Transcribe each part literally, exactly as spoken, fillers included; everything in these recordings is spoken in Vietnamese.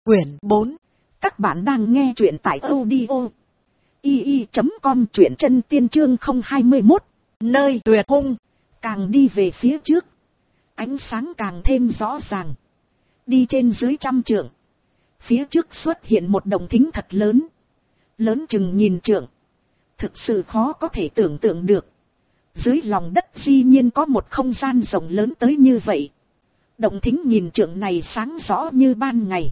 Quyển bốn. Các bạn đang nghe truyện tại audio i i chấm com, truyện chân tiên chương không hai mốt. Nơi tuyệt hung. Càng đi về phía trước, ánh sáng càng thêm rõ ràng. Đi trên dưới trăm trượng, phía trước xuất hiện một đồng thính thật lớn. Lớn chừng nhìn trượng. Thực sự khó có thể tưởng tượng được. Dưới lòng đất dĩ nhiên có một không gian rộng lớn tới như vậy. Động thính nhìn trượng này sáng rõ như ban ngày.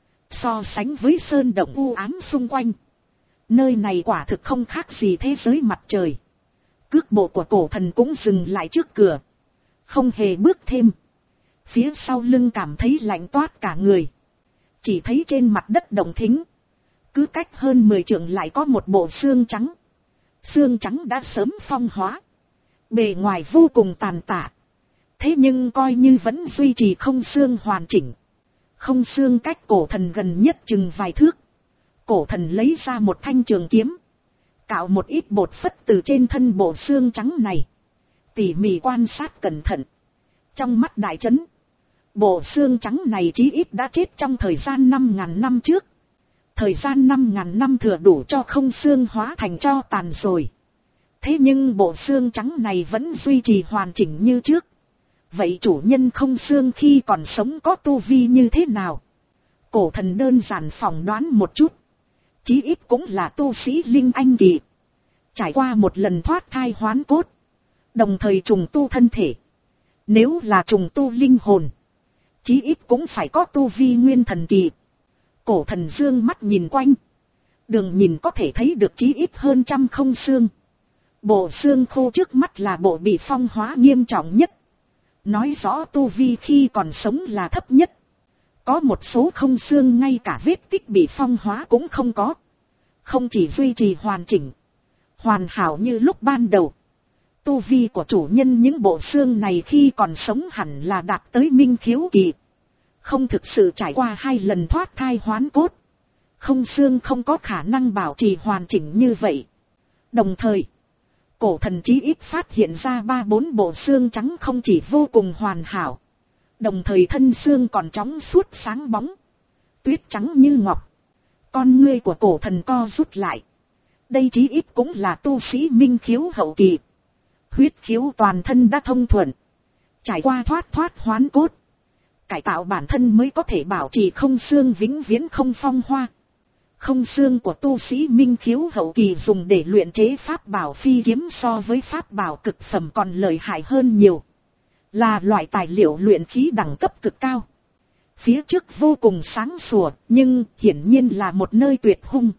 So sánh với sơn động u ám xung quanh, nơi này quả thực không khác gì thế giới mặt trời. Cước bộ của cổ thần cũng dừng lại trước cửa, không hề bước thêm. Phía sau lưng cảm thấy lạnh toát cả người. Chỉ thấy trên mặt đất động thính, cứ cách hơn mười trượng lại có một bộ xương trắng. Xương trắng đã sớm phong hóa, bề ngoài vô cùng tàn tạ. Thế nhưng coi như vẫn duy trì không xương hoàn chỉnh. Không xương cách cổ thần gần nhất chừng vài thước. Cổ thần lấy ra một thanh trường kiếm, cạo một ít bột phất từ trên thân bộ xương trắng này. Tỉ mỉ quan sát cẩn thận, trong mắt đại chấn. Bộ xương trắng này chí ít đã chết trong thời gian năm ngàn năm trước. Thời gian năm ngàn năm thừa đủ cho không xương hóa thành tro tàn rồi. Thế nhưng bộ xương trắng này vẫn duy trì hoàn chỉnh như trước. Vậy chủ nhân không xương khi còn sống có tu vi như thế nào? Cổ thần đơn giản phỏng đoán một chút. Chí ít cũng là tu sĩ linh anh kỳ. Trải qua một lần thoát thai hoán cốt, đồng thời trùng tu thân thể. Nếu là trùng tu linh hồn, chí ít cũng phải có tu vi nguyên thần kỳ. Cổ thần dương mắt nhìn quanh, đường nhìn có thể thấy được chí ít hơn trăm không xương. Bộ xương khô trước mắt là bộ bị phong hóa nghiêm trọng nhất. Nói rõ tu vi khi còn sống là thấp nhất. Có một số không xương ngay cả vết tích bị phong hóa cũng không có. Không chỉ duy trì hoàn chỉnh, hoàn hảo như lúc ban đầu. Tu vi của chủ nhân những bộ xương này khi còn sống hẳn là đạt tới minh khiếu kỳ. Không thực sự trải qua hai lần thoát thai hoán cốt, không xương không có khả năng bảo trì hoàn chỉnh như vậy. Đồng thời, cổ thần chí ít phát hiện ra ba bốn bộ xương trắng không chỉ vô cùng hoàn hảo, đồng thời thân xương còn trong suốt sáng bóng, tuyết trắng như ngọc. Con ngươi của cổ thần co rút lại. Đây chí ít cũng là tu sĩ minh khiếu hậu kỳ. Huyết khiếu toàn thân đã thông thuận, trải qua thoát thoát hoán cốt, cải tạo bản thân mới có thể bảo trì không xương vĩnh viễn không phong hoa. Không xương của tu sĩ minh khiếu hậu kỳ dùng để luyện chế pháp bảo phi kiếm so với pháp bảo cực phẩm còn lợi hại hơn nhiều. Là loại tài liệu luyện khí đẳng cấp cực cao. Phía trước vô cùng sáng sủa, nhưng hiển nhiên là một nơi tuyệt hung.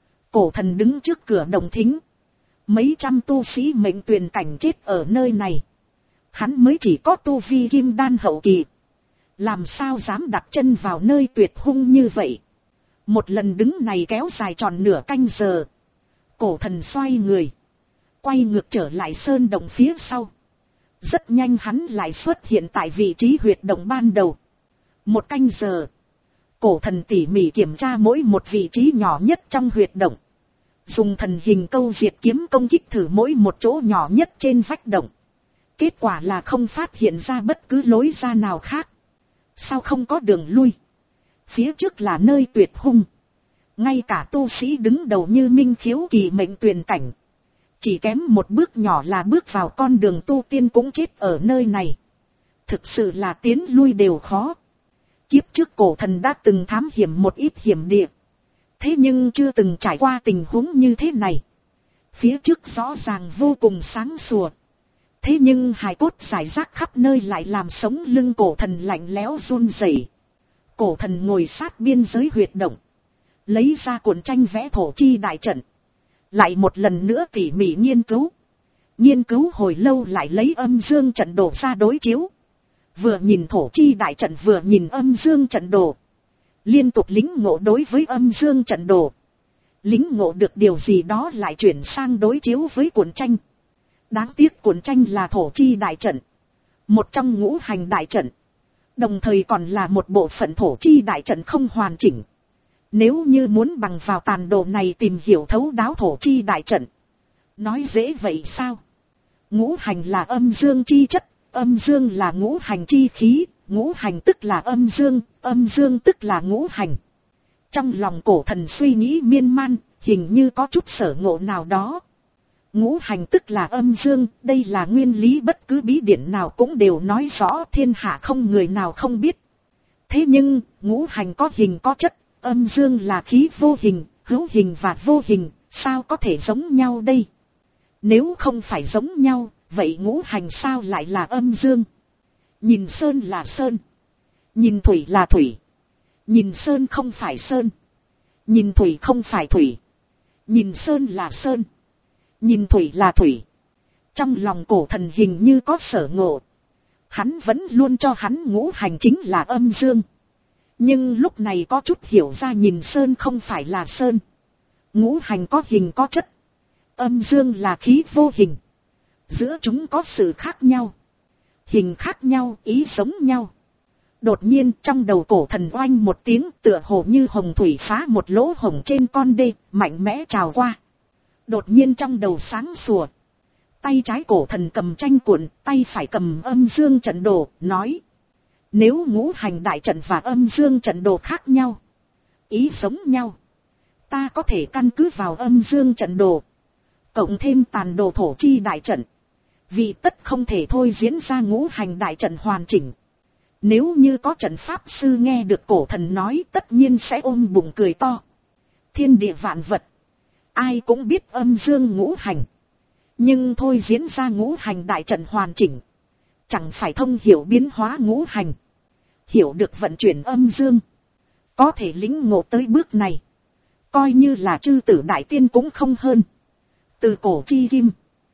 Cổ thần đứng trước cửa đồng thính. Mấy trăm tu sĩ mệnh tuyền cảnh chết ở nơi này. Hắn mới chỉ có tu vi kim đan hậu kỳ. Làm sao dám đặt chân vào nơi tuyệt hung như vậy? Một lần đứng này kéo dài tròn nửa canh giờ. Cổ thần xoay người, quay ngược trở lại sơn động phía sau. Rất nhanh hắn lại xuất hiện tại vị trí huyệt động ban đầu. Một canh giờ, cổ thần tỉ mỉ kiểm tra mỗi một vị trí nhỏ nhất trong huyệt động. Dùng thần hình câu diệt kiếm công kích thử mỗi một chỗ nhỏ nhất trên vách động. Kết quả là không phát hiện ra bất cứ lối ra nào khác. Sao không có đường lui? Phía trước là nơi tuyệt hung. Ngay cả tu sĩ đứng đầu như minh khiếu kỳ mệnh tuyền cảnh, chỉ kém một bước nhỏ là bước vào con đường tu tiên cũng chết ở nơi này. Thực sự là tiến lui đều khó. Kiếp trước cổ thần đã từng thám hiểm một ít hiểm địa. Thế nhưng chưa từng trải qua tình huống như thế này. Phía trước rõ ràng vô cùng sáng sủa. Thế nhưng hài cốt rải rác khắp nơi lại làm sống lưng cổ thần lạnh lẽo run rẩy. Cổ thần ngồi sát biên giới huyệt động, lấy ra cuộn tranh vẽ thổ chi đại trận. Lại một lần nữa tỉ mỉ nghiên cứu. Nghiên cứu hồi lâu lại lấy âm dương trận đồ ra đối chiếu. Vừa nhìn thổ chi đại trận vừa nhìn âm dương trận đồ. Liên tục lĩnh ngộ đối với âm dương trận đồ. Lĩnh ngộ được điều gì đó lại chuyển sang đối chiếu với cuộn tranh. Đáng tiếc cuộn tranh là thổ chi đại trận, một trong ngũ hành đại trận. Đồng thời còn là một bộ phận thổ chi đại trận không hoàn chỉnh. Nếu như muốn bằng vào tàn đồ này tìm hiểu thấu đáo thổ chi đại trận, nói dễ vậy sao? Ngũ hành là âm dương chi chất, âm dương là ngũ hành chi khí, ngũ hành tức là âm dương, âm dương tức là ngũ hành. Trong lòng cổ thần suy nghĩ miên man, hình như có chút sở ngộ nào đó. Ngũ hành tức là âm dương, đây là nguyên lý bất cứ bí điển nào cũng đều nói rõ, thiên hạ không người nào không biết. Thế nhưng, ngũ hành có hình có chất, âm dương là khí vô hình, hữu hình và vô hình, sao có thể giống nhau đây? Nếu không phải giống nhau, vậy ngũ hành sao lại là âm dương? Nhìn sơn là sơn, nhìn thủy là thủy, nhìn sơn không phải sơn, nhìn thủy không phải thủy, nhìn sơn là sơn, nhìn thủy là thủy. Trong lòng cổ thần hình như có sở ngộ. Hắn vẫn luôn cho hắn ngũ hành chính là âm dương. Nhưng lúc này có chút hiểu ra, nhìn sơn không phải là sơn. Ngũ hành có hình có chất. Âm dương là khí vô hình. Giữa chúng có sự khác nhau. Hình khác nhau, ý giống nhau. Đột nhiên trong đầu cổ thần oanh một tiếng, tựa hồ như hồng thủy phá một lỗ hồng trên con đê, mạnh mẽ trào qua. Đột nhiên trong đầu sáng sủa. Tay trái cổ thần cầm tranh cuộn, tay phải cầm âm dương trận đồ, nói. Nếu ngũ hành đại trận và âm dương trận đồ khác nhau, ý giống nhau, ta có thể căn cứ vào âm dương trận đồ, cộng thêm tàn đồ thổ chi đại trận. Vì tất không thể thôi diễn ra ngũ hành đại trận hoàn chỉnh. Nếu như có trận pháp sư nghe được cổ thần nói, tất nhiên sẽ ôm bụng cười to. Thiên địa vạn vật, ai cũng biết âm dương ngũ hành. Nhưng thôi diễn ra ngũ hành đại trận hoàn chỉnh, chẳng phải thông hiểu biến hóa ngũ hành, hiểu được vận chuyển âm dương. Có thể lĩnh ngộ tới bước này, coi như là chư tử đại tiên cũng không hơn. Từ cổ chi kim,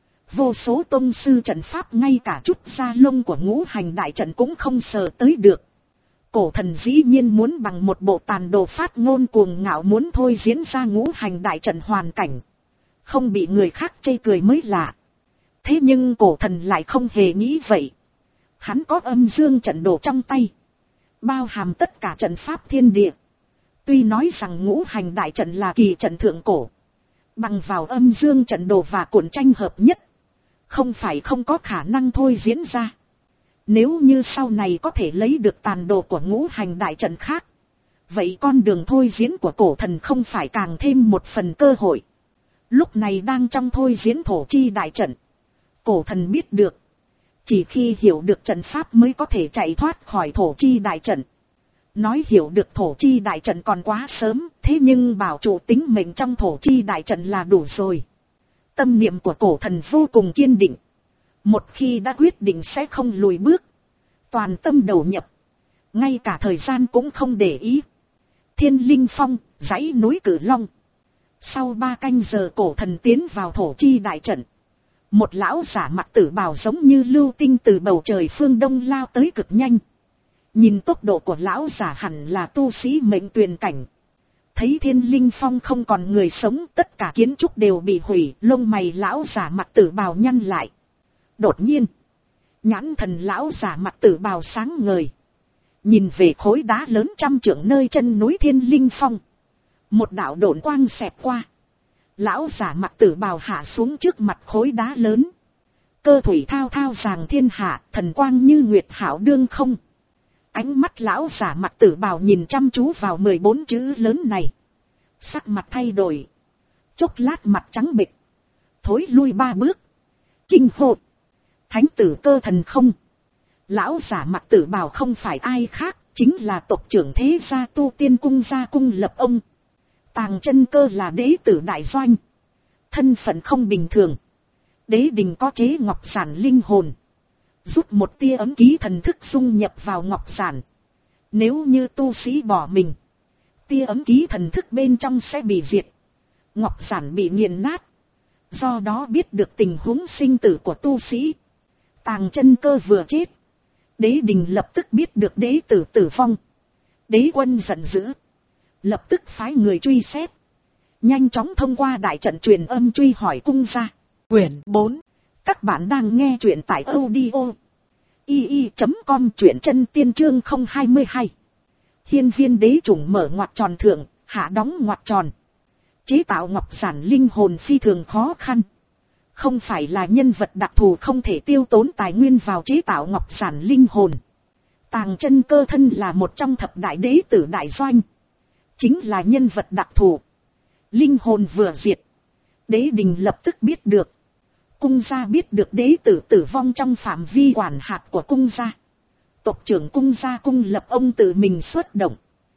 vô số tông sư trận pháp ngay cả chút da lông của ngũ hành đại trận cũng không sờ tới được. Cổ thần dĩ nhiên muốn bằng một bộ tàn đồ phát ngôn cuồng ngạo muốn thôi diễn ra ngũ hành đại trận hoàn cảnh, không bị người khác chê cười mới lạ. Thế nhưng cổ thần lại không hề nghĩ vậy. Hắn có âm dương trận đồ trong tay, bao hàm tất cả trận pháp thiên địa. Tuy nói rằng ngũ hành đại trận là kỳ trận thượng cổ, bằng vào âm dương trận đồ và cuộn tranh hợp nhất, không phải không có khả năng thôi diễn ra. Nếu như sau này có thể lấy được tàn đồ của ngũ hành đại trận khác, vậy con đường thôi diễn của cổ thần không phải càng thêm một phần cơ hội. Lúc này đang trong thôi diễn thổ chi đại trận, cổ thần biết được, chỉ khi hiểu được trận pháp mới có thể chạy thoát khỏi thổ chi đại trận. Nói hiểu được thổ chi đại trận còn quá sớm, thế nhưng bảo trụ tính mệnh trong thổ chi đại trận là đủ rồi. Tâm niệm của cổ thần vô cùng kiên định. Một khi đã quyết định sẽ không lùi bước, toàn tâm đầu nhập, ngay cả thời gian cũng không để ý. Thiên Linh Phong, dãy núi Cử Long. Sau ba canh giờ cổ thần tiến vào thổ chi đại trận. Một lão giả mặc tử bào giống như lưu tinh từ bầu trời phương đông lao tới cực nhanh. Nhìn tốc độ của lão giả hẳn là tu sĩ mệnh tuyền cảnh. Thấy Thiên Linh Phong không còn người sống, tất cả kiến trúc đều bị hủy, lông mày lão giả mặc tử bào nhăn lại. Đột nhiên, nhãn thần lão giả mặc tử bào sáng ngời. Nhìn về khối đá lớn trăm trượng nơi chân núi Thiên Linh Phong. Một đạo độn quang xẹt qua. Lão giả mặc tử bào hạ xuống trước mặt khối đá lớn. Cơ thủy thao thao giàng thiên hạ, thần quang như nguyệt hảo đương không. Ánh mắt lão giả mặc tử bào nhìn chăm chú vào mười bốn chữ lớn này. Sắc mặt thay đổi. Chốc lát mặt trắng bệch. Thối lui ba bước. Kinh hô. Thánh tử cơ thần không. Lão giả mặc tử bào không phải ai khác, chính là tộc trưởng thế gia Tu Tiên Cung gia cung lập ông. Tàng Chân Cơ là đế tử đại doanh. Thân phận không bình thường. Đế đình có chế ngọc giản linh hồn. Rút một tia ấm ký thần thức dung nhập vào ngọc giản. Nếu như tu sĩ bỏ mình, tia ấm ký thần thức bên trong sẽ bị diệt. Ngọc giản bị nghiền nát. Do đó biết được tình huống sinh tử của tu sĩ. Tàng Chân Cơ vừa chết, đế đình lập tức biết được đế tử tử vong. Đế quân giận dữ, lập tức phái người truy xét. Nhanh chóng thông qua đại trận truyền âm truy hỏi cung gia. Quyển bốn. Các bạn đang nghe truyện tại audio i i chấm com, truyện chân tiên chương không hai hai. Hiên viên đế chủng mở ngoặc tròn thượng, hạ đóng ngoặc tròn. Chế tạo ngọc giản linh hồn phi thường khó khăn. Không phải là nhân vật đặc thù không thể tiêu tốn tài nguyên vào chế tạo ngọc giản linh hồn. Tàng Chân Cơ thân là một trong thập đại đế tử đại doanh. chính là nhân vật đặc thù. Linh hồn vừa diệt, đế đình lập tức biết được. Cung gia biết được đế tử tử vong trong phạm vi quản hạt của cung gia. Tộc trưởng cung gia cung lập ông tự mình xuất động,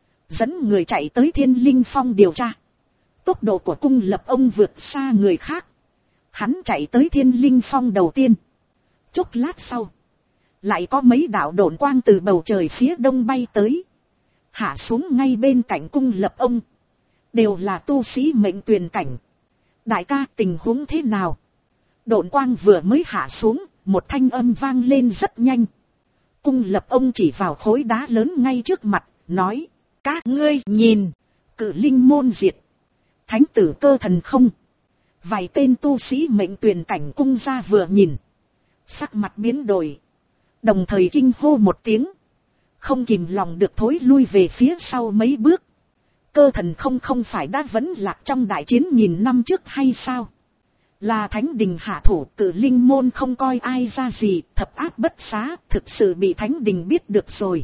dẫn người chạy tới Thiên Linh Phong điều tra. Tốc độ của cung lập ông vượt xa người khác. Hắn chạy tới Thiên Linh Phong đầu tiên. Chốc lát sau, lại có mấy đạo độn quang từ bầu trời phía đông bay tới, hạ xuống ngay bên cạnh cung lập ông. Đều là tu sĩ mệnh tuyền cảnh. Đại ca, tình huống thế nào? Độn quang vừa mới hạ xuống, một thanh âm vang lên rất nhanh. Cung lập ông chỉ vào khối đá lớn ngay trước mặt, nói: các ngươi nhìn, Cử Linh môn diệt, thánh tử Cơ Thần không. Vài tên tu sĩ mệnh tuyền cảnh cung gia vừa nhìn, sắc mặt biến đổi, đồng thời kinh hô một tiếng, không kìm lòng được thối lui về phía sau mấy bước. Cơ Thần không không phải đã vẫn lạc trong đại chiến nghìn năm trước hay sao? Là thánh đình hạ thủ, Cử Linh môn không coi ai ra gì, thập ác bất xá, thực sự bị thánh đình biết được rồi.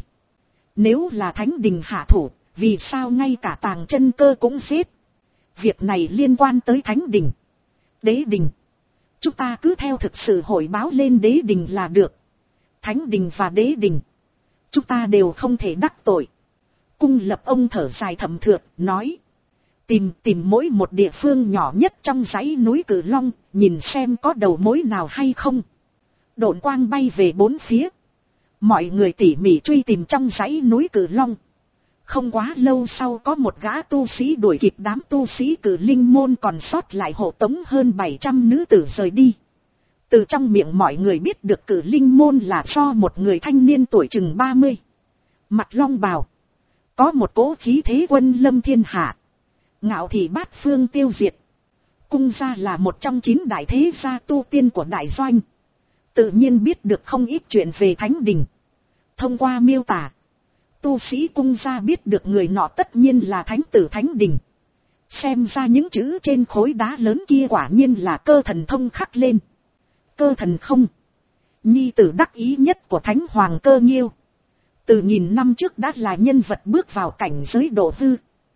Nếu là thánh đình hạ thủ, vì sao ngay cả Tàng Chân Cơ cũng giết? Việc này liên quan tới thánh đình, đế đình. Chúng ta cứ theo thực sự hội báo lên đế đình là được. Thánh đình và đế đình, chúng ta đều không thể đắc tội. Cung lập ông thở dài thầm thượt, nói: Tìm tìm mỗi một địa phương nhỏ nhất trong dãy núi Cử Long, nhìn xem có đầu mối nào hay không. Độn quang bay về bốn phía. Mọi người tỉ mỉ truy tìm trong dãy núi Cử Long. Không quá lâu sau có một gã tu sĩ đuổi kịp đám tu sĩ Cử Linh môn còn sót lại, hộ tống hơn bảy trăm nữ tử rời đi. Từ trong miệng mọi người biết được Cử Linh môn là do một người thanh niên tuổi chừng ba mươi. Mặt long bào, có một cỗ khí thế quân lâm thiên hạ, ngạo thị bát phương tiêu diệt. Cung gia là một trong chín đại thế gia tu tiên của đại doanh, tự nhiên biết được không ít chuyện về thánh đình. Thông qua miêu tả, tu sĩ cung gia biết được người nọ tất nhiên là thánh tử thánh đình. Xem ra những chữ trên khối đá lớn kia quả nhiên là Cơ Thần thông khắc lên. Cơ Thần không, nhi tử đắc ý nhất của Thánh Hoàng Cơ Nghiêu, từ nghìn năm trước đã là nhân vật bước vào cảnh giới độ hư.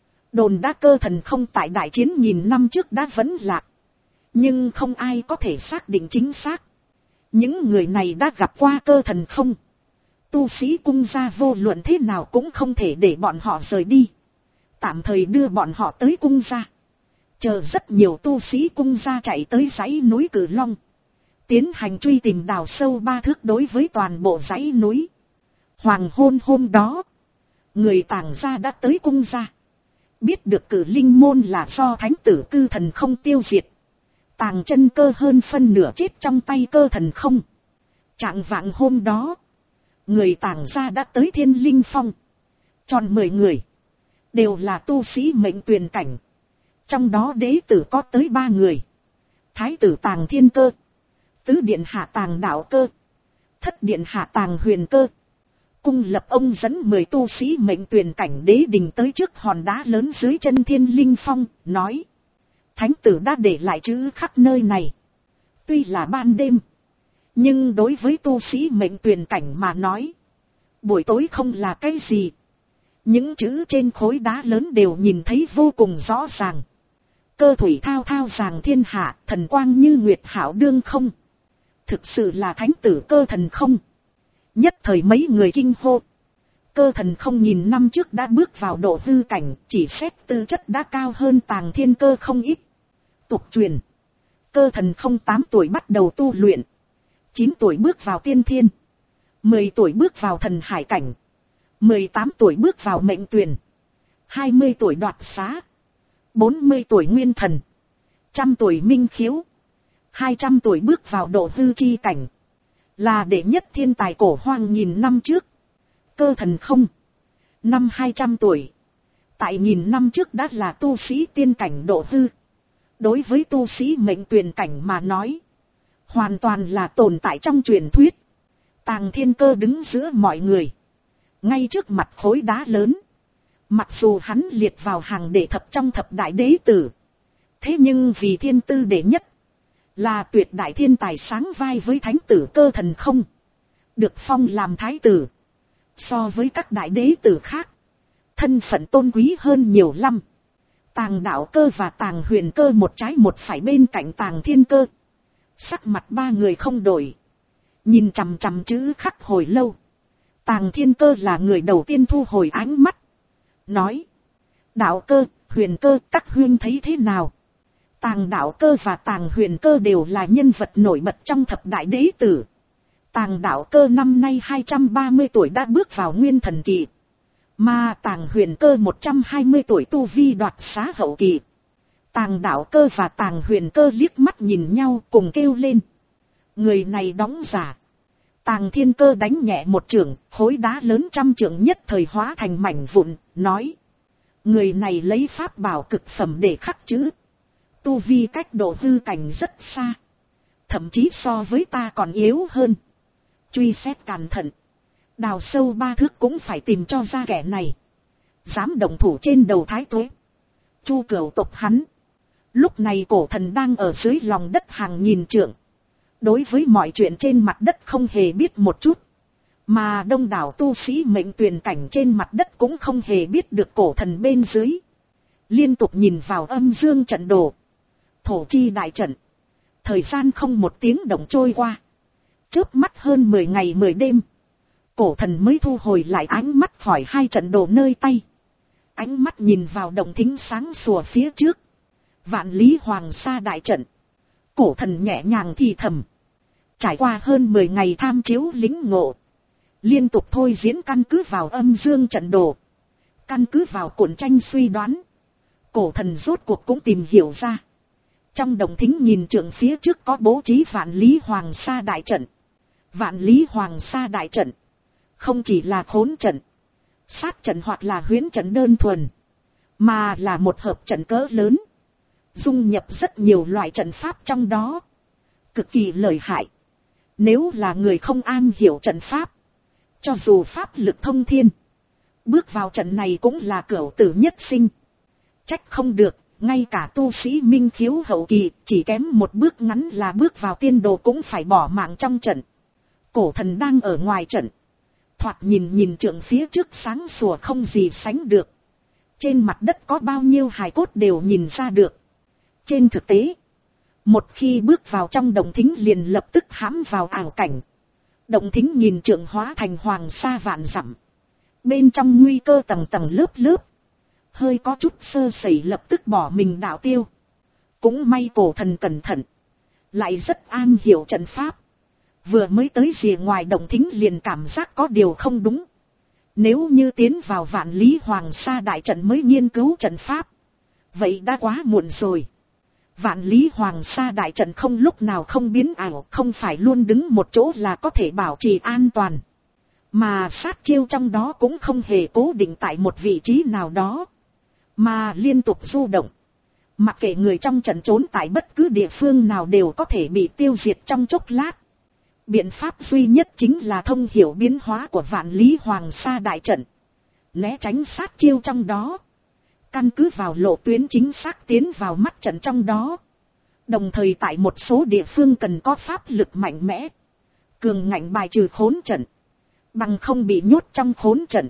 Đồn đã Cơ Thần không tại đại chiến nghìn năm trước đã vẫn lạc, nhưng không ai có thể xác định chính xác. Những người này đã gặp qua Cơ Thần không. Tu sĩ cung gia vô luận thế nào cũng không thể để bọn họ rời đi, tạm thời đưa bọn họ tới cung gia. Chờ rất nhiều tu sĩ cung gia chạy tới dãy núi Cử Long, tiến hành truy tìm đào sâu ba thước đối với toàn bộ dãy núi. Hoàng hôn hôm đó, người Tàng gia đã tới cung gia, biết được Cử Linh môn là do thánh tử Cư Thần không tiêu diệt. Tàng Chân Cơ hơn phân nửa chết trong tay Cơ Thần không. Trạng vạng hôm đó, người Tàng gia đã tới Thiên Linh Phong, tròn mười người, đều là tu sĩ mệnh tuyền cảnh. Trong đó đế tử có tới ba người: thái tử Tàng Thiên Cơ, tứ điện hạ Tàng Đạo Cơ, thất điện hạ Tàng Huyền Cơ. Cung lập ông dẫn mười tu sĩ mệnh tuyền cảnh đế đình tới trước hòn đá lớn dưới chân Thiên Linh Phong, nói: thánh tử đã để lại chữ khắc nơi này. Tuy là ban đêm, nhưng đối với tu sĩ mệnh tuyền cảnh mà nói, buổi tối không là cái gì. Những chữ trên khối đá lớn đều nhìn thấy vô cùng rõ ràng: cơ thủy thao thao ràng thiên hạ, thần quang như nguyệt hảo đương không. Thực sự là thánh tử Cơ Thần không. Nhất thời mấy người kinh hô. Cơ Thần không nghìn năm trước đã bước vào độ hư cảnh, chỉ xét tư chất đã cao hơn Tàng Thiên Cơ không ít. Tục truyền, Cơ Thần không tám tuổi bắt đầu tu luyện, chín tuổi bước vào tiên thiên, mười tuổi bước vào thần hải cảnh, mười tám tuổi bước vào mệnh tuyền, hai mươi tuổi đoạt xá, bốn mươi tuổi nguyên thần, trăm tuổi minh khiếu, hai trăm tuổi bước vào độ hư chi cảnh. Là đệ nhất thiên tài cổ hoang nghìn năm trước. Cơ Thần không, năm hai trăm tuổi, tại nghìn năm trước đã là tu sĩ tiên cảnh độ hư. Đối với tu sĩ mệnh tuyền cảnh mà nói, hoàn toàn là tồn tại trong truyền thuyết. Tàng Thiên Cơ đứng giữa mọi người, ngay trước mặt khối đá lớn. Mặc dù hắn liệt vào hàng đệ thập trong thập đại đế tử, thế nhưng vì thiên tư đệ nhất, là tuyệt đại thiên tài sáng vai với thánh tử Cơ Thần không, được phong làm thái tử. So với các đại đế tử khác, thân phận tôn quý hơn nhiều lắm. Tàng Đạo Cơ và Tàng Huyền Cơ một trái một phải bên cạnh Tàng Thiên Cơ. Sắc mặt ba người không đổi. Nhìn chằm chằm chữ khắc hồi lâu. Tàng Thiên Cơ là người đầu tiên thu hồi ánh mắt. Nói. Đạo Cơ, Huyền Cơ, các huynh thấy thế nào? Tàng Đạo Cơ và Tàng Huyền Cơ đều là nhân vật nổi bật trong thập đại đế tử. Tàng Đạo Cơ năm nay hai trăm ba mươi tuổi đã bước vào nguyên thần kỳ. Mà Tàng Huyền Cơ một trăm hai mươi tuổi tu vi đoạt xá hậu kỳ. Tàng Đạo Cơ và Tàng Huyền Cơ liếc mắt nhìn nhau cùng kêu lên. Người này đóng giả. Tàng Thiên Cơ đánh nhẹ một chưởng, khối đá lớn trăm chưởng nhất thời hóa thành mảnh vụn, nói. Người này lấy pháp bảo cực phẩm để khắc chữ. Tu vi cách độ hư cảnh rất xa. Thậm chí so với ta còn yếu hơn. Truy xét cẩn thận. Đào sâu ba thước cũng phải tìm cho ra kẻ này. Dám động thủ trên đầu Thái Tuế. Chu Cửu tộc hắn. Lúc này cổ thần đang ở dưới lòng đất hàng nghìn trượng. Đối với mọi chuyện trên mặt đất không hề biết một chút. Mà đông đảo tu sĩ mệnh tuyển cảnh trên mặt đất cũng không hề biết được cổ thần bên dưới. Liên tục nhìn vào âm dương trận đồ. Thổ chi đại trận. Thời gian không một tiếng động trôi qua. Chớp mắt hơn mười ngày mười đêm. Cổ thần mới thu hồi lại ánh mắt khỏi hai trận đồ nơi tay. Ánh mắt nhìn vào động thính sáng sủa phía trước. Vạn lý hoàng sa đại trận. Cổ thần nhẹ nhàng thì thầm. Trải qua hơn mười ngày tham chiếu lĩnh ngộ. Liên tục thôi diễn căn cứ vào âm dương trận đồ. Căn cứ vào cuộn tranh suy đoán. Cổ thần rốt cuộc cũng tìm hiểu ra. Trong đồng thính nhìn trượng phía trước có bố trí vạn lý hoàng sa đại trận. Vạn lý hoàng sa đại trận. Không chỉ là khốn trận. Sát trận hoặc là huyễn trận đơn thuần. Mà là một hợp trận cỡ lớn. Dung nhập rất nhiều loại trận pháp trong đó. Cực kỳ lợi hại. Nếu là người không am hiểu trận pháp. Cho dù pháp lực thông thiên. Bước vào trận này cũng là cửu tử nhất sinh. Trách không được. Ngay cả tu sĩ minh khiếu hậu kỳ. Chỉ kém một bước ngắn là bước vào tiên đồ cũng phải bỏ mạng trong trận. Cổ thần đang ở ngoài trận. Thoạt nhìn nhìn trượng phía trước sáng sủa không gì sánh được. Trên mặt đất có bao nhiêu hài cốt đều nhìn ra được. Trên thực tế, một khi bước vào trong động thính liền lập tức hãm vào ảo cảnh. Động thính nhìn trượng hóa thành hoàng sa vạn dặm. Bên trong nguy cơ tầng tầng lớp lớp. Hơi có chút sơ sẩy lập tức bỏ mình đạo tiêu. Cũng may cổ thần cẩn thận. Lại rất an hiểu trận pháp. Vừa mới tới rìa ngoài động thính liền cảm giác có điều không đúng. Nếu như tiến vào vạn lý hoàng sa đại trận mới nghiên cứu trận pháp. Vậy đã quá muộn rồi. Vạn lý hoàng sa đại trận không lúc nào không biến ảo. Không phải luôn đứng một chỗ là có thể bảo trì an toàn. Mà sát chiêu trong đó cũng không hề cố định tại một vị trí nào đó. Mà liên tục du động. Mặc kệ người trong trận trốn tại bất cứ địa phương nào đều có thể bị tiêu diệt trong chốc lát. Biện pháp duy nhất chính là thông hiểu biến hóa của vạn lý hoàng sa đại trận. Né tránh sát chiêu trong đó. Căn cứ vào lộ tuyến chính xác tiến vào mắt trận trong đó. Đồng thời tại một số địa phương cần có pháp lực mạnh mẽ. Cường ngạnh bài trừ khốn trận. Bằng không bị nhốt trong khốn trận.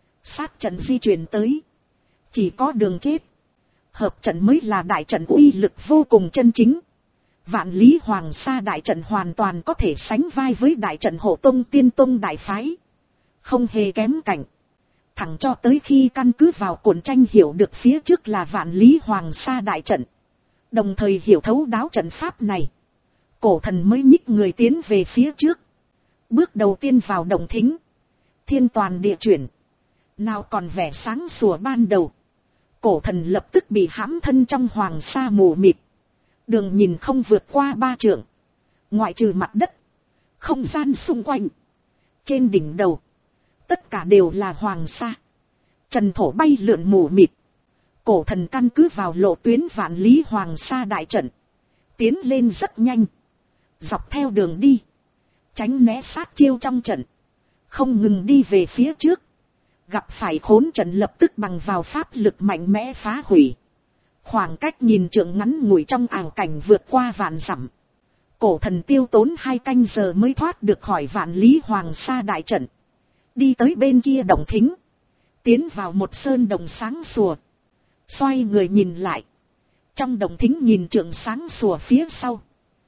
Sát trận di chuyển tới. Chỉ có đường chết. Hợp trận mới là đại trận uy lực vô cùng chân chính. Vạn lý hoàng sa đại trận hoàn toàn có thể sánh vai với đại trận hộ tông tiên tông đại phái. Không hề kém cạnh. Thẳng cho tới khi căn cứ vào cuộn tranh hiểu được phía trước là vạn lý hoàng sa đại trận. Đồng thời hiểu thấu đáo trận pháp này. Cổ thần mới nhích người tiến về phía trước. Bước đầu tiên vào động thính. Thiên toàn địa chuyển. Nào còn vẻ sáng sủa ban đầu. Cổ thần lập tức bị hãm thân trong hoàng sa mù mịt. Đường nhìn không vượt qua ba trượng. Ngoại trừ mặt đất. Không gian xung quanh. Trên đỉnh đầu. Tất cả đều là hoàng sa. Trần thổ bay lượn mù mịt. Cổ thần căn cứ vào lộ tuyến vạn lý hoàng sa đại trận. Tiến lên rất nhanh. Dọc theo đường đi. Tránh né sát chiêu trong trận. Không ngừng đi về phía trước. Gặp phải khốn trận lập tức bằng vào pháp lực mạnh mẽ phá hủy. Khoảng cách nhìn trượng ngắn ngủi trong ảo cảnh vượt qua vạn dặm. Cổ thần tiêu tốn hai canh giờ mới thoát được khỏi vạn lý hoàng sa đại trận. Đi tới bên kia động thính. tiến vào một sơn đồng sáng sủa. Xoay người nhìn lại. Trong đồng thính nhìn trượng sáng sủa phía sau.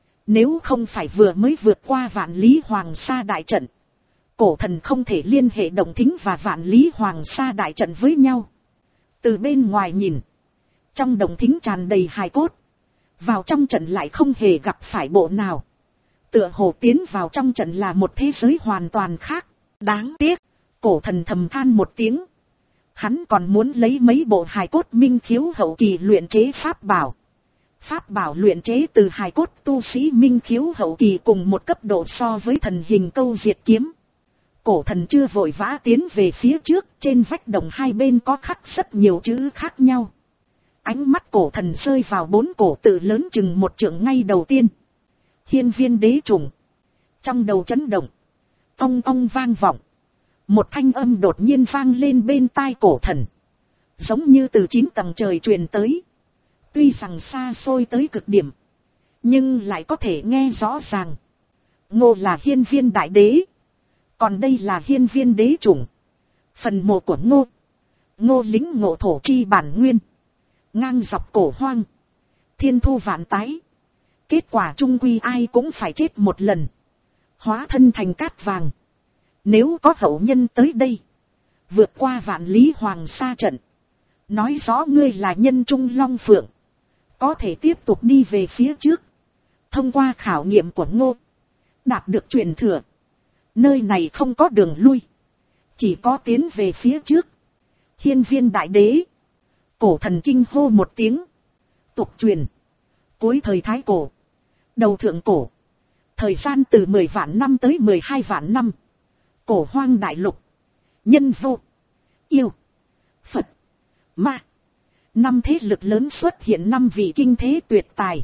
Nếu không phải vừa mới vượt qua vạn lý hoàng sa đại trận, cổ thần không thể liên hệ đồng thính và vạn lý hoàng sa đại trận với nhau. Từ bên ngoài nhìn, trong đồng thính tràn đầy hài cốt. Vào trong trận lại không hề gặp phải bộ nào. Tựa hồ tiến vào trong trận là một thế giới hoàn toàn khác. Đáng tiếc, cổ thần thầm than một tiếng. Hắn còn muốn lấy mấy bộ hài cốt minh khiếu hậu kỳ luyện chế pháp bảo. Pháp bảo luyện chế từ hài cốt tu sĩ minh khiếu hậu kỳ cùng một cấp độ so với thần hình câu diệt kiếm. Cổ thần chưa vội vã tiến về phía trước, trên vách đồng hai bên có khắc rất nhiều chữ khác nhau. Ánh mắt cổ thần rơi vào bốn cổ tự lớn chừng một trượng ngay đầu tiên. Hiên viên đế trùng. Trong đầu chấn động, ong ong vang vọng. Một thanh âm đột nhiên vang lên bên tai cổ thần. Giống như từ chín tầng trời truyền tới. Tuy rằng xa xôi tới cực điểm, nhưng lại có thể nghe rõ ràng. Ngô là hiên viên đại đế. Còn đây là hiên viên đế chủng. Phần mộ của Ngô. Ngô lính ngộ thổ chi bản nguyên. Ngang dọc cổ hoang. Thiên thu vạn tái. Kết quả chung quy ai cũng phải chết một lần. Hóa thân thành cát vàng. Nếu có hậu nhân tới đây, vượt qua vạn lý hoàng sa trận, nói rõ ngươi là nhân trung long phượng, có thể tiếp tục đi về phía trước. Thông qua khảo nghiệm của Ngô, đạt được truyền thừa. Nơi này không có đường lui, chỉ có tiến về phía trước. Hiên viên đại đế. Cổ thần kinh hô một tiếng. Tục truyền, cuối thời thái cổ, đầu thượng cổ, thời gian từ mười vạn năm tới mười hai vạn năm. Cổ hoang đại lục, nhân vô, yêu, Phật, ma. Năm thế lực lớn xuất hiện năm vị kinh thế tuyệt tài.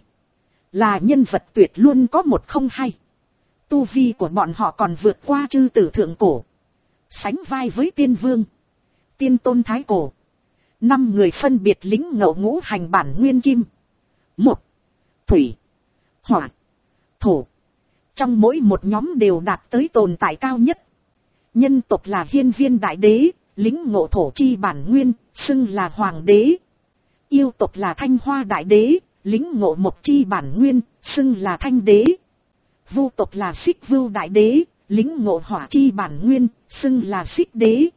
Là nhân vật tuyệt luôn có một không hai. Tu vi của bọn họ còn vượt qua chư tử thượng cổ. Sánh vai với tiên vương, tiên tôn thái cổ. Năm người phân biệt lính ngậu ngũ hành bản nguyên kim. Một, thủy, hỏa, thổ. Trong mỗi một nhóm đều đạt tới tồn tại cao nhất. Nhân tộc là hiên viên đại đế, lính ngộ thổ chi bản nguyên, xưng là hoàng đế. Yêu tộc là thanh hoa đại đế, lính ngộ mộc chi bản nguyên, xưng là thanh đế. Vu tộc là xích vưu đại đế, lính ngộ hỏa chi bản nguyên, xưng là xích đế.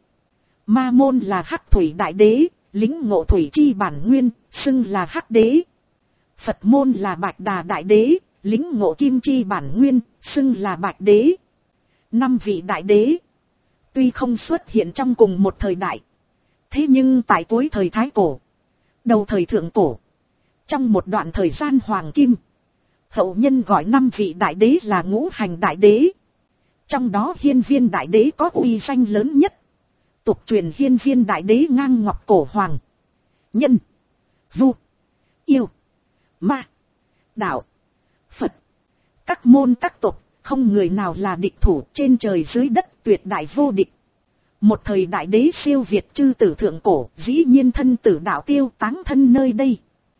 Ma môn là hắc thủy đại đế, lính ngộ thủy chi bản nguyên, xưng là hắc đế. Phật môn là bạch đà đại đế, lính ngộ kim chi bản nguyên, xưng là bạch đế. Năm vị đại đế tuy không xuất hiện trong cùng một thời đại, thế nhưng tại cuối thời thái cổ, đầu thời thượng cổ, trong một đoạn thời gian hoàng kim, hậu nhân gọi năm vị đại đế là ngũ hành đại đế. Trong đó hiên viên đại đế có uy danh lớn nhất. Tục truyền hiên viên đại đế ngang ngọc cổ hoàng, nhân, vu, yêu, ma, đạo, Phật. Các môn các tộc, không người nào là địch thủ, trên trời dưới đất tuyệt đại vô địch. Một thời đại đế siêu việt chư tử thượng cổ, dĩ nhiên thân tử đạo tiêu táng thân nơi đây.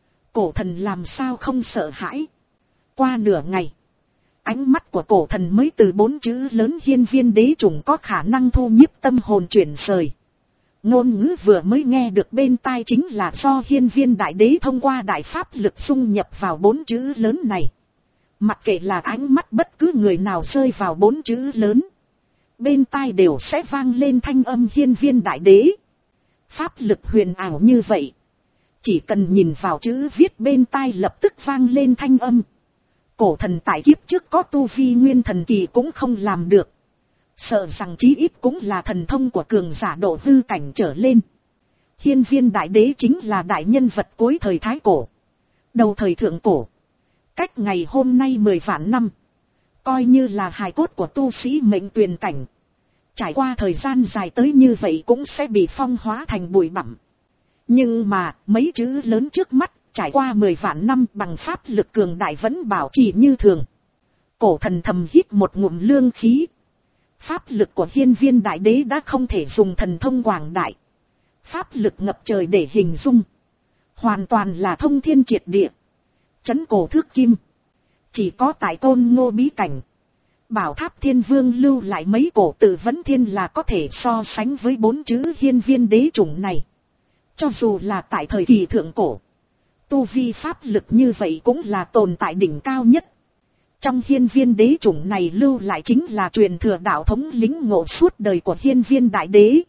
Cổ thần làm sao không sợ hãi. Qua nửa ngày, ánh mắt của cổ thần mới từ bốn chữ lớn hiên viên đế trùng có khả năng thu nhiếp tâm hồn chuyển rời. Ngôn ngữ vừa mới nghe được bên tai chính là do hiên viên đại đế thông qua đại pháp lực xung nhập vào bốn chữ lớn này. Mặc kệ là ánh mắt bất cứ người nào rơi vào bốn chữ lớn, bên tai đều sẽ vang lên thanh âm hiên viên đại đế. Pháp lực huyền ảo như vậy, chỉ cần nhìn vào chữ viết bên tai lập tức vang lên thanh âm. Cổ thần tại kiếp trước có tu vi nguyên thần kỳ cũng không làm được. Sợ rằng chí ít cũng là thần thông của cường giả độ hư cảnh trở lên. Hiên viên đại đế chính là đại nhân vật cuối thời thái cổ, đầu thời thượng cổ. Cách ngày hôm nay mười vạn năm, coi như là hài cốt của tu sĩ mệnh tuyền cảnh. Trải qua thời gian dài tới như vậy cũng sẽ bị phong hóa thành bụi bặm. Nhưng mà mấy chữ lớn trước mắt, trải qua mười vạn năm bằng pháp lực cường đại vẫn bảo trì như thường. Cổ thần thầm hít một ngụm lương khí. Pháp lực của hiên viên đại đế đã không thể dùng thần thông quảng đại, pháp lực ngập trời để hình dung. Hoàn toàn là thông thiên triệt địa, chấn cổ thước kim. Chỉ có tại Côn Ngô bí cảnh, Bảo tháp thiên vương lưu lại mấy cổ tự vấn thiên là có thể so sánh với bốn chữ hiên viên đế chủng này. Cho dù là tại thời kỳ thượng cổ, tu vi pháp lực như vậy cũng là tồn tại đỉnh cao nhất. Trong hiên viên đế chủng này lưu lại chính là truyền thừa đạo thống lĩnh ngộ suốt đời của hiên viên đại đế.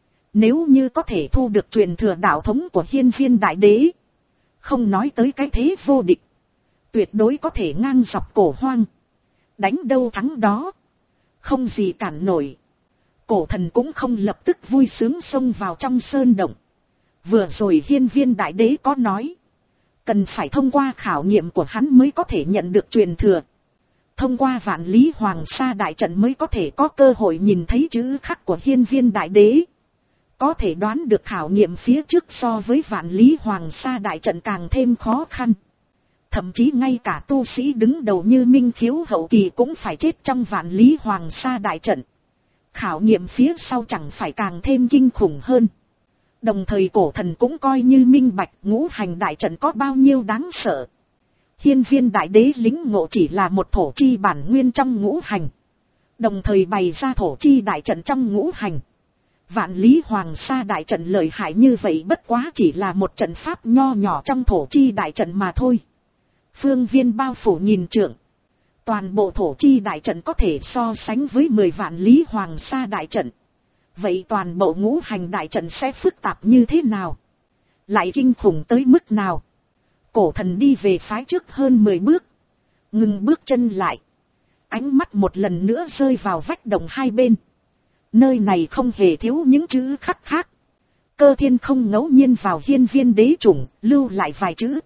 Nếu như có thể thu được truyền thừa đạo thống của hiên viên đại đế, không nói tới cái thế vô địch, tuyệt đối có thể ngang dọc cổ hoang, đánh đâu thắng đó, không gì cản nổi. Cổ thần cũng không lập tức vui sướng xông vào trong sơn động. Vừa rồi hiên viên đại đế có nói, cần phải thông qua khảo nghiệm của hắn mới có thể nhận được truyền thừa. Thông qua vạn lý hoàng sa đại trận mới có thể có cơ hội nhìn thấy chữ khắc của hiên viên đại đế. Có thể đoán được khảo nghiệm phía trước so với vạn lý hoàng sa đại trận càng thêm khó khăn. Thậm chí ngay cả tu sĩ đứng đầu như Minh Khiếu hậu kỳ cũng phải chết trong vạn lý hoàng sa đại trận. Khảo nghiệm phía sau chẳng phải càng thêm kinh khủng hơn. Đồng thời cổ thần cũng coi như minh bạch ngũ hành đại trận có bao nhiêu đáng sợ. Hiên viên đại đế lĩnh ngộ chỉ là một thổ chi bản nguyên trong ngũ hành. Đồng thời bày ra thổ chi đại trận trong ngũ hành. Vạn lý hoàng sa đại trận lợi hại như vậy bất quá chỉ là một trận pháp nho nhỏ trong thổ chi đại trận mà thôi. Phương viên bao phủ nghìn trượng. Toàn bộ thổ chi đại trận có thể so sánh với mười vạn lý hoàng sa đại trận. Vậy toàn bộ ngũ hành đại trận sẽ phức tạp như thế nào? Lại kinh khủng tới mức nào? Cổ thần đi về phái trước hơn mười bước. Ngừng bước chân lại. Ánh mắt một lần nữa rơi vào vách động hai bên. Nơi này không hề thiếu những chữ khắc khác. Cơ thiên không ngẫu nhiên vào hiên viên đế chủng, lưu lại vài chữ.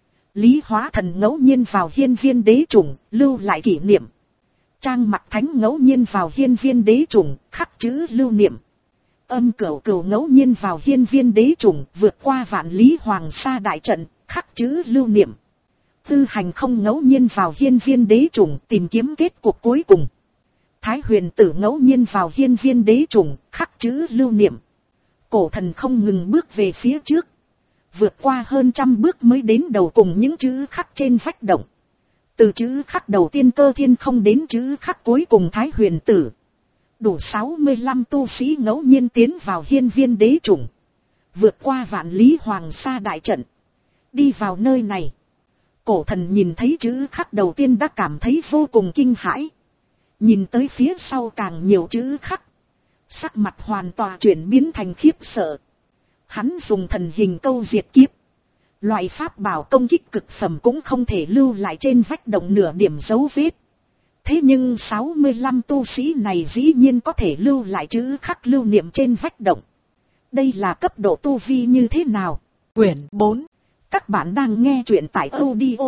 Lý hóa thần ngẫu nhiên vào hiên viên đế chủng, lưu lại kỷ niệm. Trang mặc thánh ngẫu nhiên vào hiên viên đế chủng, khắc chữ lưu niệm. Âm cửu cửu ngẫu nhiên vào hiên viên đế chủng, vượt qua vạn lý hoàng sa đại trận, khắc chữ lưu niệm. Tư hành không ngẫu nhiên vào hiên viên đế chủng, tìm kiếm kết cuộc cuối cùng. Thái huyền tử ngẫu nhiên vào hiên viên đế chủng, khắc chữ lưu niệm. Cổ thần không ngừng bước về phía trước. Vượt qua hơn trăm bước mới đến đầu cùng những chữ khắc trên vách động. Từ chữ khắc đầu tiên cơ thiên không đến chữ khắc cuối cùng thái huyền tử. Đủ sáu mươi lăm tu sĩ ngẫu nhiên tiến vào hiên viên đế chủng. Vượt qua vạn lý hoàng sa đại trận. Đi vào nơi này. Cổ thần nhìn thấy chữ khắc đầu tiên đã cảm thấy vô cùng kinh hãi. Nhìn tới phía sau càng nhiều chữ khắc. Sắc mặt hoàn toàn chuyển biến thành khiếp sợ. Hắn dùng thần hình câu diệt kiếp. Loại pháp bảo công kích cực phẩm cũng không thể lưu lại trên vách động nửa điểm dấu vết. Thế nhưng sáu mươi lăm tu sĩ này dĩ nhiên có thể lưu lại chữ khắc lưu niệm trên vách động. Đây là cấp độ tu vi như thế nào? Quyển bốn. Các bạn đang nghe truyện tại audio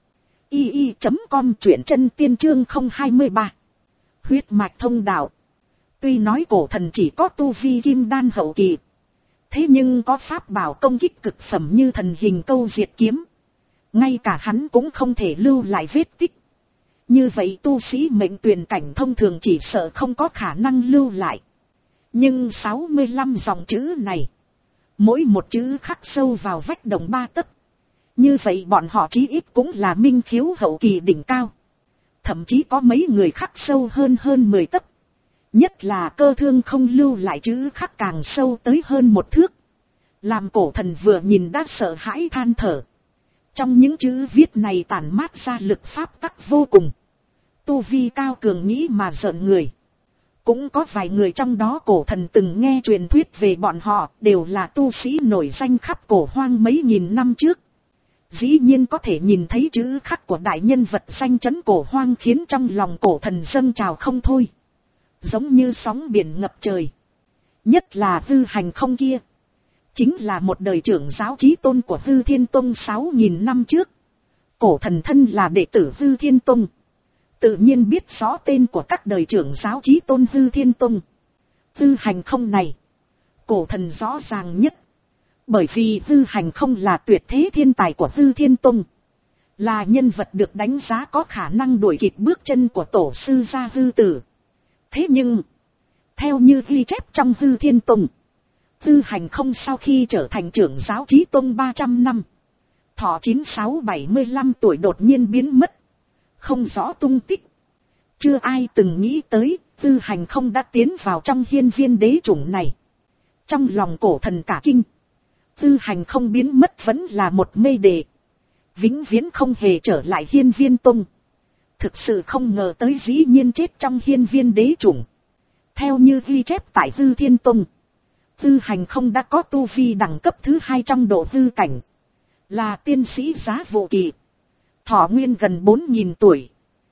i i chấm com truyện chân tiên chương không hai ba. Huyết mạch thông đạo. Tuy nói cổ thần chỉ có tu vi kim đan hậu kỳ. Thế nhưng có pháp bảo công kích cực phẩm như thần hình câu diệt kiếm. Ngay cả hắn cũng không thể lưu lại vết tích. Như vậy tu sĩ mệnh tuyển cảnh thông thường chỉ sợ không có khả năng lưu lại. Nhưng sáu mươi lăm dòng chữ này. Mỗi một chữ khắc sâu vào vách đồng ba tấc. Như vậy bọn họ chí ít cũng là minh khiếu hậu kỳ đỉnh cao. Thậm chí có mấy người khắc sâu hơn hơn mười tấc. Nhất là cơ thương không lưu lại chữ khắc càng sâu tới hơn một thước. Làm cổ thần vừa nhìn đã sợ hãi than thở. Trong những chữ viết này tản mát ra lực pháp tắc vô cùng. Tu vi cao cường nghĩ mà giận người. Cũng có vài người trong đó cổ thần từng nghe truyền thuyết về bọn họ đều là tu sĩ nổi danh khắp cổ hoang mấy nghìn năm trước. Dĩ nhiên có thể nhìn thấy chữ khắc của đại nhân vật danh chấn cổ hoang khiến trong lòng cổ thần dâng trào không thôi. Giống như sóng biển ngập trời. Nhất là Hư Hành Không kia. Chính là một đời trưởng giáo chí tôn của Hư Thiên Tông sáu nghìn năm trước. Cổ thần thân là đệ tử Hư Thiên Tông. Tự nhiên biết rõ tên của các đời trưởng giáo chí tôn Hư Thiên Tông. Hư Hành Không này. Cổ thần rõ ràng nhất. Bởi vì Hư Hành Không là tuyệt thế thiên tài của Hư Thiên Tông. Là nhân vật được đánh giá có khả năng đuổi kịp bước chân của tổ sư gia Hư Tử. Thế nhưng, theo như ghi chép trong Hư Thiên Tông, Hư Hành Không sau khi trở thành trưởng giáo chí tôn ba trăm năm, thọ chín sáu bảy mươi lăm tuổi đột nhiên biến mất, không rõ tung tích. Chưa ai từng nghĩ tới, Tư Hành không đã tiến vào trong hiên viên đế chủng này. Trong lòng cổ thần cả kinh. Tư Hành không biến mất vẫn là một mê đệ. Vĩnh viễn không hề trở lại hiên viên tông. Thực sự không ngờ tới dĩ nhiên chết trong hiên viên đế chủng. Theo như ghi chép tại Tư Thiên Tông, Tư Hành không đã có tu vi đẳng cấp thứ hai trong độ hư cảnh. Là tiên sĩ giá vô kỳ. Thọ nguyên gần bốn nghìn tuổi.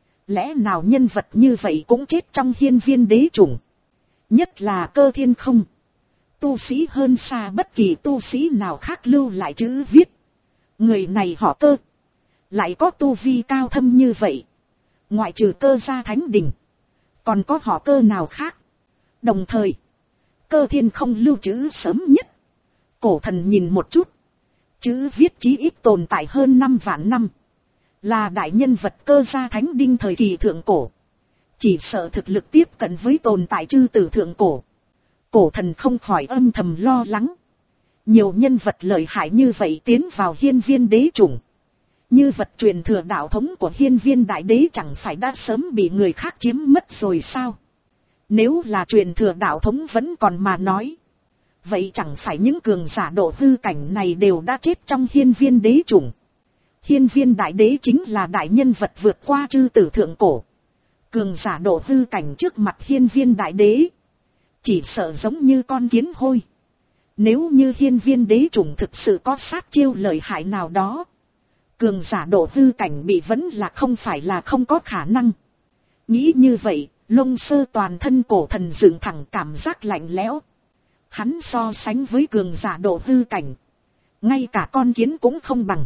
Lẽ nào nhân vật như vậy cũng chết trong hiên viên đế chủng? Nhất là Cơ Thiên không. Tu sĩ hơn xa bất kỳ tu sĩ nào khác lưu lại chữ viết. Người này họ Cơ. Lại có tu vi cao thâm như vậy. Ngoại trừ Cơ gia thánh đình. Còn có họ Cơ nào khác? Đồng thời, Cơ Thiên không lưu trữ sớm nhất. Cổ thần nhìn một chút. Chữ viết chí ít tồn tại hơn năm vạn năm. Là đại nhân vật Cơ gia thánh đinh thời kỳ thượng cổ. Chỉ sợ thực lực tiếp cận với tồn tại chư tử thượng cổ. Cổ thần không khỏi âm thầm lo lắng. Nhiều nhân vật lợi hại như vậy tiến vào hiên viên đế chủng. Như vật truyền thừa đạo thống của hiên viên đại đế chẳng phải đã sớm bị người khác chiếm mất rồi sao? Nếu là truyền thừa đạo thống vẫn còn mà nói. Vậy chẳng phải những cường giả độ hư cảnh này đều đã chết trong hiên viên đế chủng. Hiên viên đại đế chính là đại nhân vật vượt qua chư tử thượng cổ. Cường giả độ hư cảnh trước mặt hiên viên đại đế. Chỉ sợ giống như con kiến hôi. Nếu như hiên viên đế chủng thực sự có sát chiêu lợi hại nào đó. Cường giả độ hư cảnh bị vẫn là không phải là không có khả năng. Nghĩ như vậy, lông sơ toàn thân cổ thần dựng thẳng cảm giác lạnh lẽo. Hắn so sánh với cường giả độ hư cảnh. Ngay cả con kiến cũng không bằng.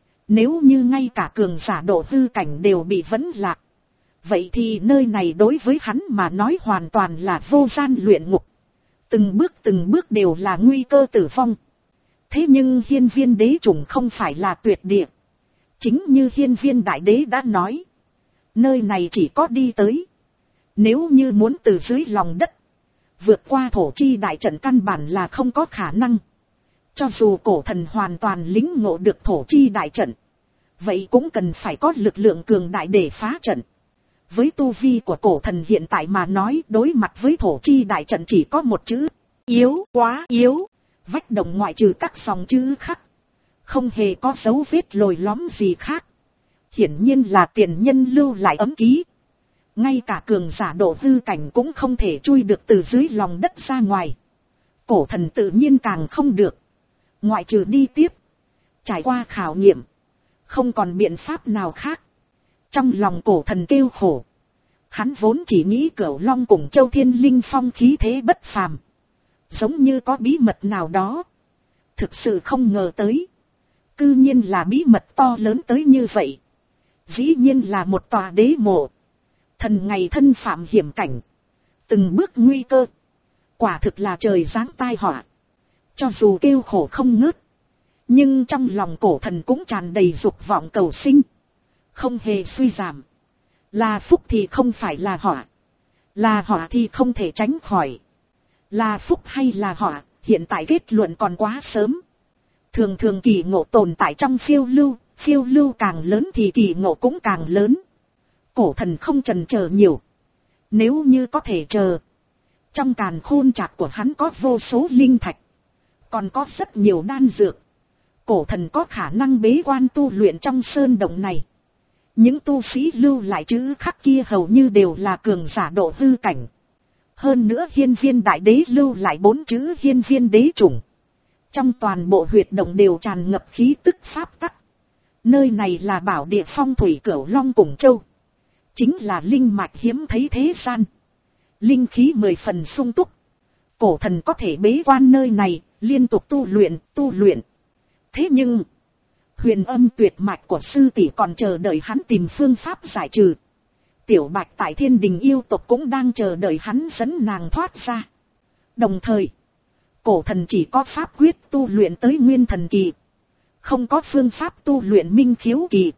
Nếu như ngay cả cường giả độ hư cảnh đều bị vấn lạc. Vậy thì nơi này đối với hắn mà nói hoàn toàn là vô gian luyện ngục. Từng bước từng bước đều là nguy cơ tử vong. Thế nhưng hiên viên đế chủng không phải là tuyệt địa. Chính như hiên viên đại đế đã nói. Nơi này chỉ có đi tới. Nếu như muốn từ dưới lòng đất. Vượt qua thổ chi đại trận căn bản là không có khả năng. Cho dù cổ thần hoàn toàn lính ngộ được thổ chi đại trận. Vậy cũng cần phải có lực lượng cường đại để phá trận. Với tu vi của cổ thần hiện tại mà nói đối mặt với thổ chi đại trận chỉ có một chữ. Yếu, quá yếu. Vách động ngoại trừ các dòng chữ khắc. Không hề có dấu vết lồi lõm gì khác. Hiển nhiên là tiền nhân lưu lại ấm ký. Ngay cả cường giả độ hư cảnh cũng không thể chui được từ dưới lòng đất ra ngoài. Cổ thần tự nhiên càng không được. Ngoại trừ đi tiếp. Trải qua khảo nghiệm. Không còn biện pháp nào khác. Trong lòng cổ thần kêu khổ. Hắn vốn chỉ nghĩ Cửu Long cùng Châu Thiên Linh Phong khí thế bất phàm. Giống như có bí mật nào đó. Thực sự không ngờ tới. Cư nhiên là bí mật to lớn tới như vậy. Dĩ nhiên là một tòa đế mộ. Thần ngày thân phạm hiểm cảnh. Từng bước nguy cơ. Quả thực là trời giáng tai họa. Cho dù kêu khổ không ngớt. Nhưng trong lòng cổ thần cũng tràn đầy dục vọng cầu sinh. Không hề suy giảm. Là phúc thì không phải là họa. Là họa thì không thể tránh khỏi. Là phúc hay là họa, hiện tại kết luận còn quá sớm. Thường thường kỳ ngộ tồn tại trong phiêu lưu, phiêu lưu càng lớn thì kỳ ngộ cũng càng lớn. Cổ thần không chần chờ nhiều. Nếu như có thể chờ. Trong càn khôn chạc của hắn có vô số linh thạch. Còn có rất nhiều đan dược. Cổ thần có khả năng bế quan tu luyện trong sơn động này. Những tu sĩ lưu lại chữ khắc kia hầu như đều là cường giả độ hư cảnh. Hơn nữa hiên viên đại đế lưu lại bốn chữ hiên viên đế chủng. Trong toàn bộ huyệt động đều tràn ngập khí tức pháp tắc. Nơi này là bảo địa phong thủy Cửu Long cùng Châu. Chính là linh mạch hiếm thấy thế gian. Linh khí mười phần sung túc. Cổ thần có thể bế quan nơi này, liên tục tu luyện, tu luyện. Thế nhưng, huyền âm tuyệt mạch của sư tỷ còn chờ đợi hắn tìm phương pháp giải trừ. Tiểu Bạch tại Thiên Đình yêu tộc cũng đang chờ đợi hắn dẫn nàng thoát ra. Đồng thời, cổ thần chỉ có pháp quyết tu luyện tới nguyên thần kỳ. Không có phương pháp tu luyện minh khiếu kỳ.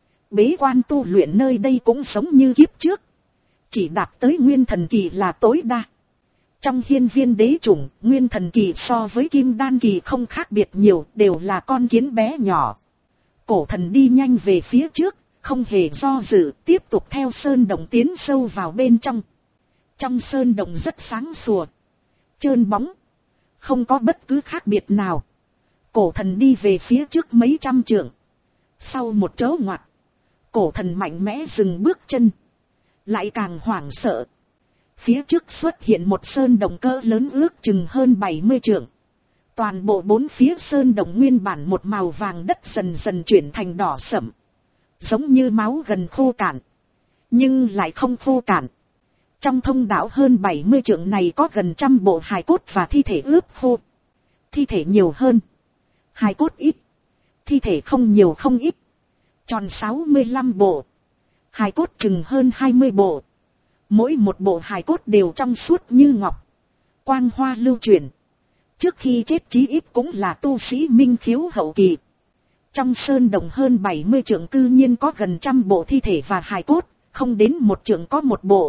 Bế quan tu luyện nơi đây cũng giống như kiếp trước. Chỉ đạt tới nguyên thần kỳ là tối đa. Trong hiên viên đế chủng, nguyên thần kỳ so với kim đan kỳ không khác biệt nhiều, đều là con kiến bé nhỏ. Cổ thần đi nhanh về phía trước, không hề do dự, tiếp tục theo sơn động tiến sâu vào bên trong. Trong sơn động rất sáng sủa, trơn bóng, không có bất cứ khác biệt nào. Cổ thần đi về phía trước mấy trăm trượng. Sau một chỗ ngoặt, cổ thần mạnh mẽ dừng bước chân, lại càng hoảng sợ. Phía trước xuất hiện một sơn động cỡ lớn ước chừng hơn bảy mươi trượng. Toàn bộ bốn phía sơn động nguyên bản một màu vàng đất dần dần chuyển thành đỏ sẫm, giống như máu gần khô cạn, nhưng lại không khô cạn. Trong thông đạo hơn bảy mươi trượng này có gần trăm bộ hài cốt và thi thể ướp khô. Thi thể nhiều hơn, hài cốt ít. Thi thể không nhiều không ít, tròn sáu mươi lăm bộ, hài cốt chừng hơn hai mươi bộ. Mỗi một bộ hài cốt đều trong suốt như ngọc, quang hoa lưu chuyển. Trước khi chết chí ít cũng là tu sĩ minh khiếu hậu kỳ. Trong sơn động hơn bảy mươi trượng cư nhiên có gần trăm bộ thi thể và hài cốt, không đến một trượng có một bộ.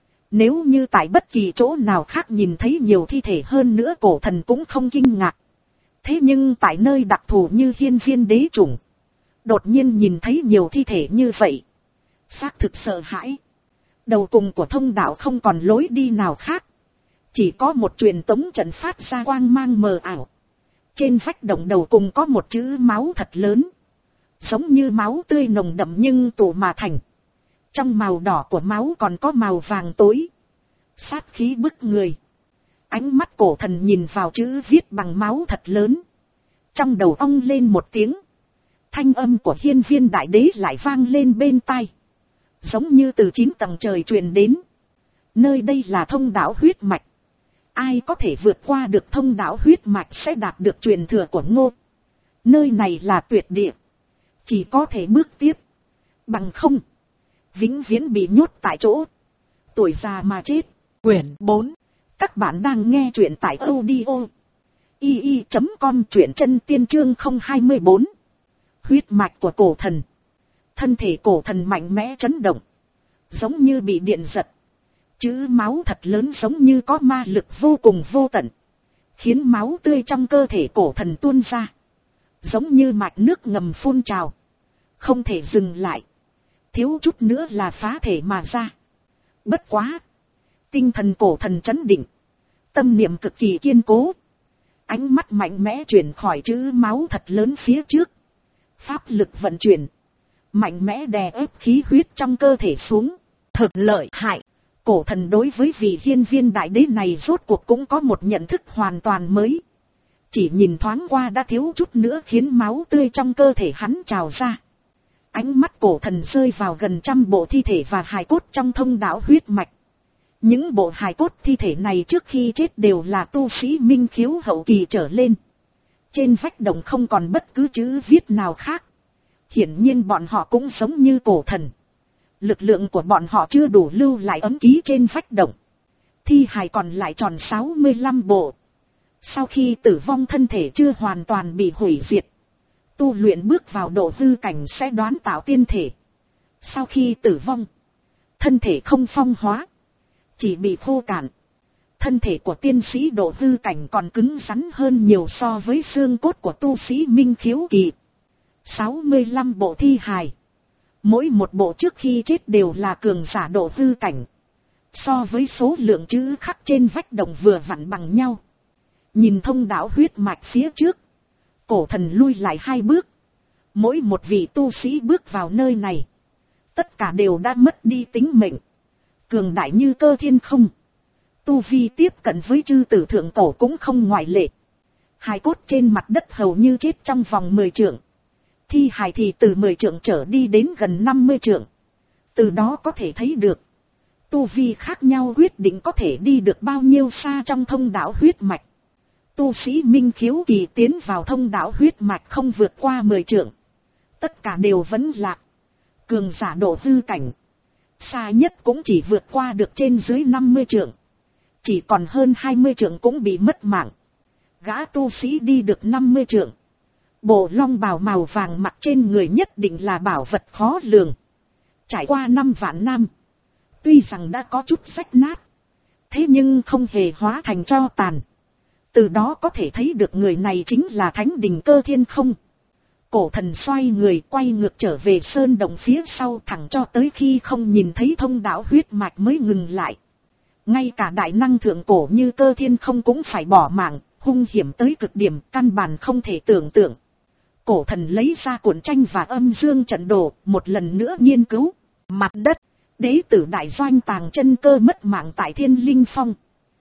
Nếu như tại bất kỳ chỗ nào khác nhìn thấy nhiều thi thể hơn nữa cổ thần cũng không kinh ngạc. Thế nhưng tại nơi đặc thù như hiên viên đế chủng, đột nhiên nhìn thấy nhiều thi thể như vậy, xác thực sợ hãi. Đầu cùng của thông đạo không còn lối đi nào khác, chỉ có một truyền tống trận phát ra quang mang mờ ảo. Trên vách động đầu cùng có một chữ máu thật lớn, giống như máu tươi nồng đậm nhưng tụ mà thành. Trong màu đỏ của máu còn có màu vàng tối, sát khí bức người. Ánh mắt cổ thần nhìn vào chữ viết bằng máu thật lớn, trong đầu ong lên một tiếng. Thanh âm của hiên viên đại đế lại vang lên bên tai, giống như từ chín tầng trời truyền đến. Nơi đây là thông đạo huyết mạch, ai có thể vượt qua được thông đạo huyết mạch sẽ đạt được truyền thừa của Ngô. Nơi này là tuyệt địa, chỉ có thể bước tiếp, bằng không vĩnh viễn bị nhốt tại chỗ, tuổi già mà chết. Quyển bốn. Các bạn đang nghe truyện tại audio i i chấm com, truyện chân tiên chương không hai bốn. Huyết mạch của cổ thần. Thân thể cổ thần mạnh mẽ chấn động, giống như bị điện giật. Chữ máu thật lớn giống như có ma lực vô cùng vô tận, khiến máu tươi trong cơ thể cổ thần tuôn ra, giống như mạch nước ngầm phun trào, không thể dừng lại, thiếu chút nữa là phá thể mà ra. Bất quá, tinh thần cổ thần chấn định, tâm niệm cực kỳ kiên cố, ánh mắt mạnh mẽ chuyển khỏi chữ máu thật lớn phía trước, pháp lực vận chuyển, mạnh mẽ đè ép khí huyết trong cơ thể xuống. Thực lợi hại. Cổ thần đối với vị hiên viên đại đế này rốt cuộc cũng có một nhận thức hoàn toàn mới. Chỉ nhìn thoáng qua đã thiếu chút nữa khiến máu tươi trong cơ thể hắn trào ra. Ánh mắt cổ thần rơi vào gần trăm bộ thi thể và hài cốt trong thông đạo huyết mạch. Những bộ hài cốt thi thể này trước khi chết đều là tu sĩ minh khiếu hậu kỳ trở lên. Trên vách động không còn bất cứ chữ viết nào khác. Hiển nhiên bọn họ cũng giống như cổ thần. Lực lượng của bọn họ chưa đủ lưu lại ấm ký trên vách động. Thi hài còn lại tròn sáu mươi lăm bộ. Sau khi tử vong thân thể chưa hoàn toàn bị hủy diệt. Tu luyện bước vào độ hư cảnh sẽ đoán tạo tiên thể. Sau khi tử vong, thân thể không phong hóa, chỉ bị khô cạn. Thân thể của tiên sĩ độ hư cảnh còn cứng rắn hơn nhiều so với xương cốt của tu sĩ minh khiếu kỳ. sáu mươi lăm bộ thi hài. Mỗi một bộ trước khi chết đều là cường giả độ hư cảnh. So với số lượng chữ khắc trên vách động vừa vặn bằng nhau. Nhìn thông đạo huyết mạch phía trước, cổ thần lui lại hai bước. Mỗi một vị tu sĩ bước vào nơi này, tất cả đều đã mất đi tính mệnh. Cường đại như Cơ Thiên không. Tu vi tiếp cận với chư tử thượng cổ cũng không ngoại lệ. Hài cốt trên mặt đất hầu như chết trong vòng mười trượng. Thi hài thì từ mười trượng trở đi đến gần năm mươi trượng. Từ đó có thể thấy được, tu vi khác nhau quyết định có thể đi được bao nhiêu xa trong thông đạo huyết mạch. Tu sĩ minh khiếu kỳ tiến vào thông đạo huyết mạch không vượt qua mười trượng. Tất cả đều vẫn lạc. Cường giả độ hư cảnh, xa nhất cũng chỉ vượt qua được trên dưới năm mươi trượng. Chỉ còn hơn hai mươi trượng cũng bị mất mạng. Gã tu sĩ đi được năm mươi trượng. Bộ long bào màu vàng mặc trên người nhất định là bảo vật khó lường. Trải qua năm vạn năm, tuy rằng đã có chút rách nát, thế nhưng không hề hóa thành tro tàn. Từ đó có thể thấy được người này chính là Thánh Đình Cơ Thiên không. Cổ thần xoay người quay ngược trở về sơn động phía sau thẳng cho tới khi không nhìn thấy thông đạo huyết mạch mới ngừng lại. Ngay cả đại năng thượng cổ như Cơ Thiên Không cũng phải bỏ mạng, hung hiểm tới cực điểm, căn bản không thể tưởng tượng. Cổ thần lấy ra cuộn tranh và âm dương trận đồ, một lần nữa nghiên cứu. Mặt đất, đế tử đại doanh Tàng Chân Cơ mất mạng tại Thiên Linh Phong.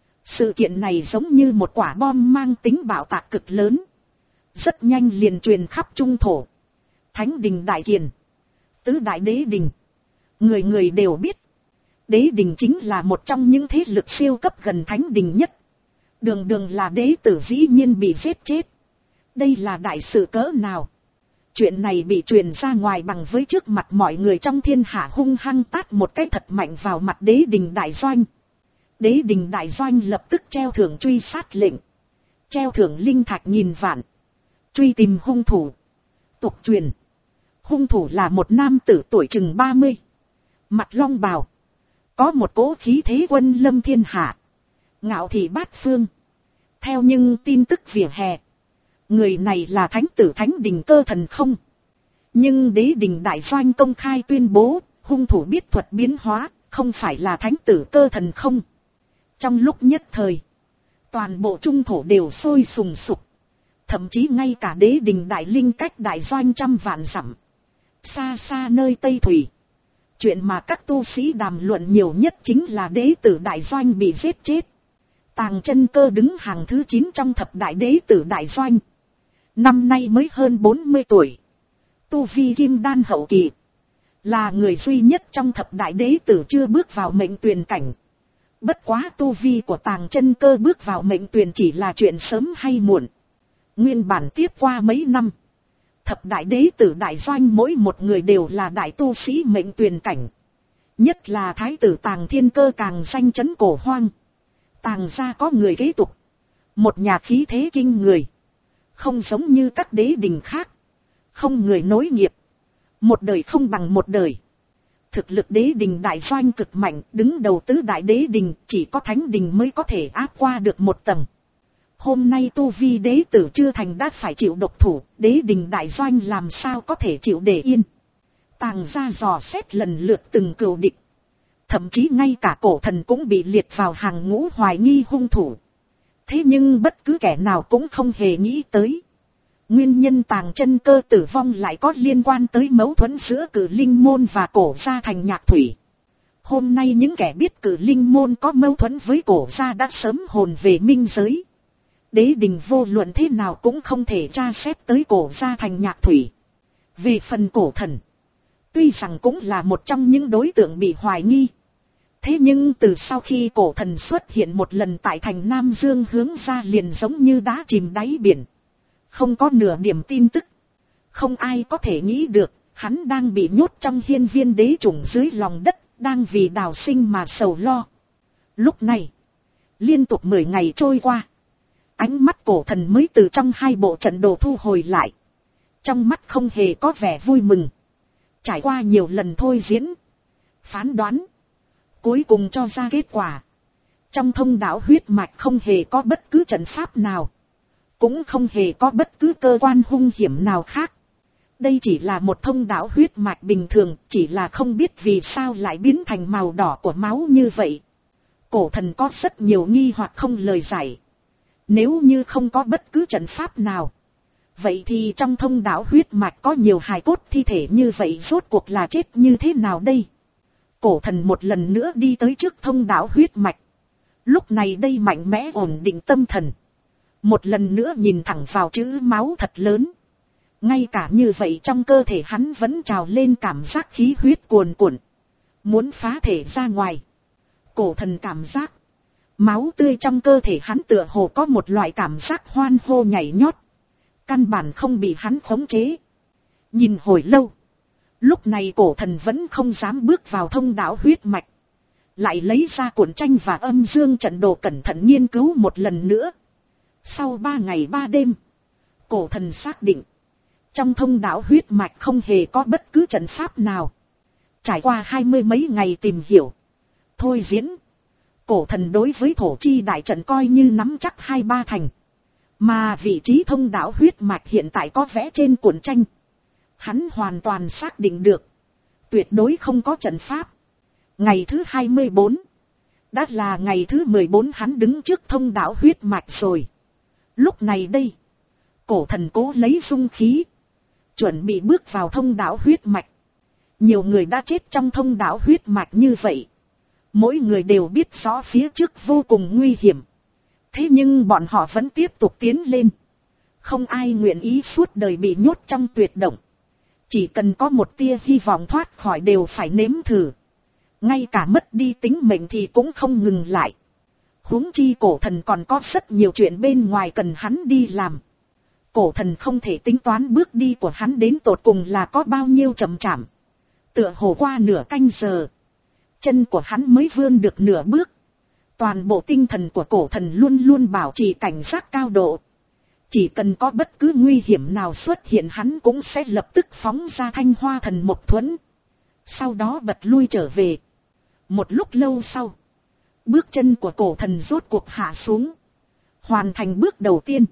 Sự kiện này giống như một quả bom mang tính bạo tạc cực lớn. Rất nhanh liền truyền khắp trung thổ. Thánh đình đại kiền, tứ đại đế đình, người người đều biết. Đế đình chính là một trong những thế lực siêu cấp gần thánh đình nhất. Đường đường là đế tử dĩ nhiên bị giết chết. Đây là đại sự cỡ nào? Chuyện này bị truyền ra ngoài bằng với trước mặt mọi người trong thiên hạ, hung hăng tát một cái thật mạnh vào mặt đế đình đại doanh. Đế đình đại doanh lập tức treo thưởng truy sát lệnh. Treo thưởng linh thạch nghìn vạn. Truy tìm hung thủ. Tục truyền, hung thủ là một nam tử tuổi chừng ba mươi. Mặt long bào. Có một cỗ khí thế quân lâm thiên hạ. Ngạo thị bát phương. Theo những tin tức vỉa hè, người này là thánh tử thánh đình Cơ Thần Không. Nhưng đế đình đại doanh công khai tuyên bố, hung thủ biết thuật biến hóa, không phải là thánh tử Cơ Thần Không. Trong lúc nhất thời, toàn bộ trung thổ đều sôi sùng sục. Thậm chí ngay cả đế đình đại linh cách đại doanh trăm vạn dặm. Xa xa nơi Tây Thủy. Chuyện mà các tu sĩ đàm luận nhiều nhất chính là đế tử đại doanh bị giết chết. Tàng Chân Cơ đứng hàng thứ chín trong thập đại đế tử đại doanh. Năm nay mới hơn bốn mươi tuổi. Tu vi kim đan hậu kỳ. Là người duy nhất trong thập đại đế tử chưa bước vào mệnh tuyền cảnh. Bất quá tu vi của Tàng Chân Cơ bước vào mệnh tuyền chỉ là chuyện sớm hay muộn. Nguyên bản tiếp qua mấy năm, thập đại đế tử đại doanh mỗi một người đều là đại tu sĩ mệnh tuyền cảnh. Nhất là thái tử Tàng Thiên Cơ càng danh chấn cổ hoang. Tàng gia có người kế tục. Một nhà khí thế kinh người. Không giống như các đế đình khác. Không người nối nghiệp. Một đời không bằng một đời. Thực lực đế đình đại doanh cực mạnh, đứng đầu tứ đại đế đình, chỉ có thánh đình mới có thể áp qua được một tầng. Hôm nay tu vi đế tử chưa thành đã phải chịu độc thủ, đế đình đại doanh làm sao có thể chịu để yên. Tàng gia dò xét lần lượt từng cừu địch. Thậm chí ngay cả cổ thần cũng bị liệt vào hàng ngũ hoài nghi hung thủ. Thế nhưng bất cứ kẻ nào cũng không hề nghĩ tới. Nguyên nhân Tàng Chân Cơ tử vong lại có liên quan tới mâu thuẫn giữa Cử Linh Môn và Cổ gia thành Nhạc Thủy. Hôm nay những kẻ biết Cử Linh Môn có mâu thuẫn với Cổ gia đã sớm hồn về minh giới. Đế đình vô luận thế nào cũng không thể tra xét tới Cổ gia thành Nhạc Thủy. Về phần cổ thần, tuy rằng cũng là một trong những đối tượng bị hoài nghi. Thế nhưng từ sau khi cổ thần xuất hiện một lần tại thành Nam Dương hướng ra liền giống như đá chìm đáy biển. Không có nửa điểm tin tức. Không ai có thể nghĩ được, hắn đang bị nhốt trong hiên viên đế chủng dưới lòng đất, đang vì đào sinh mà sầu lo. Lúc này, liên tục mười ngày trôi qua. Ánh mắt cổ thần mới từ trong hai bộ trận đồ thu hồi lại. Trong mắt không hề có vẻ vui mừng. Trải qua nhiều lần thôi diễn, phán đoán, cuối cùng cho ra kết quả. Trong thông đạo huyết mạch không hề có bất cứ trận pháp nào. Cũng không hề có bất cứ cơ quan hung hiểm nào khác. Đây chỉ là một thông đạo huyết mạch bình thường, chỉ là không biết vì sao lại biến thành màu đỏ của máu như vậy. Cổ thần có rất nhiều nghi hoặc không lời giải. Nếu như không có bất cứ trận pháp nào, vậy thì trong thông đạo huyết mạch có nhiều hài cốt thi thể như vậy rốt cuộc là chết như thế nào đây? Cổ thần một lần nữa đi tới trước thông đạo huyết mạch. Lúc này đây mạnh mẽ ổn định tâm thần. Một lần nữa nhìn thẳng vào chữ máu thật lớn. Ngay cả như vậy trong cơ thể hắn vẫn trào lên cảm giác khí huyết cuồn cuộn. Muốn phá thể ra ngoài. Cổ thần cảm giác máu tươi trong cơ thể hắn tựa hồ có một loại cảm giác hoan hô nhảy nhót. Căn bản không bị hắn khống chế. Nhìn hồi lâu. Lúc này cổ thần vẫn không dám bước vào thông đạo huyết mạch. Lại lấy ra cuộn tranh và âm dương trận đồ cẩn thận nghiên cứu một lần nữa. Sau ba ngày ba đêm, cổ thần xác định, trong thông đạo huyết mạch không hề có bất cứ trận pháp nào. Trải qua hai mươi mấy ngày tìm hiểu, thôi diễn, cổ thần đối với thổ chi đại trận coi như nắm chắc hai ba thành. Mà vị trí thông đạo huyết mạch hiện tại có vẽ trên cuộn tranh. Hắn hoàn toàn xác định được, tuyệt đối không có trận pháp. Ngày thứ hai mươi bốn, đã là ngày thứ mười bốn hắn đứng trước thông đạo huyết mạch rồi. Lúc này đây, cổ thần cố lấy dung khí, chuẩn bị bước vào thông đạo huyết mạch. Nhiều người đã chết trong thông đạo huyết mạch như vậy. Mỗi người đều biết rõ phía trước vô cùng nguy hiểm. Thế nhưng bọn họ vẫn tiếp tục tiến lên. Không ai nguyện ý suốt đời bị nhốt trong tuyệt động. Chỉ cần có một tia hy vọng thoát khỏi đều phải nếm thử. Ngay cả mất đi tính mệnh thì cũng không ngừng lại. Huống chi cổ thần còn có rất nhiều chuyện bên ngoài cần hắn đi làm. Cổ thần không thể tính toán bước đi của hắn đến tột cùng là có bao nhiêu chậm chạp. Tựa hồ qua nửa canh giờ, chân của hắn mới vươn được nửa bước. Toàn bộ tinh thần của cổ thần luôn luôn bảo trì cảnh giác cao độ. Chỉ cần có bất cứ nguy hiểm nào xuất hiện hắn cũng sẽ lập tức phóng ra thanh hoa thần một thuẫn. Sau đó bật lui trở về. Một lúc lâu sau, bước chân của cổ thần rốt cuộc hạ xuống. Hoàn thành bước đầu tiên.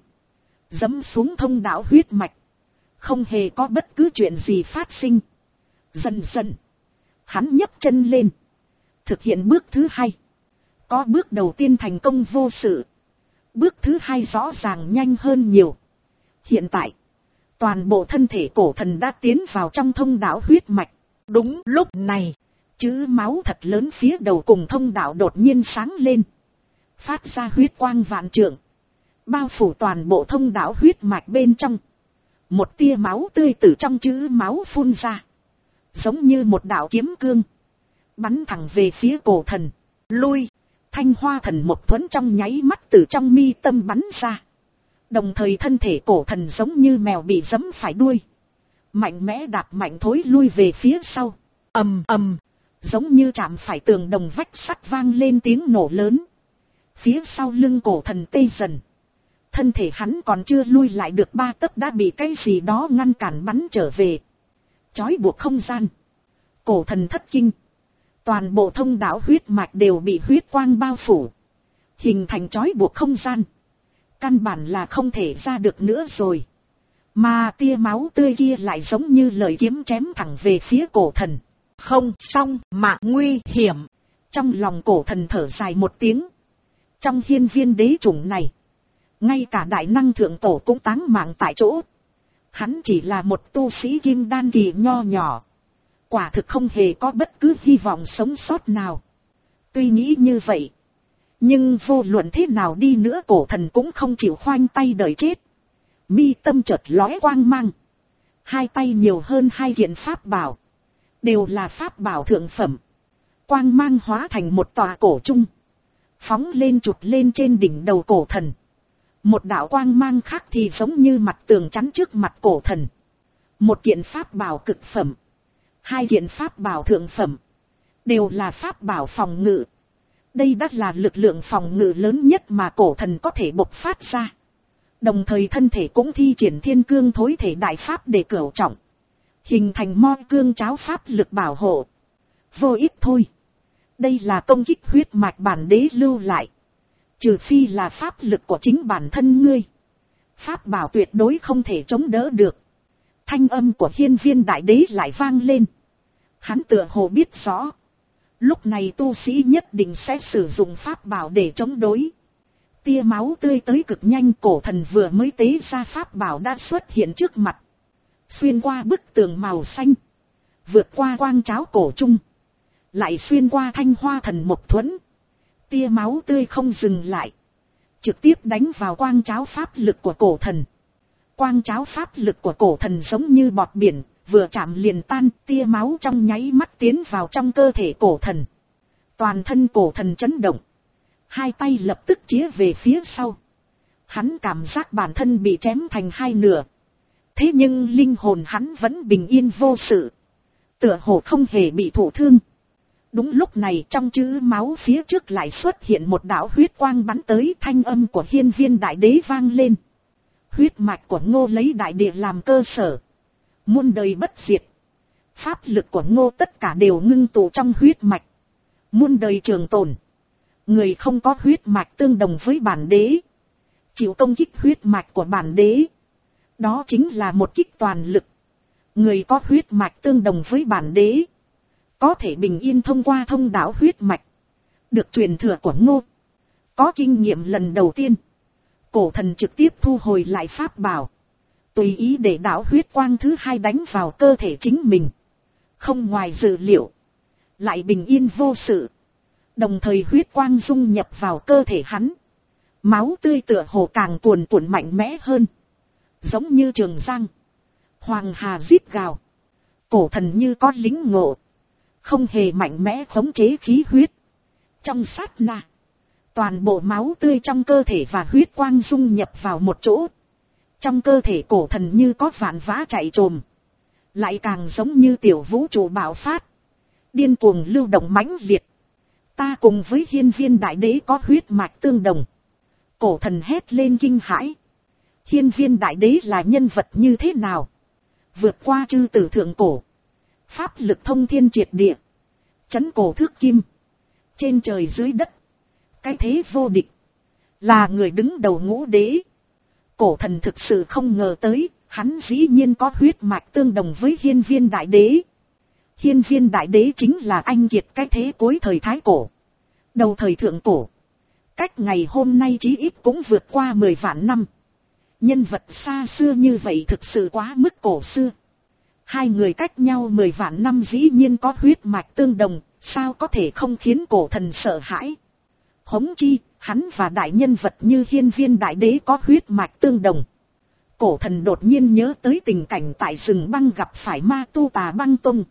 Dẫm xuống thông đạo huyết mạch. Không hề có bất cứ chuyện gì phát sinh. Dần dần, hắn nhấc chân lên. Thực hiện bước thứ hai. Có bước đầu tiên thành công vô sự. Bước thứ hai rõ ràng nhanh hơn nhiều. Hiện tại, toàn bộ thân thể cổ thần đã tiến vào trong thông đạo huyết mạch. Đúng lúc này, chữ máu thật lớn phía đầu cùng thông đạo đột nhiên sáng lên. Phát ra huyết quang vạn trượng. Bao phủ toàn bộ thông đạo huyết mạch bên trong. Một tia máu tươi từ trong chữ máu phun ra. Giống như một đạo kiếm cương. Bắn thẳng về phía cổ thần. Lui. Thanh hoa thần một thuẫn trong nháy mắt từ trong mi tâm bắn ra. Đồng thời thân thể cổ thần giống như mèo bị giẫm phải đuôi. Mạnh mẽ đạp mạnh thối lui về phía sau. Ầm ầm. Giống như chạm phải tường đồng vách sắt vang lên tiếng nổ lớn. Phía sau lưng cổ thần tê dần. Thân thể hắn còn chưa lui lại được ba tấc đã bị cái gì đó ngăn cản bắn trở về. Trói buộc không gian. Cổ thần thất kinh. Toàn bộ thông đạo huyết mạch đều bị huyết quang bao phủ. Hình thành trói buộc không gian. Căn bản là không thể ra được nữa rồi. Mà tia máu tươi kia lại giống như lời kiếm chém thẳng về phía cổ thần. Không xong mà nguy hiểm. Trong lòng cổ thần thở dài một tiếng. Trong hiên viên đế chủng này, ngay cả đại năng thượng cổ cũng táng mạng tại chỗ. Hắn chỉ là một tu sĩ kim đan kỳ nho nhỏ. Quả thực không hề có bất cứ hy vọng sống sót nào. Tuy nghĩ như vậy, nhưng vô luận thế nào đi nữa cổ thần cũng không chịu khoanh tay đợi chết. Mi tâm chợt lóe quang mang. Hai tay nhiều hơn hai kiện pháp bảo. Đều là pháp bảo thượng phẩm. Quang mang hóa thành một tòa cổ trung. Phóng lên chụp lên trên đỉnh đầu cổ thần. Một đạo quang mang khác thì giống như mặt tường chắn trước mặt cổ thần. Một kiện pháp bảo cực phẩm. Hai kiện pháp bảo thượng phẩm. Đều là pháp bảo phòng ngự. Đây đã là lực lượng phòng ngự lớn nhất mà cổ thần có thể bộc phát ra. Đồng thời thân thể cũng thi triển thiên cương thối thể đại pháp để cửu trọng. Hình thành mo cương cháo pháp lực bảo hộ. Vô ích thôi. Đây là công kích huyết mạch bản đế lưu lại. Trừ phi là pháp lực của chính bản thân ngươi. Pháp bảo tuyệt đối không thể chống đỡ được. Thanh âm của hiên viên đại đế lại vang lên. Hắn tựa hồ biết rõ. Lúc này tu sĩ nhất định sẽ sử dụng pháp bảo để chống đối. Tia máu tươi tới cực nhanh, cổ thần vừa mới tế ra pháp bảo đã xuất hiện trước mặt. Xuyên qua bức tường màu xanh. Vượt qua quang cháo cổ trung. Lại xuyên qua thanh hoa thần một thuẫn. Tia máu tươi không dừng lại. Trực tiếp đánh vào quang cháo pháp lực của cổ thần. Quang cháo pháp lực của cổ thần giống như bọt biển. Vừa chạm liền tan, tia máu trong nháy mắt tiến vào trong cơ thể cổ thần. Toàn thân cổ thần chấn động. Hai tay lập tức chĩa về phía sau. Hắn cảm giác bản thân bị chém thành hai nửa. Thế nhưng linh hồn hắn vẫn bình yên vô sự. Tựa hồ không hề bị thụ thương. Đúng lúc này trong chữ máu phía trước lại xuất hiện một đạo huyết quang bắn tới, thanh âm của hiên viên đại đế vang lên. Huyết mạch của Ngô lấy đại địa làm cơ sở. Muôn đời bất diệt. Pháp lực của Ngô tất cả đều ngưng tụ trong huyết mạch. Muôn đời trường tồn. Người không có huyết mạch tương đồng với bản đế. Chịu công kích huyết mạch của bản đế. Đó chính là một kích toàn lực. Người có huyết mạch tương đồng với bản đế, có thể bình yên thông qua thông đạo huyết mạch, được truyền thừa của Ngô. Có kinh nghiệm lần đầu tiên, cổ thần trực tiếp thu hồi lại pháp bảo, tùy ý để đạo huyết quang thứ hai đánh vào cơ thể chính mình. Không ngoài dự liệu, lại bình yên vô sự. Đồng thời huyết quang dung nhập vào cơ thể hắn. Máu tươi tựa hồ càng cuồn cuộn mạnh mẽ hơn. Giống như Trường Giang, Hoàng Hà rít gào. Cổ thần như có lính ngộ, không hề mạnh mẽ khống chế khí huyết. Trong sát na, toàn bộ máu tươi trong cơ thể và huyết quang dung nhập vào một chỗ. Trong cơ thể cổ thần như có vạn vã chạy trồm, lại càng giống như tiểu vũ trụ bạo phát, điên cuồng lưu động mãnh liệt. Ta cùng với hiên viên đại đế có huyết mạch tương đồng. Cổ thần hét lên kinh hãi. Hiên viên đại đế là nhân vật như thế nào? Vượt qua chư tử thượng cổ, pháp lực thông thiên triệt địa, chấn cổ thước kim, trên trời dưới đất, cái thế vô địch, là người đứng đầu ngũ đế. Cổ thần thực sự không ngờ tới, hắn dĩ nhiên có huyết mạch tương đồng với hiên viên đại đế. Hiên viên đại đế chính là anh kiệt cái thế cuối thời thái cổ, đầu thời thượng cổ. Cách ngày hôm nay chí ít cũng vượt qua mười vạn năm. Nhân vật xa xưa như vậy thực sự quá mức cổ xưa. Hai người cách nhau mười vạn năm dĩ nhiên có huyết mạch tương đồng, sao có thể không khiến cổ thần sợ hãi. Huống chi, hắn và đại nhân vật như hiên viên đại đế có huyết mạch tương đồng. Cổ thần đột nhiên nhớ tới tình cảnh tại rừng băng gặp phải Ma Tu Tà Băng Tông.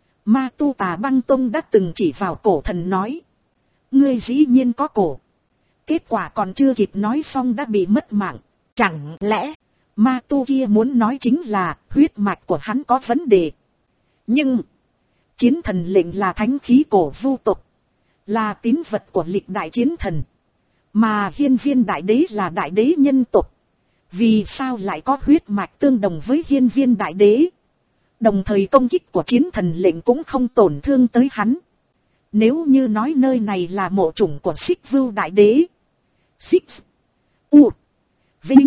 Ma Tu Tà Băng Tông đã từng chỉ vào cổ thần nói: ngươi dĩ nhiên có cổ. Kết quả còn chưa kịp nói xong đã bị mất mạng. Chẳng lẽ Ma Tu kia muốn nói chính là huyết mạch của hắn có vấn đề? Nhưng chiến thần lệnh là thánh khí cổ vu tộc, là tín vật của lịch đại chiến thần, mà hiên viên đại đế là đại đế nhân tộc. Vì sao lại có huyết mạch tương đồng với hiên viên đại đế? Đồng thời công kích của chiến thần lệnh cũng không tổn thương tới hắn. Nếu như nói nơi này là mộ chủng của Xích Vưu đại đế, Xích U Vinh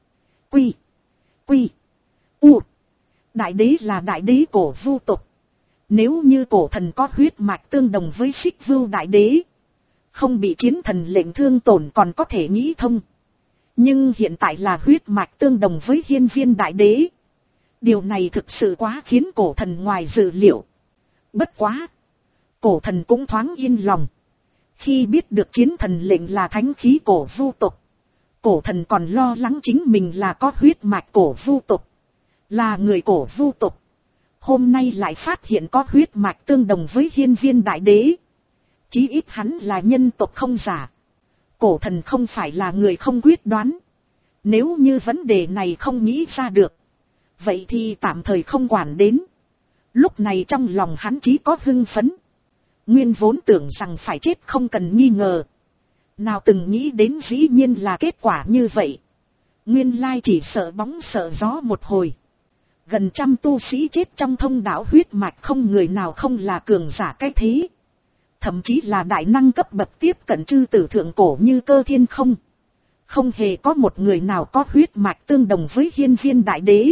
Quy Quy U, đại đế là đại đế cổ vu tộc. Nếu như cổ thần có huyết mạch tương đồng với Xích Vưu đại đế, không bị chiến thần lệnh thương tổn còn có thể nghĩ thông. Nhưng hiện tại là huyết mạch tương đồng với hiên viên đại đế. Điều này thực sự quá khiến cổ thần ngoài dự liệu. Bất quá, cổ thần cũng thoáng yên lòng. Khi biết được chiến thần lệnh là thánh khí cổ vu tộc, cổ thần còn lo lắng chính mình là có huyết mạch cổ vu tộc, là người cổ vu tộc. Hôm nay lại phát hiện có huyết mạch tương đồng với hiên viên đại đế. Chí ít hắn là nhân tộc không giả. Cổ thần không phải là người không quyết đoán. Nếu như vấn đề này không nghĩ ra được, vậy thì tạm thời không quản đến. Lúc này trong lòng hắn chỉ có hưng phấn. Nguyên vốn tưởng rằng phải chết không cần nghi ngờ, nào từng nghĩ đến dĩ nhiên là kết quả như vậy. Nguyên lai chỉ sợ bóng sợ gió một hồi. Gần trăm tu sĩ chết trong thông đạo huyết mạch, không người nào không là cường giả cái thế. Thậm chí là đại năng cấp bậc tiếp cận chư tử thượng cổ như Cơ Thiên không. Không hề có một người nào có huyết mạch tương đồng với hiên viên đại đế.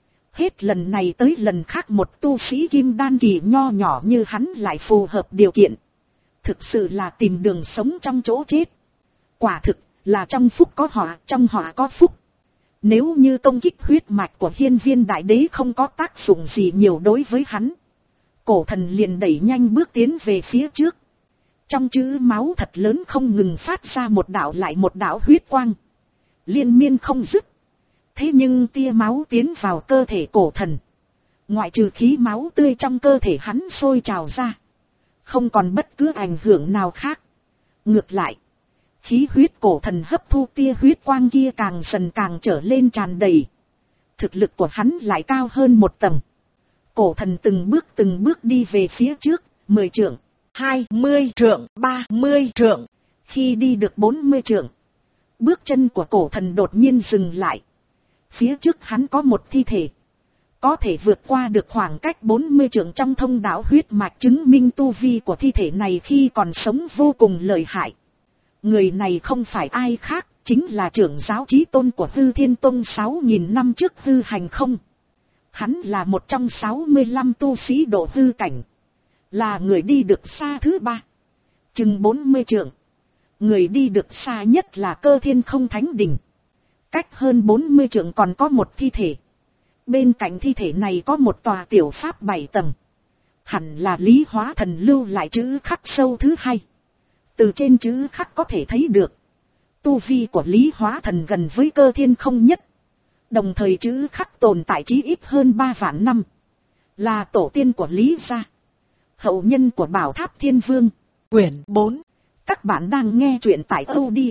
Hết lần này tới lần khác một tu sĩ kim đan kỳ nho nhỏ như hắn lại phù hợp điều kiện. Thực sự là tìm đường sống trong chỗ chết. Quả thực là trong phúc có họa, trong họa có phúc. Nếu như công kích huyết mạch của hiên viên đại đế không có tác dụng gì nhiều đối với hắn, cổ thần liền đẩy nhanh bước tiến về phía trước. Trong chữ máu thật lớn không ngừng phát ra một đạo lại một đạo huyết quang, liên miên không dứt. Thế nhưng tia máu tiến vào cơ thể cổ thần, ngoại trừ khí máu tươi trong cơ thể hắn sôi trào ra, không còn bất cứ ảnh hưởng nào khác. Ngược lại, khí huyết cổ thần hấp thu tia huyết quang kia càng dần càng trở lên tràn đầy. Thực lực của hắn lại cao hơn một tầng. Cổ thần từng bước từng bước đi về phía trước, mười trượng, hai mươi trượng, ba mươi trượng. Khi đi được bốn mươi trượng, bước chân của cổ thần đột nhiên dừng lại. Phía trước hắn có một thi thể, có thể vượt qua được khoảng cách bốn mươi trượng trong thông đạo huyết mạch, chứng minh tu vi của thi thể này khi còn sống vô cùng lợi hại. Người này không phải ai khác, chính là trưởng giáo chí tôn của Hư Thiên Tông sáu nghìn năm trước Hư Hành Không. Hắn là một trong sáu mươi lăm tu sĩ độ hư cảnh. Là người đi được xa thứ ba. Chừng bốn mươi trượng. Người đi được xa nhất là Cơ Thiên Không Thánh Đình. Cách hơn bốn mươi trượng còn có một thi thể. Bên cạnh thi thể này có một tòa tiểu pháp bảy tầng. Hẳn là Lý Hóa Thần lưu lại chữ khắc sâu thứ hai. Từ trên chữ khắc có thể thấy được. Tu vi của Lý Hóa Thần gần với Cơ Thiên Không nhất. Đồng thời chữ khắc tồn tại chí ít hơn ba vạn năm. Là tổ tiên của Lý gia. Hậu nhân của Bảo Tháp Thiên Vương. Quyển bốn. Các bạn đang nghe truyện tại audio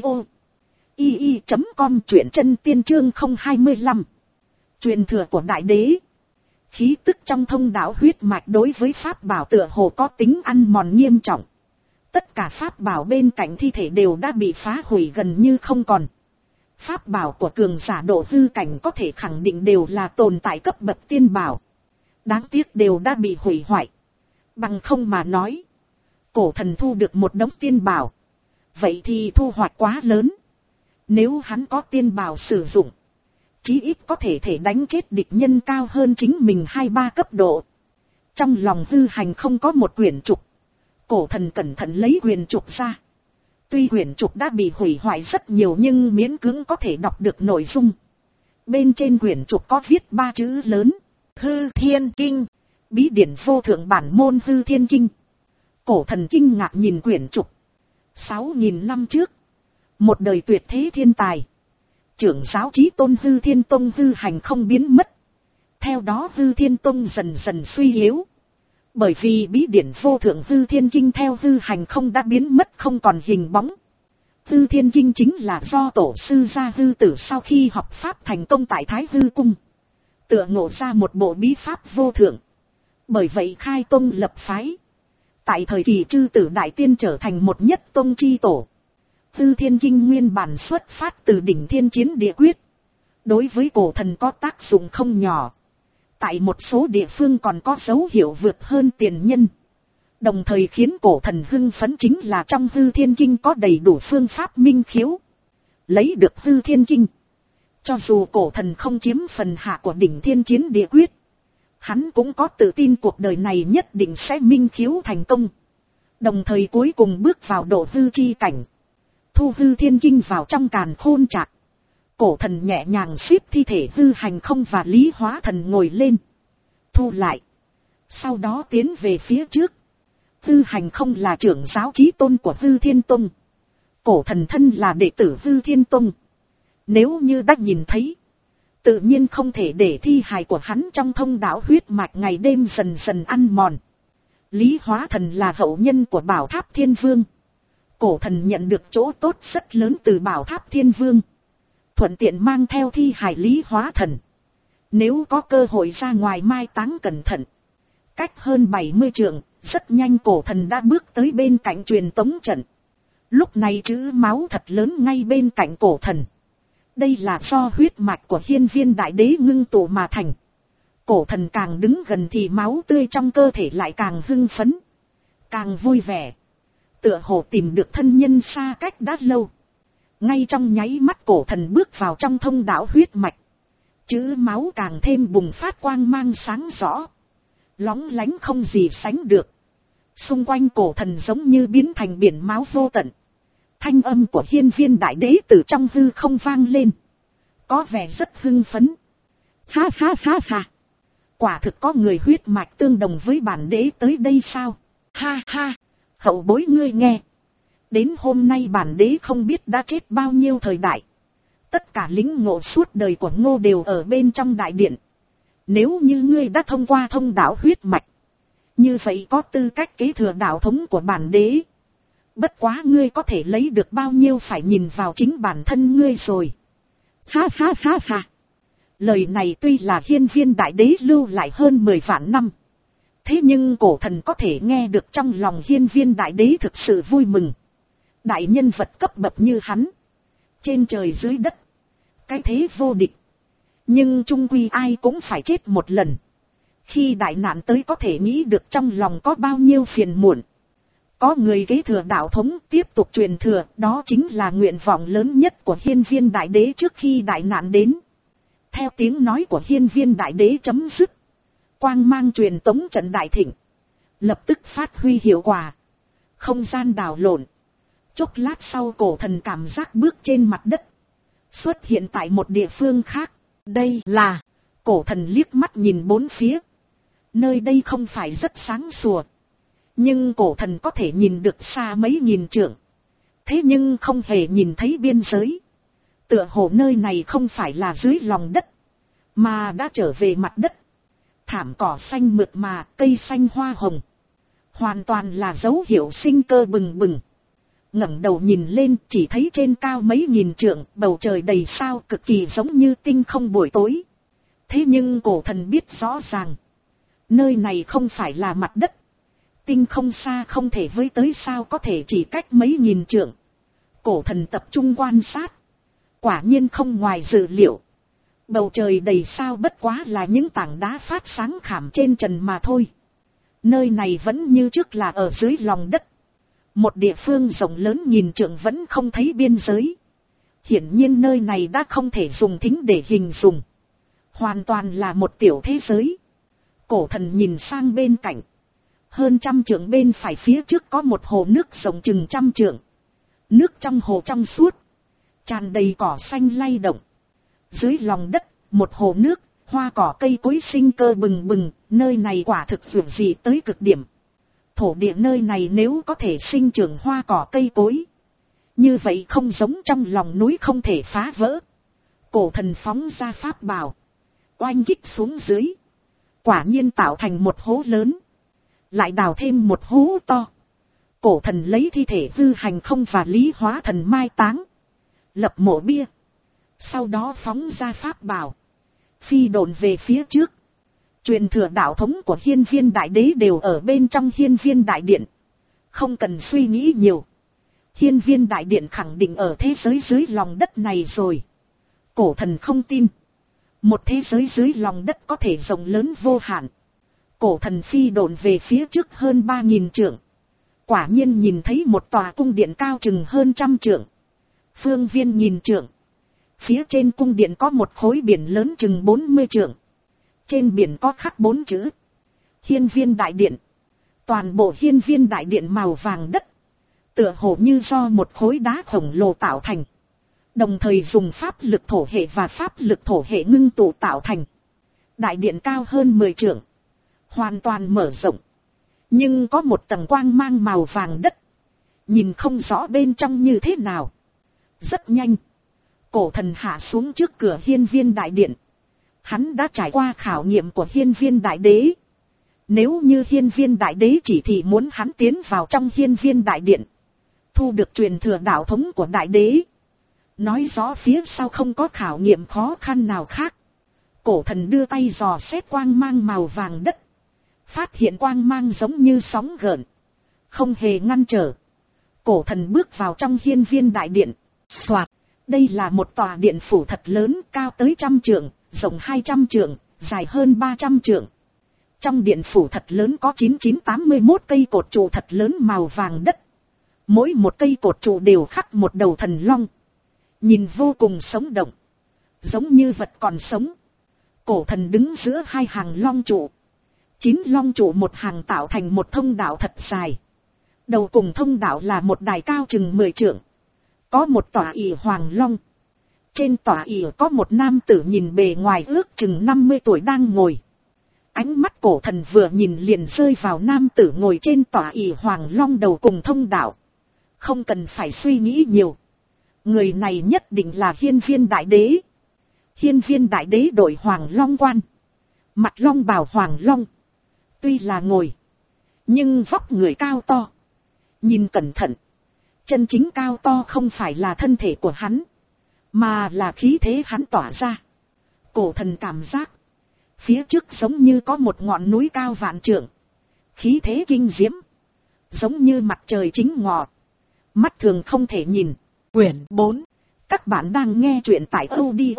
i i chấm com, truyện chân tiên chương không hai lăm. Truyền thừa của Đại Đế. Khí tức trong thông đạo huyết mạch đối với pháp bảo tựa hồ có tính ăn mòn nghiêm trọng. Tất cả pháp bảo bên cạnh thi thể đều đã bị phá hủy gần như không còn. Pháp bảo của cường giả độ hư cảnh có thể khẳng định đều là tồn tại cấp bậc tiên bảo. Đáng tiếc đều đã bị hủy hoại. Bằng không mà nói, cổ thần thu được một đống tiên bảo. Vậy thì thu hoạch quá lớn. Nếu hắn có tiên bảo sử dụng, chí ít có thể thể đánh chết địch nhân cao hơn chính mình hai ba cấp độ. Trong lòng hư hành không có một quyển trục. Cổ thần cẩn thận lấy quyển trục ra. Tuy quyển trục đã bị hủy hoại rất nhiều nhưng miễn cưỡng có thể đọc được nội dung. Bên trên quyển trục có viết ba chữ lớn. Hư Thiên Kinh. Bí điển vô thượng bản môn Hư Thiên Kinh. Cổ thần kinh ngạc nhìn quyển trục. Sáu nghìn năm trước, một đời tuyệt thế thiên tài, trưởng giáo chí tôn Hư Thiên Tông hư hành không biến mất. Theo đó Hư Thiên Tông dần dần suy yếu. Bởi vì bí điển vô thượng Hư Thiên Kinh theo hư hành không đã biến mất không còn hình bóng. Hư Thiên Kinh chính là do tổ sư gia Hư Tử sau khi học pháp thành công tại Thái Hư Cung, tựa ngộ ra một bộ bí pháp vô thượng. Bởi vậy khai tông lập phái. Tại thời kỳ chư tử đại tiên trở thành một nhất tông chi tổ. Hư Thiên Kinh nguyên bản xuất phát từ đỉnh Thiên Chiến Địa Quyết. Đối với cổ thần có tác dụng không nhỏ. Tại một số địa phương còn có dấu hiệu vượt hơn tiền nhân. Đồng thời khiến cổ thần hưng phấn chính là trong Hư Thiên Kinh có đầy đủ phương pháp minh khiếu. Lấy được Hư Thiên Kinh, cho dù cổ thần không chiếm phần hạ của đỉnh Thiên Chiến Địa Quyết, hắn cũng có tự tin cuộc đời này nhất định sẽ minh khiếu thành công. Đồng thời cuối cùng bước vào độ hư chi cảnh. Thu Hư Thiên Kinh vào trong càn khôn trạc. Cổ thần nhẹ nhàng xếp thi thể hư hành không và Lý Hóa Thần ngồi lên. Thu lại. Sau đó tiến về phía trước. Hư hành không là trưởng giáo chí tôn của Hư Thiên Tông. Cổ thần thân là đệ tử Hư Thiên Tông. Nếu như đã nhìn thấy, tự nhiên không thể để thi hài của hắn trong thông đạo huyết mạch ngày đêm dần dần ăn mòn. Lý Hóa Thần là hậu nhân của Bảo Tháp Thiên Vương. Cổ thần nhận được chỗ tốt rất lớn từ Bảo Tháp Thiên Vương. Thuận tiện mang theo thi hài Lý Hóa Thần. Nếu có cơ hội ra ngoài mai táng cẩn thận. Cách hơn bảy mươi trượng, rất nhanh cổ thần đã bước tới bên cạnh truyền tống trận. Lúc này chữ máu thật lớn ngay bên cạnh cổ thần. Đây là do huyết mạch của Hiên Viên Đại Đế ngưng tụ mà thành. Cổ thần càng đứng gần thì máu tươi trong cơ thể lại càng hưng phấn, càng vui vẻ. Tựa hồ tìm được thân nhân xa cách đã lâu. Ngay trong nháy mắt cổ thần bước vào trong thông đạo huyết mạch. Chữ máu càng thêm bùng phát quang mang sáng rõ. Lóng lánh không gì sánh được. Xung quanh cổ thần giống như biến thành biển máu vô tận. Thanh âm của Hiên Viên Đại Đế từ trong hư không vang lên. Có vẻ rất hưng phấn. Ha ha ha ha. Quả thực có người huyết mạch tương đồng với bản đế tới đây sao? Ha ha. Hậu bối ngươi nghe. Đến hôm nay bản đế không biết đã chết bao nhiêu thời đại. Tất cả lính ngộ suốt đời của Ngô đều ở bên trong đại điện. Nếu như ngươi đã thông qua thông đạo huyết mạch, như vậy có tư cách kế thừa đạo thống của bản đế. Bất quá ngươi có thể lấy được bao nhiêu phải nhìn vào chính bản thân ngươi rồi. Ha ha ha ha. Lời này tuy là Hiên Viên Đại Đế lưu lại hơn mười vạn năm. Thế nhưng cổ thần có thể nghe được trong lòng Hiên Viên Đại Đế thực sự vui mừng. Đại nhân vật cấp bậc như hắn, trên trời dưới đất, cái thế vô địch. Nhưng chung quy ai cũng phải chết một lần. Khi đại nạn tới có thể nghĩ được trong lòng có bao nhiêu phiền muộn. Có người kế thừa đạo thống tiếp tục truyền thừa, đó chính là nguyện vọng lớn nhất của Hiên Viên Đại Đế trước khi đại nạn đến. Theo tiếng nói của Hiên Viên Đại Đế chấm dứt, Quang mang truyền tống trận đại thịnh. Lập tức phát huy hiệu quả. Không gian đảo lộn. Chốc lát sau cổ thần cảm giác bước trên mặt đất. Xuất hiện tại một địa phương khác. Đây là. Cổ thần liếc mắt nhìn bốn phía. Nơi đây không phải rất sáng sủa. Nhưng cổ thần có thể nhìn được xa mấy nghìn trượng. Thế nhưng không hề nhìn thấy biên giới. Tựa hồ nơi này không phải là dưới lòng đất. Mà đã trở về mặt đất. Thảm cỏ xanh mượt mà, cây xanh hoa hồng. Hoàn toàn là dấu hiệu sinh cơ bừng bừng. Ngẩng đầu nhìn lên chỉ thấy trên cao mấy nghìn trượng, bầu trời đầy sao cực kỳ giống như tinh không buổi tối. Thế nhưng cổ thần biết rõ ràng. Nơi này không phải là mặt đất. Tinh không xa không thể với tới sao có thể chỉ cách mấy nghìn trượng. Cổ thần tập trung quan sát. Quả nhiên không ngoài dự liệu. Bầu trời đầy sao bất quá là những tảng đá phát sáng khảm trên trần mà thôi. Nơi này vẫn như trước là ở dưới lòng đất. Một địa phương rộng lớn nghìn trượng vẫn không thấy biên giới. Hiển nhiên nơi này đã không thể dùng thính để hình dung. Hoàn toàn là một tiểu thế giới. Cổ thần nhìn sang bên cạnh. Hơn trăm trượng bên phải phía trước có một hồ nước rộng chừng trăm trượng. Nước trong hồ trong suốt. Tràn đầy cỏ xanh lay động. Dưới lòng đất, một hồ nước, hoa cỏ cây cối sinh cơ bừng bừng, nơi này quả thực vượt dị tới cực điểm. Thổ địa nơi này nếu có thể sinh trưởng hoa cỏ cây cối. Như vậy không giống trong lòng núi không thể phá vỡ. Cổ thần phóng ra pháp bảo. Oanh kích xuống dưới. Quả nhiên tạo thành một hố lớn. Lại đào thêm một hố to. Cổ thần lấy thi thể hư hành không và lý hóa thần mai táng. Lập mộ bia. Sau đó phóng ra pháp bảo. Phi độn về phía trước. Truyền thừa đạo thống của hiên viên đại đế đều ở bên trong hiên viên đại điện. Không cần suy nghĩ nhiều. Hiên viên đại điện khẳng định ở thế giới dưới lòng đất này rồi. Cổ thần không tin. Một thế giới dưới lòng đất có thể rộng lớn vô hạn. Cổ thần phi độn về phía trước hơn ba nghìn trượng. Quả nhiên nhìn thấy một tòa cung điện cao chừng hơn trăm trượng. Phương viên nghìn trượng. Phía trên cung điện có một khối biển lớn chừng bốn mươi trượng. Trên biển có khắc bốn chữ. Hiên viên đại điện. Toàn bộ hiên viên đại điện màu vàng đất. Tựa hồ như do một khối đá khổng lồ tạo thành. Đồng thời dùng pháp lực thổ hệ và pháp lực thổ hệ ngưng tụ tạo thành. Đại điện cao hơn mười trượng. Hoàn toàn mở rộng. Nhưng có một tầng quang mang màu vàng đất. Nhìn không rõ bên trong như thế nào. Rất nhanh. Cổ thần hạ xuống trước cửa hiên viên đại điện. Hắn đã trải qua khảo nghiệm của hiên viên đại đế. Nếu như hiên viên đại đế chỉ thị muốn hắn tiến vào trong hiên viên đại điện. Thu được truyền thừa đạo thống của đại đế. Nói rõ phía sau không có khảo nghiệm khó khăn nào khác. Cổ thần đưa tay dò xét quang mang màu vàng đất. Phát hiện quang mang giống như sóng gợn. Không hề ngăn trở. Cổ thần bước vào trong hiên viên đại điện. Soạt. Đây là một tòa điện phủ thật lớn, cao tới trăm trượng, rộng hai trăm trượng, dài hơn ba trăm trượng. Trong điện phủ thật lớn có chín chín tám mươi mốt cây cột trụ thật lớn màu vàng đất. Mỗi một cây cột trụ đều khắc một đầu thần long. Nhìn vô cùng sống động. Giống như vật còn sống. Cổ thần đứng giữa hai hàng long trụ. Chín long trụ một hàng tạo thành một thông đạo thật dài. Đầu cùng thông đạo là một đài cao chừng mười trượng. Có một tòa ỷ hoàng long. Trên tòa ỷ có một nam tử nhìn bề ngoài ước chừng năm mươi tuổi đang ngồi. Ánh mắt cổ thần vừa nhìn liền rơi vào nam tử ngồi trên tòa ỷ hoàng long đầu cùng thông đạo. Không cần phải suy nghĩ nhiều. Người này nhất định là hiên viên đại đế. Hiên viên đại đế đội hoàng long quan. Mặt long bào hoàng long. Tuy là ngồi. Nhưng vóc người cao to. Nhìn cẩn thận. Chân chính cao to không phải là thân thể của hắn. Mà là khí thế hắn tỏa ra. Cổ thần cảm giác. Phía trước giống như có một ngọn núi cao vạn trượng. Khí thế kinh diễm. Giống như mặt trời chính ngọ. Mắt thường không thể nhìn. Quyển bốn. Các bạn đang nghe truyện tại audio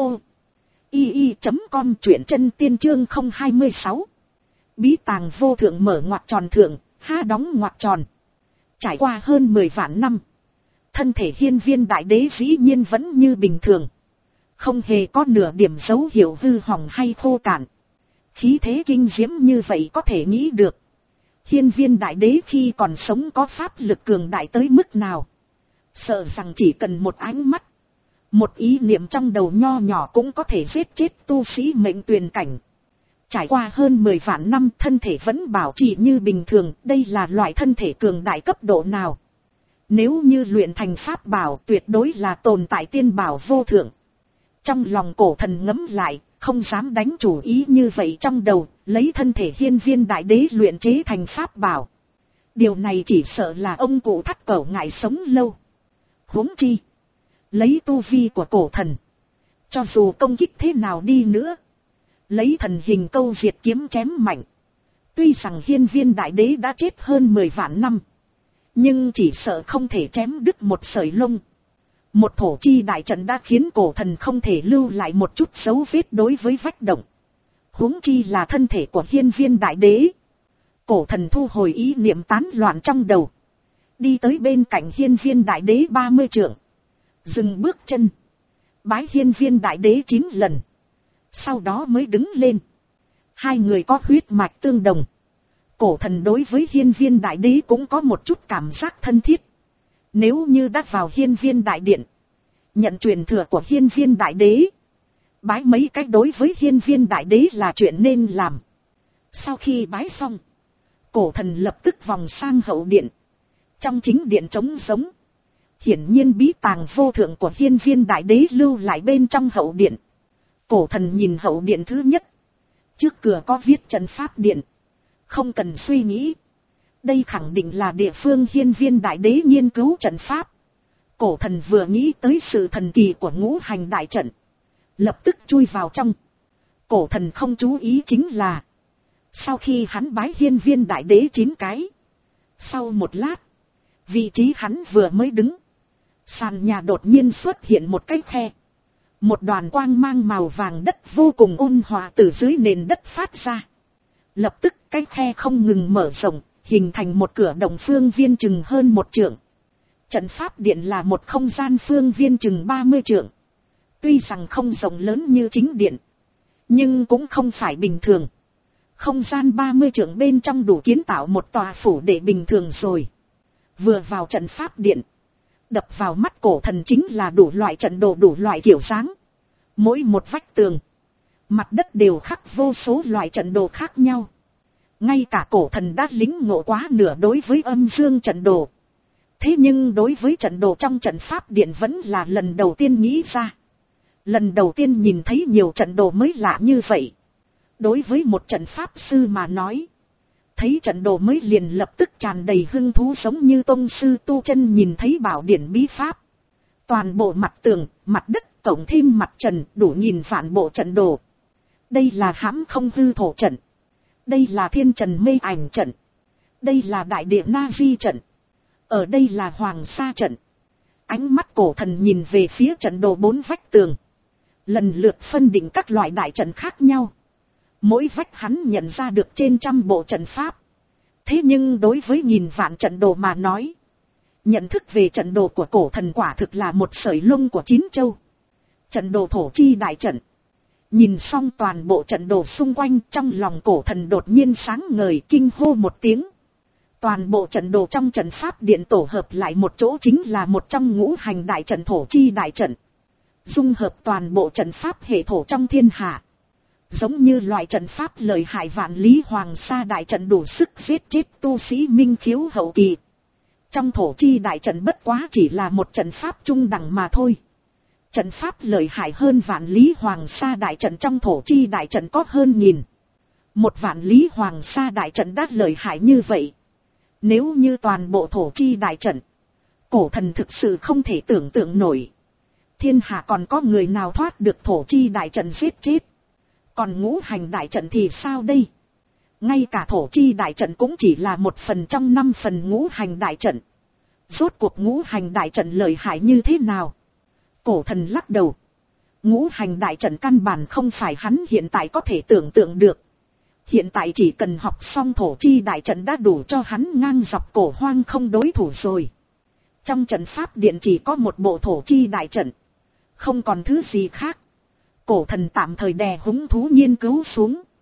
i i chấm com truyện chân tiên chương không hai sáu. Bí tàng vô thượng mở ngoặc tròn thượng, ha đóng ngoặc tròn. Trải qua hơn mười vạn năm. Thân thể hiên viên đại đế dĩ nhiên vẫn như bình thường. Không hề có nửa điểm dấu hiệu hư hỏng hay khô cạn. Khí thế kinh diễm như vậy có thể nghĩ được. Hiên Viên Đại Đế khi còn sống có pháp lực cường đại tới mức nào. Sợ rằng chỉ cần một ánh mắt, một ý niệm trong đầu nho nhỏ cũng có thể giết chết tu sĩ mệnh tuyền cảnh. Trải qua hơn mười vạn năm thân thể vẫn bảo trì như bình thường, đây là loại thân thể cường đại cấp độ nào. Nếu như luyện thành pháp bảo tuyệt đối là tồn tại tiên bảo vô thượng. Trong lòng Cổ Thần ngẫm lại, không dám đánh chủ ý như vậy trong đầu, lấy thân thể Hiên Viên Đại Đế luyện chế thành pháp bảo. Điều này chỉ sợ là ông cụ thắt cẩu ngại sống lâu. Huống chi, lấy tu vi của Cổ Thần, cho dù công kích thế nào đi nữa, lấy thần hình câu diệt kiếm chém mạnh. Tuy rằng Hiên Viên Đại Đế đã chết hơn mười vạn năm, nhưng chỉ sợ không thể chém đứt một sợi lông. Một thổ chi đại trận đã khiến Cổ Thần không thể lưu lại một chút dấu vết đối với vách động. Huống chi là thân thể của Hiên Viên Đại Đế. Cổ Thần thu hồi ý niệm tán loạn trong đầu, đi tới bên cạnh Hiên Viên Đại Đế ba mươi trượng, dừng bước chân, bái Hiên Viên Đại Đế chín lần, sau đó mới đứng lên. Hai người có huyết mạch tương đồng. Cổ Thần đối với Hiên Viên Đại Đế cũng có một chút cảm giác thân thiết. Nếu như đã vào Hiên Viên Đại Điện, nhận truyền thừa của Hiên Viên Đại Đế, bái mấy cách đối với Hiên Viên Đại Đế là chuyện nên làm. Sau khi bái xong, Cổ Thần lập tức vòng sang hậu điện. Trong chính điện trống giống, hiển nhiên bí tàng vô thượng của Hiên Viên Đại Đế lưu lại bên trong hậu điện. Cổ Thần nhìn hậu điện thứ nhất, trước cửa có viết trận pháp điện. Không cần suy nghĩ, đây khẳng định là địa phương Hiên Viên Đại Đế nghiên cứu trận pháp. Cổ Thần vừa nghĩ tới sự thần kỳ của ngũ hành đại trận, lập tức chui vào trong. Cổ Thần không chú ý chính là, sau khi hắn bái Hiên Viên Đại Đế chín cái, sau một lát, vị trí hắn vừa mới đứng, sàn nhà đột nhiên xuất hiện một cái khe. Một đoàn quang mang màu vàng đất vô cùng ôn hòa từ dưới nền đất phát ra. Lập tức cái khe không ngừng mở rộng, hình thành một cửa động phương viên chừng hơn một trượng. Trận pháp điện là một không gian phương viên chừng ba mươi trượng. Tuy rằng không rộng lớn như chính điện, nhưng cũng không phải bình thường. Không gian ba mươi trượng bên trong đủ kiến tạo một tòa phủ để bình thường rồi. Vừa vào trận pháp điện, đập vào mắt Cổ Thần chính là đủ loại trận đồ đủ loại kiểu dáng. Mỗi một vách tường, mặt đất đều khắc vô số loại trận đồ khác nhau. Ngay cả Cổ Thần đã lĩnh ngộ quá nửa đối với âm dương trận đồ. Thế nhưng đối với trận đồ trong trận pháp điện vẫn là lần đầu tiên nghĩ ra. Lần đầu tiên nhìn thấy nhiều trận đồ mới lạ như vậy. Đối với một trận pháp sư mà nói, thấy trận đồ mới liền lập tức tràn đầy hứng thú, giống như tông sư tu chân nhìn thấy bảo điển bí pháp. Toàn bộ mặt tường, mặt đất, cộng thêm mặt trần đủ nhìn vạn bộ trận đồ. Đây là hãm không hư thổ trận. Đây là thiên trần mê ảnh trận. Đây là đại địa na di trận. Ở đây là hoàng sa trận. Ánh mắt Cổ Thần nhìn về phía trận đồ bốn vách tường, lần lượt phân định các loại đại trận khác nhau. Mỗi vách hắn nhận ra được trên trăm bộ trận pháp. Thế nhưng đối với nghìn vạn trận đồ mà nói, nhận thức về trận đồ của Cổ Thần quả thực là một sợi lông của chín châu. Trận đồ thổ chi đại trận. Nhìn xong toàn bộ trận đồ xung quanh, trong lòng Cổ Thần đột nhiên sáng ngời, kinh hô một tiếng. Toàn bộ trận đồ trong trận pháp điện tổ hợp lại một chỗ chính là một trong ngũ hành đại trận thổ chi đại trận. Dung hợp toàn bộ trận pháp hệ thổ trong thiên hạ. Giống như loại trận pháp lợi hại vạn lý hoàng sa đại trận đủ sức giết chết tu sĩ minh khiếu hậu kỳ. Trong thổ chi đại trận bất quá chỉ là một trận pháp trung đẳng mà thôi. Trận pháp lợi hại hơn vạn lý hoàng sa đại trận trong thổ chi đại trận có hơn nghìn. Một vạn lý hoàng sa đại trận đã lợi hại như vậy. Nếu như toàn bộ thổ chi đại trận, Cổ Thần thực sự không thể tưởng tượng nổi. Thiên hạ còn có người nào thoát được thổ chi đại trận giết chết. Còn ngũ hành đại trận thì sao đây? Ngay cả thổ chi đại trận cũng chỉ là một phần trong năm phần ngũ hành đại trận. Rốt cuộc ngũ hành đại trận lợi hại như thế nào? Cổ Thần lắc đầu. Ngũ hành đại trận căn bản không phải hắn hiện tại có thể tưởng tượng được. Hiện tại chỉ cần học xong thổ chi đại trận đã đủ cho hắn ngang dọc cổ hoang không đối thủ rồi. Trong trận pháp điện chỉ có một bộ thổ chi đại trận, không còn thứ gì khác. Cổ Thần tạm thời đè hứng thú nghiên cứu xuống.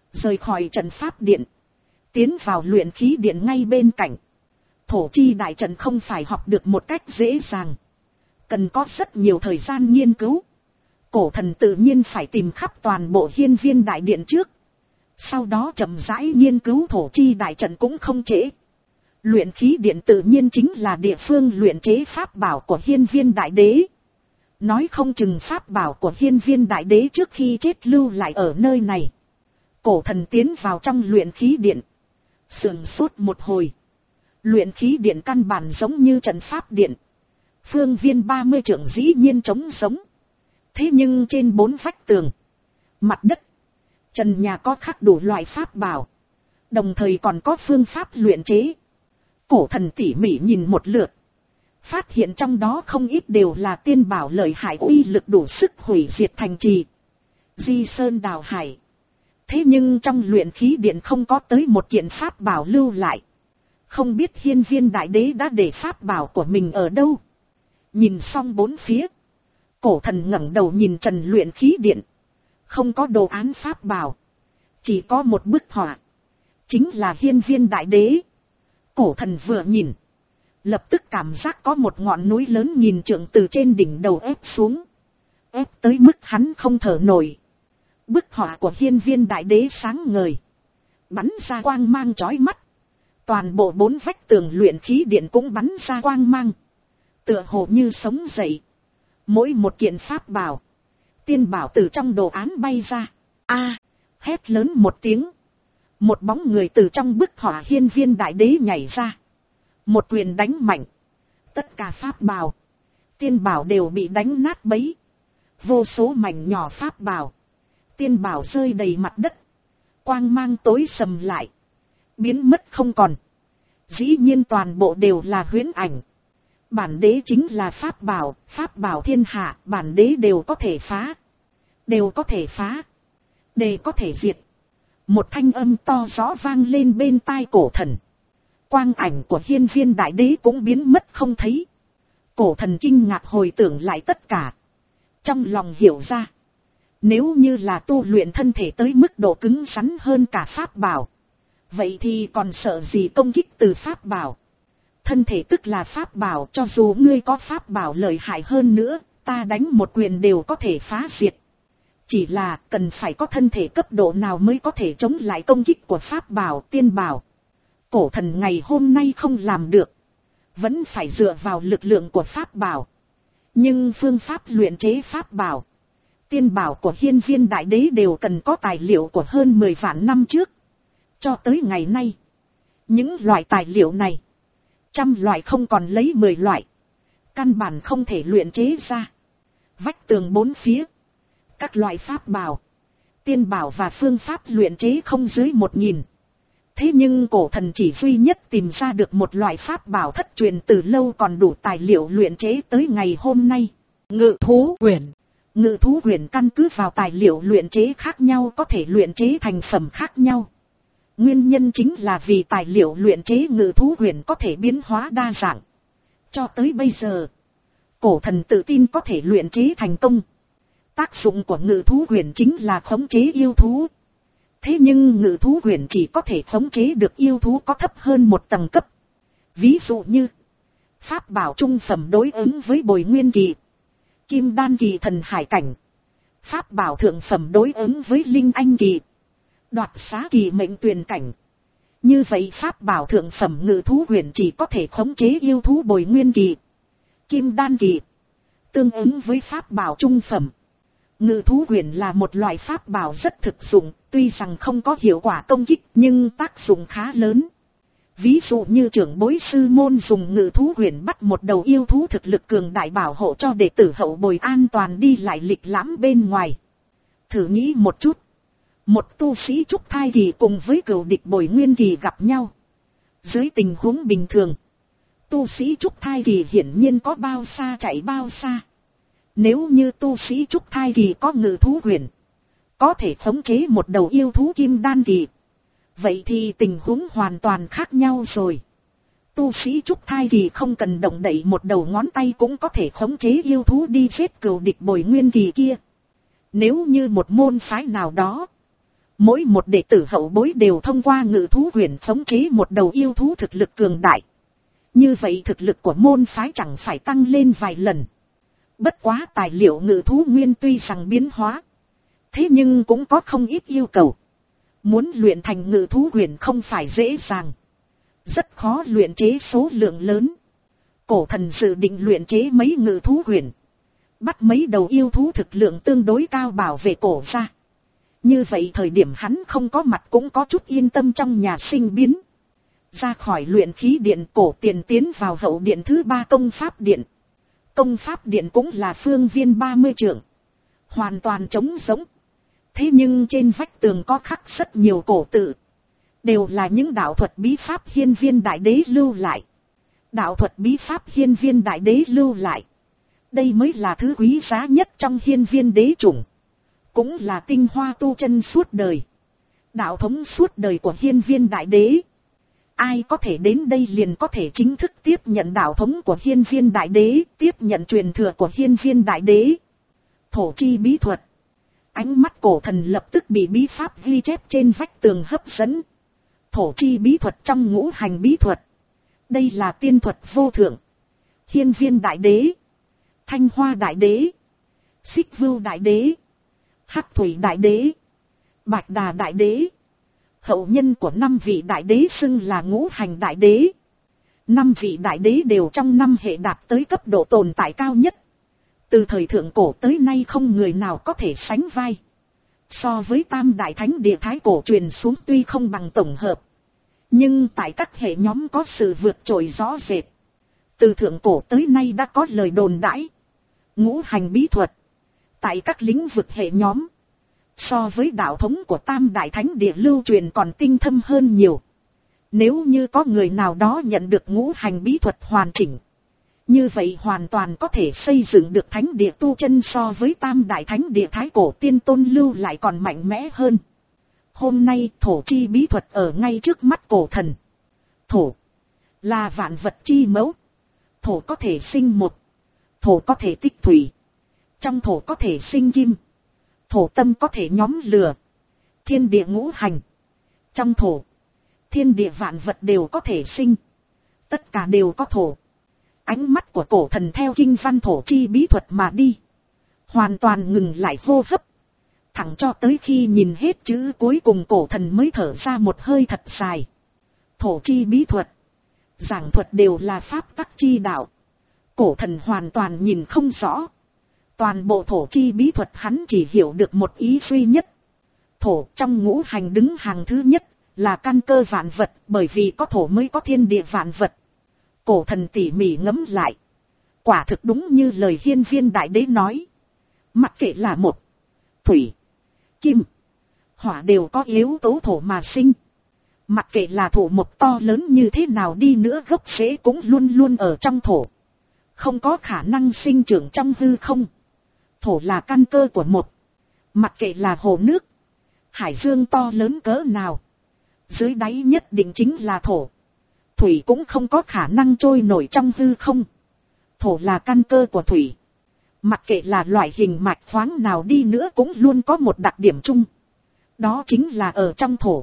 Rời khỏi trận pháp điện. Tiến vào luyện khí điện ngay bên cạnh. Thổ chi đại trận không phải học được một cách dễ dàng. Cần có rất nhiều thời gian nghiên cứu. Cổ thần tự nhiên phải tìm khắp toàn bộ hiên viên đại điện trước. Sau đó chậm rãi nghiên cứu thổ chi đại trận cũng không trễ. Luyện khí điện tự nhiên chính là địa phương luyện chế pháp bảo của hiên viên đại đế. Nói không chừng pháp bảo của hiên viên đại đế trước khi chết lưu lại ở nơi này. Cổ thần tiến vào trong luyện khí điện. Sườn sốt một hồi. Luyện khí điện căn bản giống như trận pháp điện. Phương viên ba mươi trượng dĩ nhiên trống giống. Thế nhưng trên bốn vách tường, mặt đất, trần nhà có khắc đủ loại pháp bảo. Đồng thời còn có phương pháp luyện chế. Cổ thần tỉ mỉ nhìn một lượt. Phát hiện trong đó không ít đều là tiên bảo lợi hại uy lực đủ sức hủy diệt thành trì. Di sơn đào hải. Thế nhưng trong luyện khí điện không có tới một kiện pháp bảo lưu lại. Không biết hiên viên đại đế đã để pháp bảo của mình ở đâu. Nhìn xong bốn phía. Cổ thần ngẩng đầu nhìn trần luyện khí điện. Không có đồ án pháp bảo. Chỉ có một bức họa. Chính là hiên viên đại đế. Cổ thần vừa nhìn. Lập tức cảm giác có một ngọn núi lớn nghìn trượng từ trên đỉnh đầu ép xuống. Ép tới mức hắn không thở nổi. Bức họa của hiên viên đại đế sáng ngời. Bắn ra quang mang chói mắt. Toàn bộ bốn vách tường luyện khí điện cũng bắn ra quang mang. Tựa hồ như sống dậy. Mỗi một kiện pháp bảo. Tiên bảo từ trong đồ án bay ra. A, hét lớn một tiếng. Một bóng người từ trong bức họa hiên viên đại đế nhảy ra. Một quyền đánh mạnh. Tất cả pháp bảo. Tiên bảo đều bị đánh nát bấy. Vô số mảnh nhỏ pháp bảo. Tiên bảo rơi đầy mặt đất. Quang mang tối sầm lại. Biến mất không còn. Dĩ nhiên toàn bộ đều là huyễn ảnh. Bản đế chính là pháp bảo. Pháp bảo thiên hạ. Bản đế đều có thể phá. Đều có thể phá. Đều có thể diệt. Một thanh âm to rõ vang lên bên tai cổ thần. Quang ảnh của hiên viên đại đế cũng biến mất không thấy. Cổ thần kinh ngạc hồi tưởng lại tất cả. Trong lòng hiểu ra. Nếu như là tu luyện thân thể tới mức độ cứng rắn hơn cả pháp bảo. Vậy thì còn sợ gì công kích từ pháp bảo. Thân thể tức là pháp bảo, cho dù ngươi có pháp bảo lợi hại hơn nữa, ta đánh một quyền đều có thể phá diệt. Chỉ là cần phải có thân thể cấp độ nào mới có thể chống lại công kích của pháp bảo, tiên bảo. Cổ thần ngày hôm nay không làm được. Vẫn phải dựa vào lực lượng của pháp bảo. Nhưng phương pháp luyện chế pháp bảo, tiên bảo của hiên viên đại đế đều cần có tài liệu của hơn mười vạn năm trước. Cho tới ngày nay, những loại tài liệu này, trăm loại không còn lấy mười loại. Căn bản không thể luyện chế ra. Vách tường bốn phía, các loại pháp bảo, tiên bảo và phương pháp luyện chế không dưới một nghìn. Thế nhưng cổ thần chỉ duy nhất tìm ra được một loại pháp bảo thất truyền từ lâu còn đủ tài liệu luyện chế tới ngày hôm nay. Ngự thú huyền. Ngự thú huyền căn cứ vào tài liệu luyện chế khác nhau có thể luyện chế thành phẩm khác nhau. Nguyên nhân chính là vì tài liệu luyện chế ngự thú huyền có thể biến hóa đa dạng. Cho tới bây giờ, cổ thần tự tin có thể luyện chế thành công. Tác dụng của ngự thú huyền chính là khống chế yêu thú. Thế nhưng ngự thú huyền chỉ có thể khống chế được yêu thú có thấp hơn một tầng cấp. Ví dụ như, pháp bảo trung phẩm đối ứng với bồi nguyên kỳ, kim đan kỳ thần hải cảnh. Pháp bảo thượng phẩm đối ứng với linh anh kỳ, đoạt xá kỳ mệnh tuyền cảnh. Như vậy pháp bảo thượng phẩm ngự thú huyền chỉ có thể khống chế yêu thú bồi nguyên kỳ, kim đan kỳ. Tương ứng với pháp bảo trung phẩm, ngự thú huyền là một loại pháp bảo rất thực dụng, tuy rằng không có hiệu quả công kích nhưng tác dụng khá lớn. Ví dụ như trưởng bối sư môn dùng ngự thú huyền bắt một đầu yêu thú thực lực cường đại bảo hộ cho đệ tử hậu bồi an toàn đi lại lịch lãm bên ngoài. Thử nghĩ một chút, một tu sĩ trúc thai kỳ cùng với cửu địch bồi nguyên kỳ gặp nhau. Dưới tình huống bình thường, tu sĩ trúc thai kỳ hiển nhiên có bao xa chạy bao xa. Nếu như tu sĩ trúc thai kỳ có ngự thú huyền, có thể khống chế một đầu yêu thú kim đan kỳ, vậy thì tình huống hoàn toàn khác nhau rồi. Tu sĩ trúc thai kỳ không cần động đậy một đầu ngón tay cũng có thể khống chế yêu thú đi giết cửu địch bồi nguyên kỳ kia. Nếu như một môn phái nào đó, Mỗi một đệ tử hậu bối đều thông qua ngự thú huyền khống chế một đầu yêu thú thực lực cường đại. Như vậy thực lực của môn phái chẳng phải tăng lên vài lần. Bất quá tài liệu ngự thú nguyên tuy rằng biến hóa, thế nhưng cũng có không ít yêu cầu. Muốn luyện thành ngự thú huyền không phải dễ dàng. Rất khó luyện chế số lượng lớn. Cổ thần dự định luyện chế mấy ngự thú huyền. Bắt mấy đầu yêu thú thực lượng tương đối cao bảo vệ cổ ra. Như vậy thời điểm hắn không có mặt cũng có chút yên tâm trong nhà sinh biến. Ra khỏi luyện khí điện, cổ tiền tiến vào hậu điện thứ ba công pháp điện. Công pháp điện cũng là phương viên ba mươi trượng. Hoàn toàn trống rỗng. Thế nhưng trên vách tường có khắc rất nhiều cổ tự. Đều là những đạo thuật bí pháp hiên viên đại đế lưu lại. Đạo thuật bí pháp hiên viên đại đế lưu lại. Đây mới là thứ quý giá nhất trong hiên viên đế chủng. Cũng là tinh hoa tu chân suốt đời. Đạo thống suốt đời của hiên viên đại đế. Ai có thể đến đây liền có thể chính thức tiếp nhận đạo thống của hiên viên đại đế, tiếp nhận truyền thừa của hiên viên đại đế. Thổ chi bí thuật. Ánh mắt cổ thần lập tức bị bí pháp ghi chép trên vách tường hấp dẫn. Thổ chi bí thuật trong ngũ hành bí thuật. Đây là tiên thuật vô thượng. Hiên viên đại đế, Thanh Hoa đại đế, Xích Vưu đại đế, Hắc Thủy đại đế, Bạch Đà đại đế. Hậu nhân của năm vị đại đế xưng là ngũ hành đại đế. Năm vị đại đế đều trong năm hệ đạt tới cấp độ tồn tại cao nhất. Từ thời thượng cổ tới nay không người nào có thể sánh vai. So với tam đại thánh địa thái cổ truyền xuống tuy không bằng tổng hợp. Nhưng tại các hệ nhóm có sự vượt trội rõ rệt. Từ thượng cổ tới nay đã có lời đồn đãi. Ngũ hành bí thuật. Tại các lĩnh vực hệ nhóm. So với đạo thống của tam đại thánh địa lưu truyền còn tinh thâm hơn nhiều. Nếu như có người nào đó nhận được ngũ hành bí thuật hoàn chỉnh. Như vậy hoàn toàn có thể xây dựng được thánh địa tu chân so với tam đại thánh địa thái cổ tiên tôn lưu lại còn mạnh mẽ hơn. Hôm nay thổ chi bí thuật ở ngay trước mắt cổ thần. Thổ là vạn vật chi mẫu. Thổ có thể sinh một. Thổ có thể tích thủy. Trong thổ có thể sinh kim. Thổ tâm có thể nhóm lửa. Thiên địa ngũ hành. Trong thổ, thiên địa vạn vật đều có thể sinh. Tất cả đều có thổ. Ánh mắt của cổ thần theo kinh văn thổ chi bí thuật mà đi. Hoàn toàn ngừng lại hô hấp. Thẳng cho tới khi nhìn hết chữ cuối cùng cổ thần mới thở ra một hơi thật dài. Thổ chi bí thuật. Giảng thuật đều là pháp tắc chi đạo. Cổ thần hoàn toàn nhìn không rõ. Toàn bộ thổ chi bí thuật hắn chỉ hiểu được một ý duy nhất. Thổ trong ngũ hành đứng hàng thứ nhất, là căn cơ vạn vật, bởi vì có thổ mới có thiên địa vạn vật. Cổ thần tỉ mỉ ngẫm lại. Quả thực đúng như lời hiên viên đại đế nói. Mặc kệ là một, thủy, kim, hỏa đều có yếu tố thổ mà sinh. Mặc kệ là thổ một to lớn như thế nào đi nữa gốc rễ cũng luôn luôn ở trong thổ. Không có khả năng sinh trưởng trong hư không. Thổ là căn cơ của một. Mặc kệ là hồ nước, hải dương to lớn cỡ nào. Dưới đáy nhất định chính là thổ. Thủy cũng không có khả năng trôi nổi trong hư không. Thổ là căn cơ của thủy. Mặc kệ là loại hình mạch khoáng nào đi nữa cũng luôn có một đặc điểm chung. Đó chính là ở trong thổ.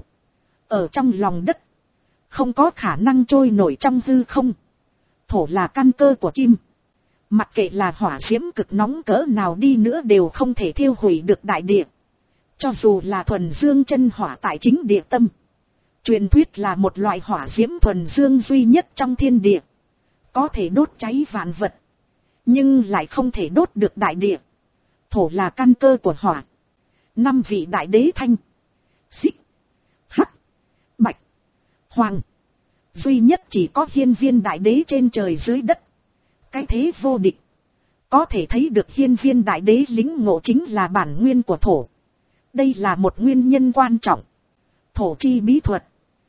Ở trong lòng đất. Không có khả năng trôi nổi trong hư không. Thổ là căn cơ của kim. Mặc kệ là hỏa diễm cực nóng cỡ nào đi nữa đều không thể thiêu hủy được đại địa. Cho dù là thuần dương chân hỏa tại chính địa tâm. Truyền thuyết là một loại hỏa diễm thuần dương duy nhất trong thiên địa. Có thể đốt cháy vạn vật. Nhưng lại không thể đốt được đại địa. Thổ là căn cơ của hỏa. Năm vị đại đế thanh, xích, hắc, bạch, hoàng. Duy nhất chỉ có hiên viên đại đế trên trời dưới đất. Cái thế vô địch. Có thể thấy được hiên viên đại đế lĩnh ngộ chính là bản nguyên của thổ. Đây là một nguyên nhân quan trọng. Thổ chi bí thuật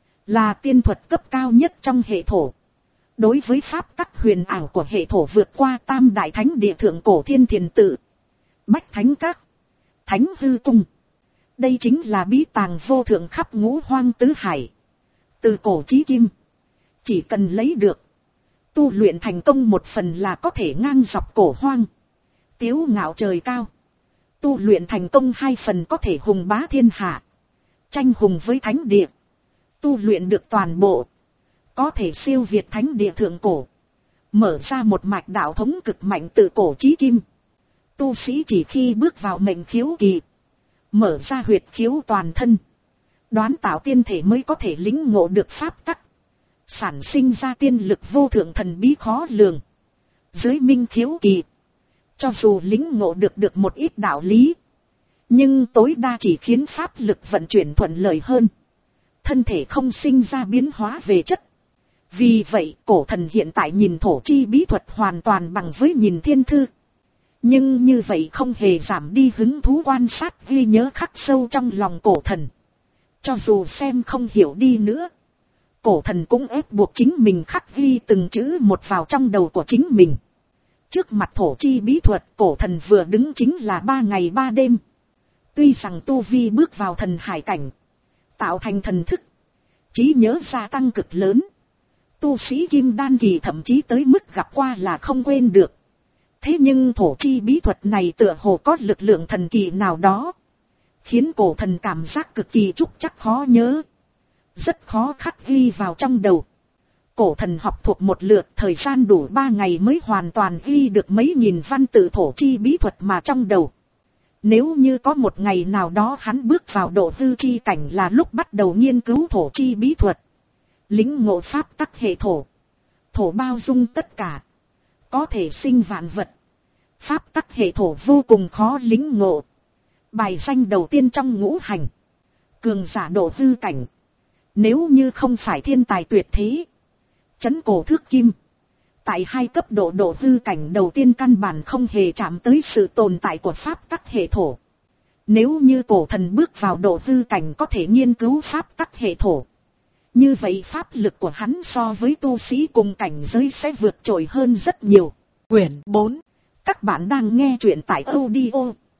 là tiên thuật cấp cao nhất trong hệ thổ. Đối với pháp tắc huyền ảo của hệ thổ vượt qua tam đại thánh địa thượng cổ thiên thiền tự, bách thánh các, thánh hư cung. Đây chính là bí tàng vô thượng khắp ngũ hoang tứ hải. Từ cổ chí kim, chỉ cần lấy được, tu luyện thành công một phần là có thể ngang dọc cổ hoang, tiếu ngạo trời cao. Tu luyện thành công hai phần có thể hùng bá thiên hạ. tranh hùng với thánh địa, tu luyện được toàn bộ, có thể siêu việt thánh địa thượng cổ, mở ra một mạch đạo thống cực mạnh từ cổ chí kim. Tu sĩ chỉ khi bước vào mệnh khiếu kỳ, mở ra huyệt khiếu toàn thân, đoán tạo tiên thể mới có thể lĩnh ngộ được pháp tắc, sản sinh ra tiên lực vô thượng thần bí khó lường. Dưới minh khiếu kỳ, cho dù lĩnh ngộ được được một ít đạo lý, nhưng tối đa chỉ khiến pháp lực vận chuyển thuận lợi hơn, thân thể không sinh ra biến hóa về chất. Vì vậy cổ thần hiện tại nhìn thổ chi bí thuật hoàn toàn bằng với nhìn thiên thư. Nhưng như vậy không hề giảm đi hứng thú quan sát ghi nhớ khắc sâu trong lòng cổ thần. Cho dù xem không hiểu đi nữa, cổ thần cũng ép buộc chính mình khắc ghi từng chữ một vào trong đầu của chính mình. Trước mặt thổ chi bí thuật, cổ thần vừa đứng chính là ba ngày ba đêm. Tuy rằng tu vi bước vào thần hải cảnh, tạo thành thần thức, trí nhớ gia tăng cực lớn. Tu sĩ kim đan kỳ thậm chí tới mức gặp qua là không quên được. Thế nhưng thổ chi bí thuật này tựa hồ có lực lượng thần kỳ nào đó, khiến cổ thần cảm giác cực kỳ trúc chắc khó nhớ, rất khó khắc ghi vào trong đầu. Cổ thần học thuộc một lượt, thời gian đủ ba ngày mới hoàn toàn ghi được mấy nghìn văn tự thổ chi bí thuật mà trong đầu. Nếu như có một ngày nào đó hắn bước vào độ hư chi cảnh là lúc bắt đầu nghiên cứu thổ chi bí thuật, lĩnh ngộ pháp tắc hệ thổ, thổ bao dung tất cả, có thể sinh vạn vật. Pháp tắc hệ thổ vô cùng khó lĩnh ngộ. Bài danh đầu tiên trong ngũ hành, cường giả độ hư cảnh. Nếu như không phải thiên tài tuyệt thế, chấn cổ thước kim, tại hai cấp độ độ hư cảnh đầu tiên căn bản không hề chạm tới sự tồn tại của pháp tắc hệ thổ. Nếu như cổ thần bước vào độ hư cảnh có thể nghiên cứu pháp tắc hệ thổ, như vậy pháp lực của hắn so với tu sĩ cùng cảnh giới sẽ vượt trội hơn rất nhiều. Quyển bốn. Các bạn đang nghe truyện tại audio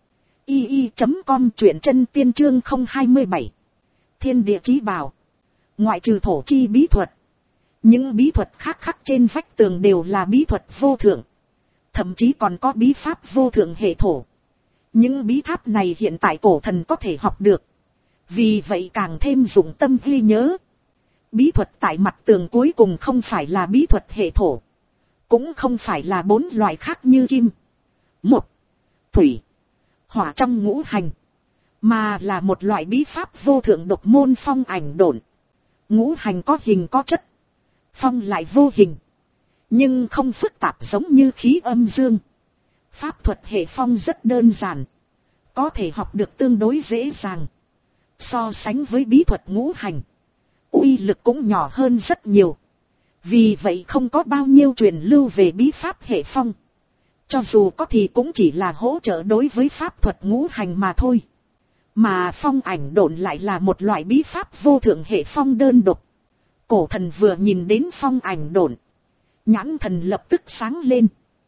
i i chấm com, truyện chân tiên chương không hai bảy. Thiên địa chí bảo. Ngoại trừ thổ chi bí thuật, những bí thuật khác khắc trên vách tường đều là bí thuật vô thượng. Thậm chí còn có bí pháp vô thượng hệ thổ. Những bí pháp này hiện tại cổ thần có thể học được, vì vậy càng thêm dụng tâm ghi nhớ. Bí thuật tại mặt tường cuối cùng không phải là bí thuật hệ thổ, cũng không phải là bốn loại khác như kim, mộc, thủy, hỏa trong ngũ hành, mà là một loại bí pháp vô thượng độc môn phong ảnh độn. Ngũ hành có hình có chất, phong lại vô hình, nhưng không phức tạp giống như khí âm dương. Pháp thuật hệ phong rất đơn giản, có thể học được tương đối dễ dàng. So sánh với bí thuật ngũ hành, uy lực cũng nhỏ hơn rất nhiều. Vì vậy không có bao nhiêu truyền lưu về bí pháp hệ phong. Cho dù có thì cũng chỉ là hỗ trợ đối với pháp thuật ngũ hành mà thôi. Mà phong ảnh độn lại là một loại bí pháp vô thượng hệ phong đơn độc. Cổ thần vừa nhìn đến phong ảnh độn, nhãn thần lập tức sáng lên.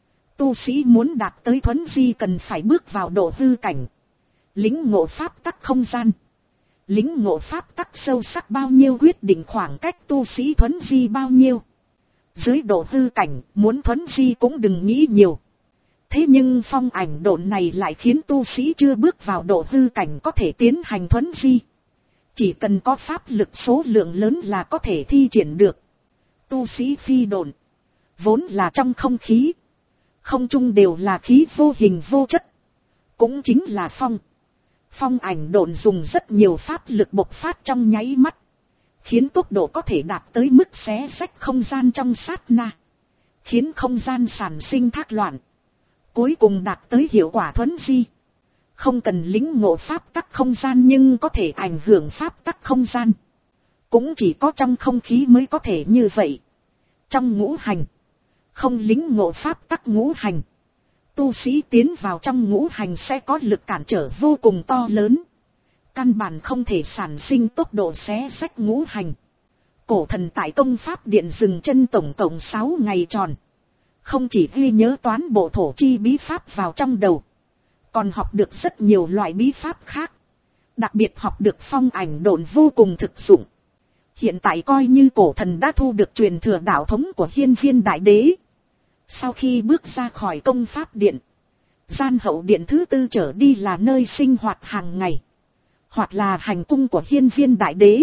Tu sĩ muốn đạt tới thuấn di cần phải bước vào độ hư cảnh, lĩnh ngộ pháp tắc không gian. Lĩnh ngộ pháp tắc sâu sắc bao nhiêu quyết định khoảng cách tu sĩ thuấn di bao nhiêu. Dưới độ hư cảnh, muốn thuấn di cũng đừng nghĩ nhiều. Thế nhưng phong ảnh độn này lại khiến tu sĩ chưa bước vào độ hư cảnh có thể tiến hành thuấn di. Chỉ cần có pháp lực số lượng lớn là có thể thi triển được. Tu sĩ phi độn, vốn là trong không khí. Không trung đều là khí vô hình vô chất, cũng chính là phong. Phong ảnh độn dùng rất nhiều pháp lực bộc phát trong nháy mắt, khiến tốc độ có thể đạt tới mức xé rách không gian trong sát na, khiến không gian sản sinh thác loạn, cuối cùng đạt tới hiệu quả thuấn di. Không cần lĩnh ngộ pháp tắc không gian nhưng có thể ảnh hưởng pháp tắc không gian, cũng chỉ có trong không khí mới có thể như vậy. Trong ngũ hành, không lĩnh ngộ pháp tắc ngũ hành, tu sĩ tiến vào trong ngũ hành sẽ có lực cản trở vô cùng to lớn, căn bản không thể sản sinh tốc độ xé rách ngũ hành. Cổ thần tại công pháp điện dừng chân tổng cộng sáu ngày tròn, không chỉ ghi nhớ toán bộ thổ chi bí pháp vào trong đầu, còn học được rất nhiều loại bí pháp khác, đặc biệt học được phong ảnh độn vô cùng thực dụng. Hiện tại coi như cổ thần đã thu được truyền thừa đạo thống của Hiên Viên Đại Đế. Sau khi bước ra khỏi công pháp điện, gian hậu điện thứ tư trở đi là nơi sinh hoạt hàng ngày. hoặc là hành cung của hiên viên đại đế,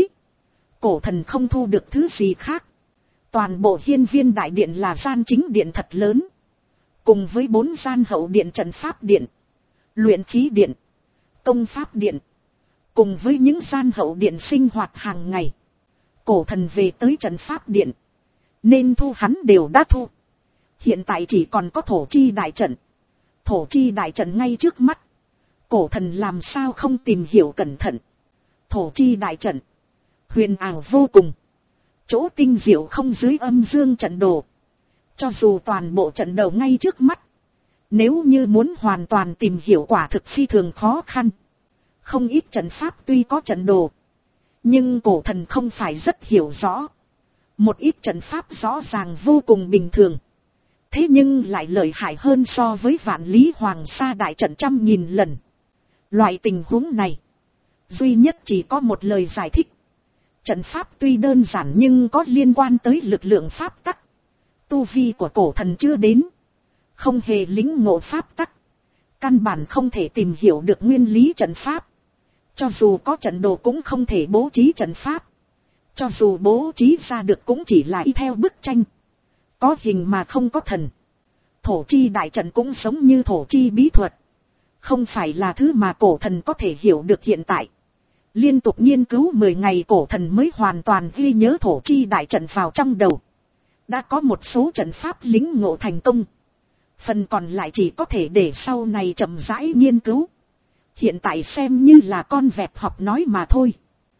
cổ thần không thu được thứ gì khác. Toàn bộ hiên viên đại điện là gian chính điện thật lớn, cùng với bốn gian hậu điện trận pháp điện, luyện khí điện, công pháp điện, cùng với những gian hậu điện sinh hoạt hàng ngày. Cổ thần về tới trận pháp điện, nên thu hắn đều đã thu. Hiện tại chỉ còn có thổ chi đại trận. Thổ chi đại trận ngay trước mắt, cổ thần làm sao không tìm hiểu cẩn thận. Thổ chi đại trận, huyền ảo vô cùng, chỗ tinh diệu không dưới âm dương trận đồ. Cho dù toàn bộ trận đầu ngay trước mắt, nếu như muốn hoàn toàn tìm hiểu quả thực phi thường khó khăn. Không ít trận pháp tuy có trận đồ, nhưng cổ thần không phải rất hiểu rõ. Một ít trận pháp rõ ràng vô cùng bình thường, thế nhưng lại lợi hại hơn so với vạn lý hoàng sa đại trận trăm nghìn lần. Loại tình huống này, duy nhất chỉ có một lời giải thích. Trận pháp tuy đơn giản nhưng có liên quan tới lực lượng pháp tắc. Tu vi của cổ thần chưa đến, không hề lĩnh ngộ pháp tắc, căn bản không thể tìm hiểu được nguyên lý trận pháp. Cho dù có trận đồ cũng không thể bố trí trận pháp. Cho dù bố trí ra được cũng chỉ là y theo bức tranh, có hình mà không có thần. Thổ chi đại trận cũng giống như thổ chi bí thuật, không phải là thứ mà cổ thần có thể hiểu được hiện tại. Liên tục nghiên cứu mười ngày cổ thần mới hoàn toàn ghi nhớ thổ chi đại trận vào trong đầu. Đã có một số trận pháp lĩnh ngộ thành công, phần còn lại chỉ có thể để sau này chậm rãi nghiên cứu. Hiện tại xem như là con vẹt học nói mà thôi.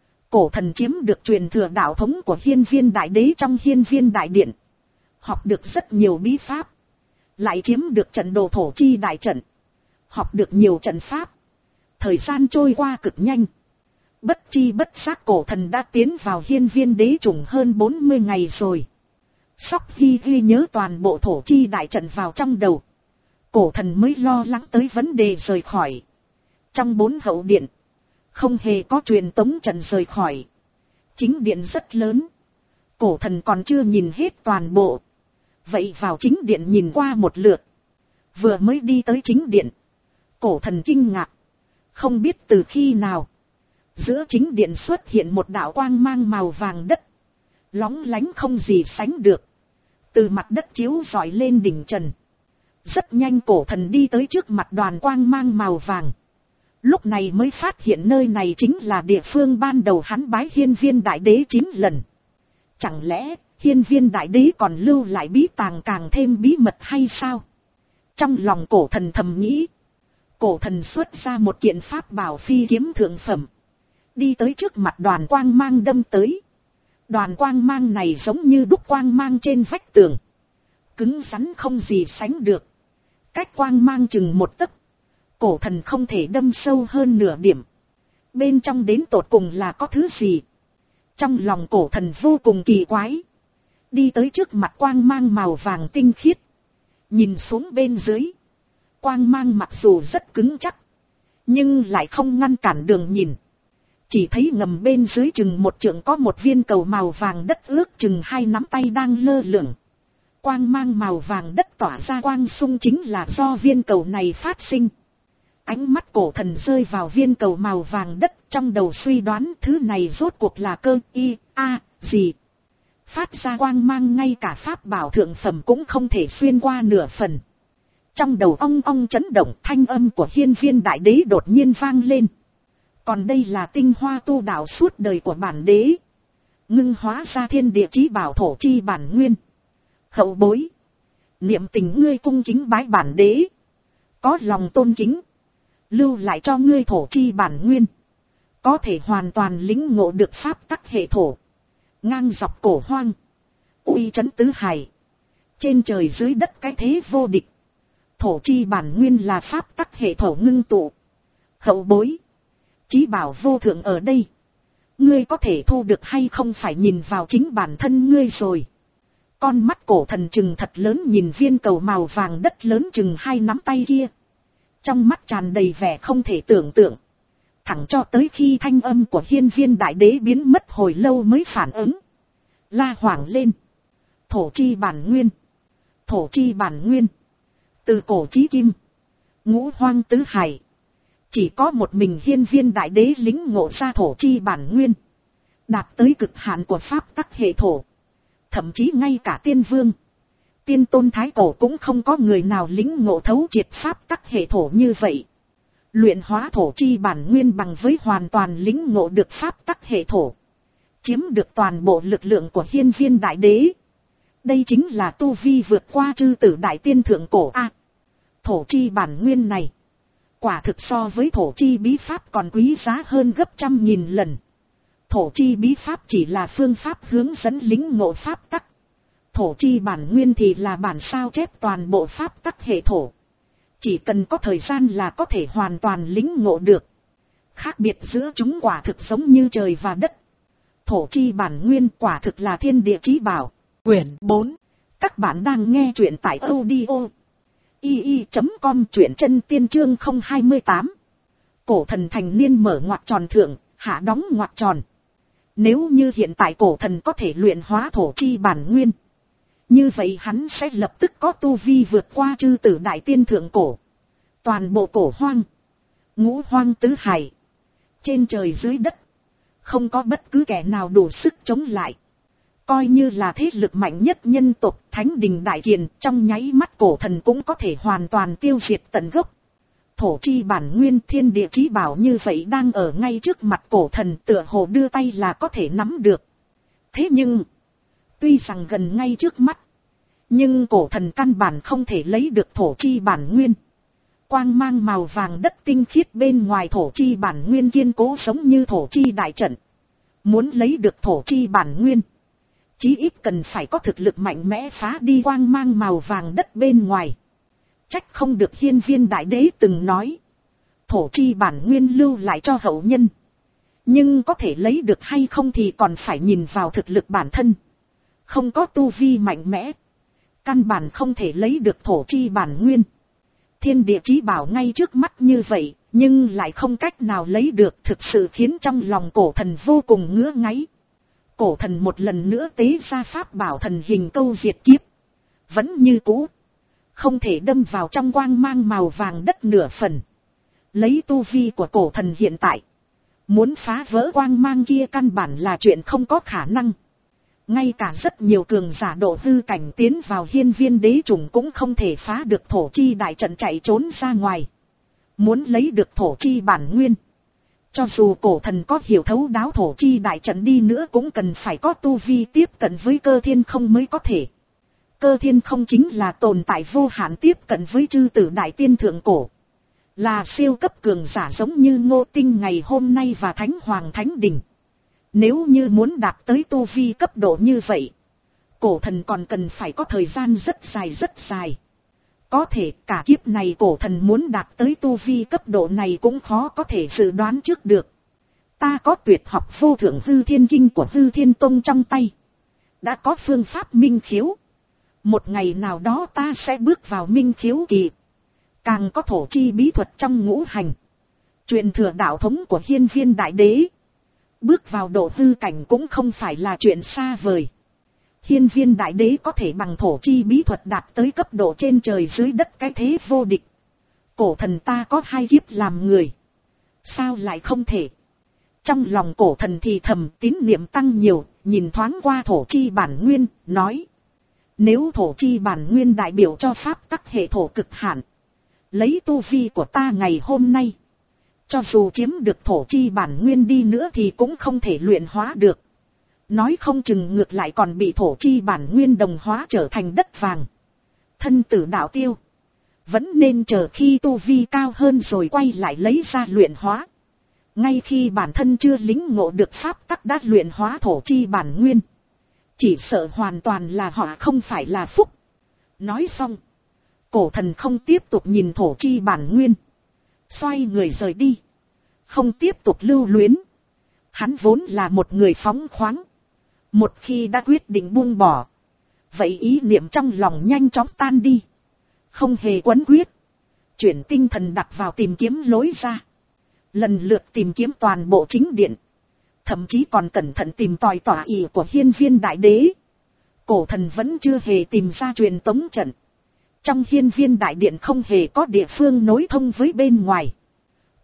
Cổ thần chiếm được truyền thừa đạo thống của hiên viên đại đế trong hiên viên đại điện, học được rất nhiều bí pháp, lại chiếm được trận đồ thổ chi đại trận, học được nhiều trận pháp. Thời gian trôi qua cực nhanh, bất chi bất giác cổ thần đã tiến vào hiên viên đế chủng hơn bốn mươi ngày rồi. Sóc Hy ghi nhớ toàn bộ thổ chi đại trận vào trong đầu, cổ thần mới lo lắng tới vấn đề rời khỏi. Trong bốn hậu điện, không hề có truyền tống trận rời khỏi. Chính điện rất lớn, cổ thần còn chưa nhìn hết toàn bộ, vậy vào chính điện nhìn qua một lượt. Vừa mới đi tới chính điện, cổ thần kinh ngạc, không biết từ khi nào, giữa chính điện xuất hiện một đạo quang mang màu vàng đất, lóng lánh không gì sánh được, từ mặt đất chiếu rọi lên đỉnh trần. Rất nhanh cổ thần đi tới trước mặt đoàn quang mang màu vàng, lúc này mới phát hiện nơi này chính là địa phương ban đầu hắn bái hiên viên đại đế chín lần. Chẳng lẽ hiên viên đại đế còn lưu lại bí tàng càng thêm bí mật hay sao? Trong lòng cổ thần thầm nghĩ, cổ thần xuất ra một kiện pháp bảo phi kiếm thượng phẩm, đi tới trước mặt đoàn quang mang đâm tới. Đoàn quang mang này giống như đúc quang mang trên vách tường, cứng rắn không gì sánh được, cách quang mang chừng một tấc, cổ thần không thể đâm sâu hơn nửa điểm. Bên trong đến tột cùng là có thứ gì? Trong lòng cổ thần vô cùng kỳ quái, đi tới trước mặt quang mang màu vàng tinh khiết, nhìn xuống bên dưới. Quang mang mặc dù rất cứng chắc, nhưng lại không ngăn cản đường nhìn. Chỉ thấy ngầm bên dưới chừng một trượng có một viên cầu màu vàng đất ước chừng hai nắm tay đang lơ lửng. Quang mang màu vàng đất tỏa ra quang sung chính là do viên cầu này phát sinh. Ánh mắt cổ thần rơi vào viên cầu màu vàng đất, trong đầu suy đoán thứ này rốt cuộc là cơ y a gì. Phát ra quang mang ngay cả pháp bảo thượng phẩm cũng không thể xuyên qua nửa phần. Trong đầu ong ong chấn động, thanh âm của hiên viên đại đế đột nhiên vang lên. Còn đây là tinh hoa tu đạo suốt đời của bản đế, ngưng hóa ra thiên địa chí bảo thổ chi bản nguyên. Hậu bối, niệm tình ngươi cung kính bái bản đế, có lòng tôn kính, lưu lại cho ngươi thổ chi bản nguyên, có thể hoàn toàn lĩnh ngộ được pháp tắc hệ thổ, ngang dọc cổ hoang, uy chấn tứ hải, trên trời dưới đất cái thế vô địch. Thổ chi bản nguyên là pháp tắc hệ thổ ngưng tụ. Hậu bối, chí bảo vô thượng ở đây, ngươi có thể thu được hay không phải nhìn vào chính bản thân ngươi rồi. Con mắt cổ thần chừng thật lớn nhìn viên cầu màu vàng đất lớn chừng hai nắm tay kia, trong mắt tràn đầy vẻ không thể tưởng tượng. Thẳng cho tới khi thanh âm của hiên viên đại đế biến mất hồi lâu mới phản ứng, la hoảng lên. Thổ chi bản nguyên, thổ chi bản nguyên, từ cổ chí kim, ngũ hoang tứ hải, Chỉ có một mình hiên viên đại đế lĩnh ngộ ra thổ chi bản nguyên, đạt tới cực hạn của pháp tắc hệ thổ. Thậm chí ngay cả tiên vương, tiên tôn thái cổ cũng không có người nào lĩnh ngộ thấu triệt pháp tắc hệ thổ như vậy. Luyện hóa thổ chi bản nguyên bằng với hoàn toàn lĩnh ngộ được pháp tắc hệ thổ, chiếm được toàn bộ lực lượng của hiên viên đại đế. Đây chính là tu vi vượt qua chư tử đại tiên thượng cổ a. Thổ chi bản nguyên này, quả thực so với thổ chi bí pháp còn quý giá hơn gấp trăm nghìn lần. Thổ chi bí pháp chỉ là phương pháp hướng dẫn lĩnh ngộ pháp tắc. Thổ chi bản nguyên thì là bản sao chép toàn bộ pháp tắc hệ thổ. Chỉ cần có thời gian là có thể hoàn toàn lĩnh ngộ được. Khác biệt giữa chúng quả thực giống như trời và đất. Thổ chi bản nguyên quả thực là thiên địa chí bảo. Quyển bốn. Các bạn đang nghe truyện tại audio i i chấm com, truyện chân tiên chương không hai tám. Cổ thần thành niên mở ngoặc tròn thượng, hạ đóng ngoặc tròn. Nếu như hiện tại cổ thần có thể luyện hóa thổ chi bản nguyên, như vậy hắn sẽ lập tức có tu vi vượt qua chư tử đại tiên thượng cổ. Toàn bộ cổ hoang, ngũ hoang tứ hải, trên trời dưới đất, không có bất cứ kẻ nào đủ sức chống lại. Coi như là thế lực mạnh nhất nhân tộc Thánh Đình Đại Kiền, trong nháy mắt cổ thần cũng có thể hoàn toàn tiêu diệt tận gốc. Thổ chi bản nguyên thiên địa chí bảo như vậy đang ở ngay trước mặt cổ thần, tựa hồ đưa tay là có thể nắm được. Thế nhưng, tuy rằng gần ngay trước mắt, nhưng cổ thần căn bản không thể lấy được thổ chi bản nguyên. Quang mang màu vàng đất tinh khiết bên ngoài thổ chi bản nguyên kiên cố giống như thổ chi đại trận. Muốn lấy được thổ chi bản nguyên, chí ít cần phải có thực lực mạnh mẽ phá đi quang mang màu vàng đất bên ngoài. Trách không được hiên viên đại đế từng nói, thổ chi bản nguyên lưu lại cho hậu nhân. Nhưng có thể lấy được hay không thì còn phải nhìn vào thực lực bản thân. Không có tu vi mạnh mẽ, căn bản không thể lấy được thổ chi bản nguyên. Thiên địa chí bảo ngay trước mắt như vậy, nhưng lại không cách nào lấy được, thực sự khiến trong lòng cổ thần vô cùng ngứa ngáy. Cổ thần một lần nữa tế ra pháp bảo thần hình câu diệt kiếp. Vẫn như cũ, không thể đâm vào trong quang mang màu vàng đất nửa phần. Lấy tu vi của cổ thần hiện tại, muốn phá vỡ quang mang kia căn bản là chuyện không có khả năng. Ngay cả rất nhiều cường giả độ hư cảnh tiến vào hiên viên đế trùng cũng không thể phá được thổ chi đại trận chạy trốn ra ngoài. Muốn lấy được thổ chi bản nguyên, cho dù cổ thần có hiểu thấu đáo thổ chi đại trận đi nữa cũng cần phải có tu vi tiếp cận với cơ thiên không mới có thể. Cơ thiên không chính là tồn tại vô hạn tiếp cận với chư tử đại tiên thượng cổ. Là siêu cấp cường giả giống như Ngô Tinh ngày hôm nay và Thánh Hoàng Thánh Đình. Nếu như muốn đạt tới tu vi cấp độ như vậy, cổ thần còn cần phải có thời gian rất dài rất dài. Có thể cả kiếp này cổ thần muốn đạt tới tu vi cấp độ này cũng khó có thể dự đoán trước được. Ta có tuyệt học vô thượng hư thiên kinh của hư thiên tông trong tay. Đã có phương pháp minh khiếu. Một ngày nào đó ta sẽ bước vào minh khiếu kỳ. Càng có thổ chi bí thuật trong ngũ hành. Truyền thừa đạo thống của hiên viên đại đế. Bước vào độ hư cảnh cũng không phải là chuyện xa vời. Hiên viên đại đế có thể bằng thổ chi bí thuật đạt tới cấp độ trên trời dưới đất cái thế vô địch. Cổ thần ta có hai kiếp làm người, sao lại không thể? Trong lòng cổ thần thì thầm, tín niệm tăng nhiều, nhìn thoáng qua thổ chi bản nguyên, nói. Nếu thổ chi bản nguyên đại biểu cho pháp tắc hệ thổ cực hạn, lấy tu vi của ta ngày hôm nay, cho dù chiếm được thổ chi bản nguyên đi nữa thì cũng không thể luyện hóa được. Nói không chừng ngược lại còn bị thổ chi bản nguyên đồng hóa trở thành đất vàng. Thân tử đạo tiêu. Vẫn nên chờ khi tu vi cao hơn rồi quay lại lấy ra luyện hóa. Ngay khi bản thân chưa lĩnh ngộ được pháp tắc đã luyện hóa thổ chi bản nguyên, chỉ sợ hoàn toàn là họ không phải là phúc. Nói xong, cổ thần không tiếp tục nhìn thổ chi bản nguyên, xoay người rời đi, không tiếp tục lưu luyến. Hắn vốn là một người phóng khoáng, một khi đã quyết định buông bỏ, vậy ý niệm trong lòng nhanh chóng tan đi, không hề quấn quyết, chuyển tinh thần đặt vào tìm kiếm lối ra, lần lượt tìm kiếm toàn bộ chính điện, thậm chí còn cẩn thận tìm tòi tỏa ỷ của hiên viên đại đế. Cổ thần vẫn chưa hề tìm ra truyền tống trận. Trong hiên viên đại điện không hề có địa phương nối thông với bên ngoài.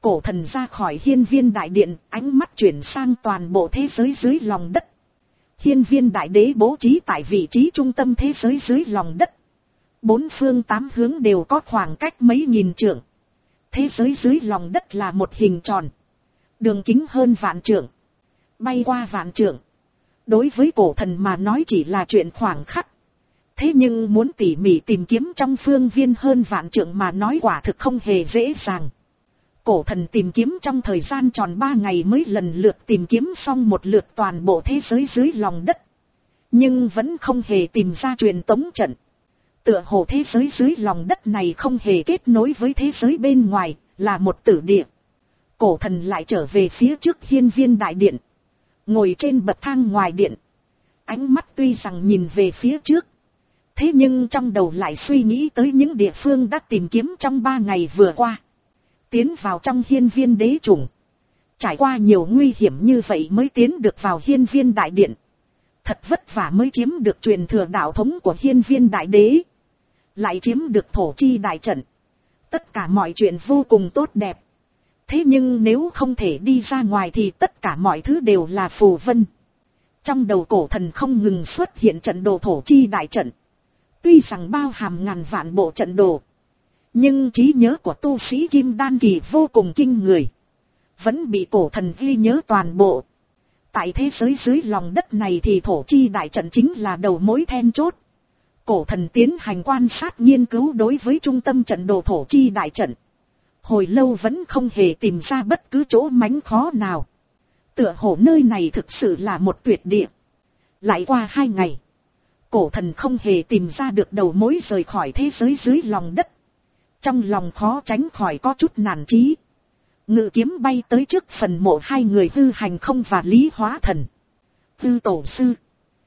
Cổ thần ra khỏi hiên viên đại điện, ánh mắt chuyển sang toàn bộ thế giới dưới lòng đất. Hiên viên đại đế bố trí tại vị trí trung tâm thế giới dưới lòng đất. Bốn phương tám hướng đều có khoảng cách mấy nghìn trượng. Thế giới dưới lòng đất là một hình tròn. Đường kính hơn vạn trượng. Bay qua vạn trượng. Đối với cổ thần mà nói chỉ là chuyện khoảng khắc. Thế nhưng muốn tỉ mỉ tìm kiếm trong phương viên hơn vạn trượng mà nói quả thực không hề dễ dàng. Cổ thần tìm kiếm trong thời gian tròn ba ngày mới lần lượt tìm kiếm xong một lượt toàn bộ thế giới dưới lòng đất. Nhưng vẫn không hề tìm ra truyền tống trận. Tựa hồ thế giới dưới lòng đất này không hề kết nối với thế giới bên ngoài, là một tử địa. Cổ thần lại trở về phía trước hiên viên đại điện. Ngồi trên bậc thang ngoài điện. Ánh mắt tuy rằng nhìn về phía trước. Thế nhưng trong đầu lại suy nghĩ tới những địa phương đã tìm kiếm trong ba ngày vừa qua. Tiến vào trong hiên viên đế chủng. Trải qua nhiều nguy hiểm như vậy mới tiến được vào hiên viên đại điện. Thật vất vả mới chiếm được truyền thừa đạo thống của hiên viên đại đế. Lại chiếm được thổ chi đại trận. Tất cả mọi chuyện vô cùng tốt đẹp. Thế nhưng nếu không thể đi ra ngoài thì tất cả mọi thứ đều là phù vân. Trong đầu cổ thần không ngừng xuất hiện trận đồ thổ chi đại trận. Tuy rằng bao hàm ngàn vạn bộ trận đồ. Nhưng trí nhớ của tu sĩ kim đan kỳ vô cùng kinh người. Vẫn bị cổ thần ghi nhớ toàn bộ. Tại thế giới dưới lòng đất này thì thổ chi đại trận chính là đầu mối then chốt. Cổ thần tiến hành quan sát nghiên cứu đối với trung tâm trận đồ thổ chi đại trận. Hồi lâu vẫn không hề tìm ra bất cứ chỗ mánh khó nào. Tựa hồ nơi này thực sự là một tuyệt địa. Lại qua hai ngày. Cổ thần không hề tìm ra được đầu mối rời khỏi thế giới dưới lòng đất. Trong lòng khó tránh khỏi có chút nản chí. Ngự kiếm bay tới trước phần mộ hai người Hư Hành Không và Lý Hóa Thần. Hư Tổ Sư.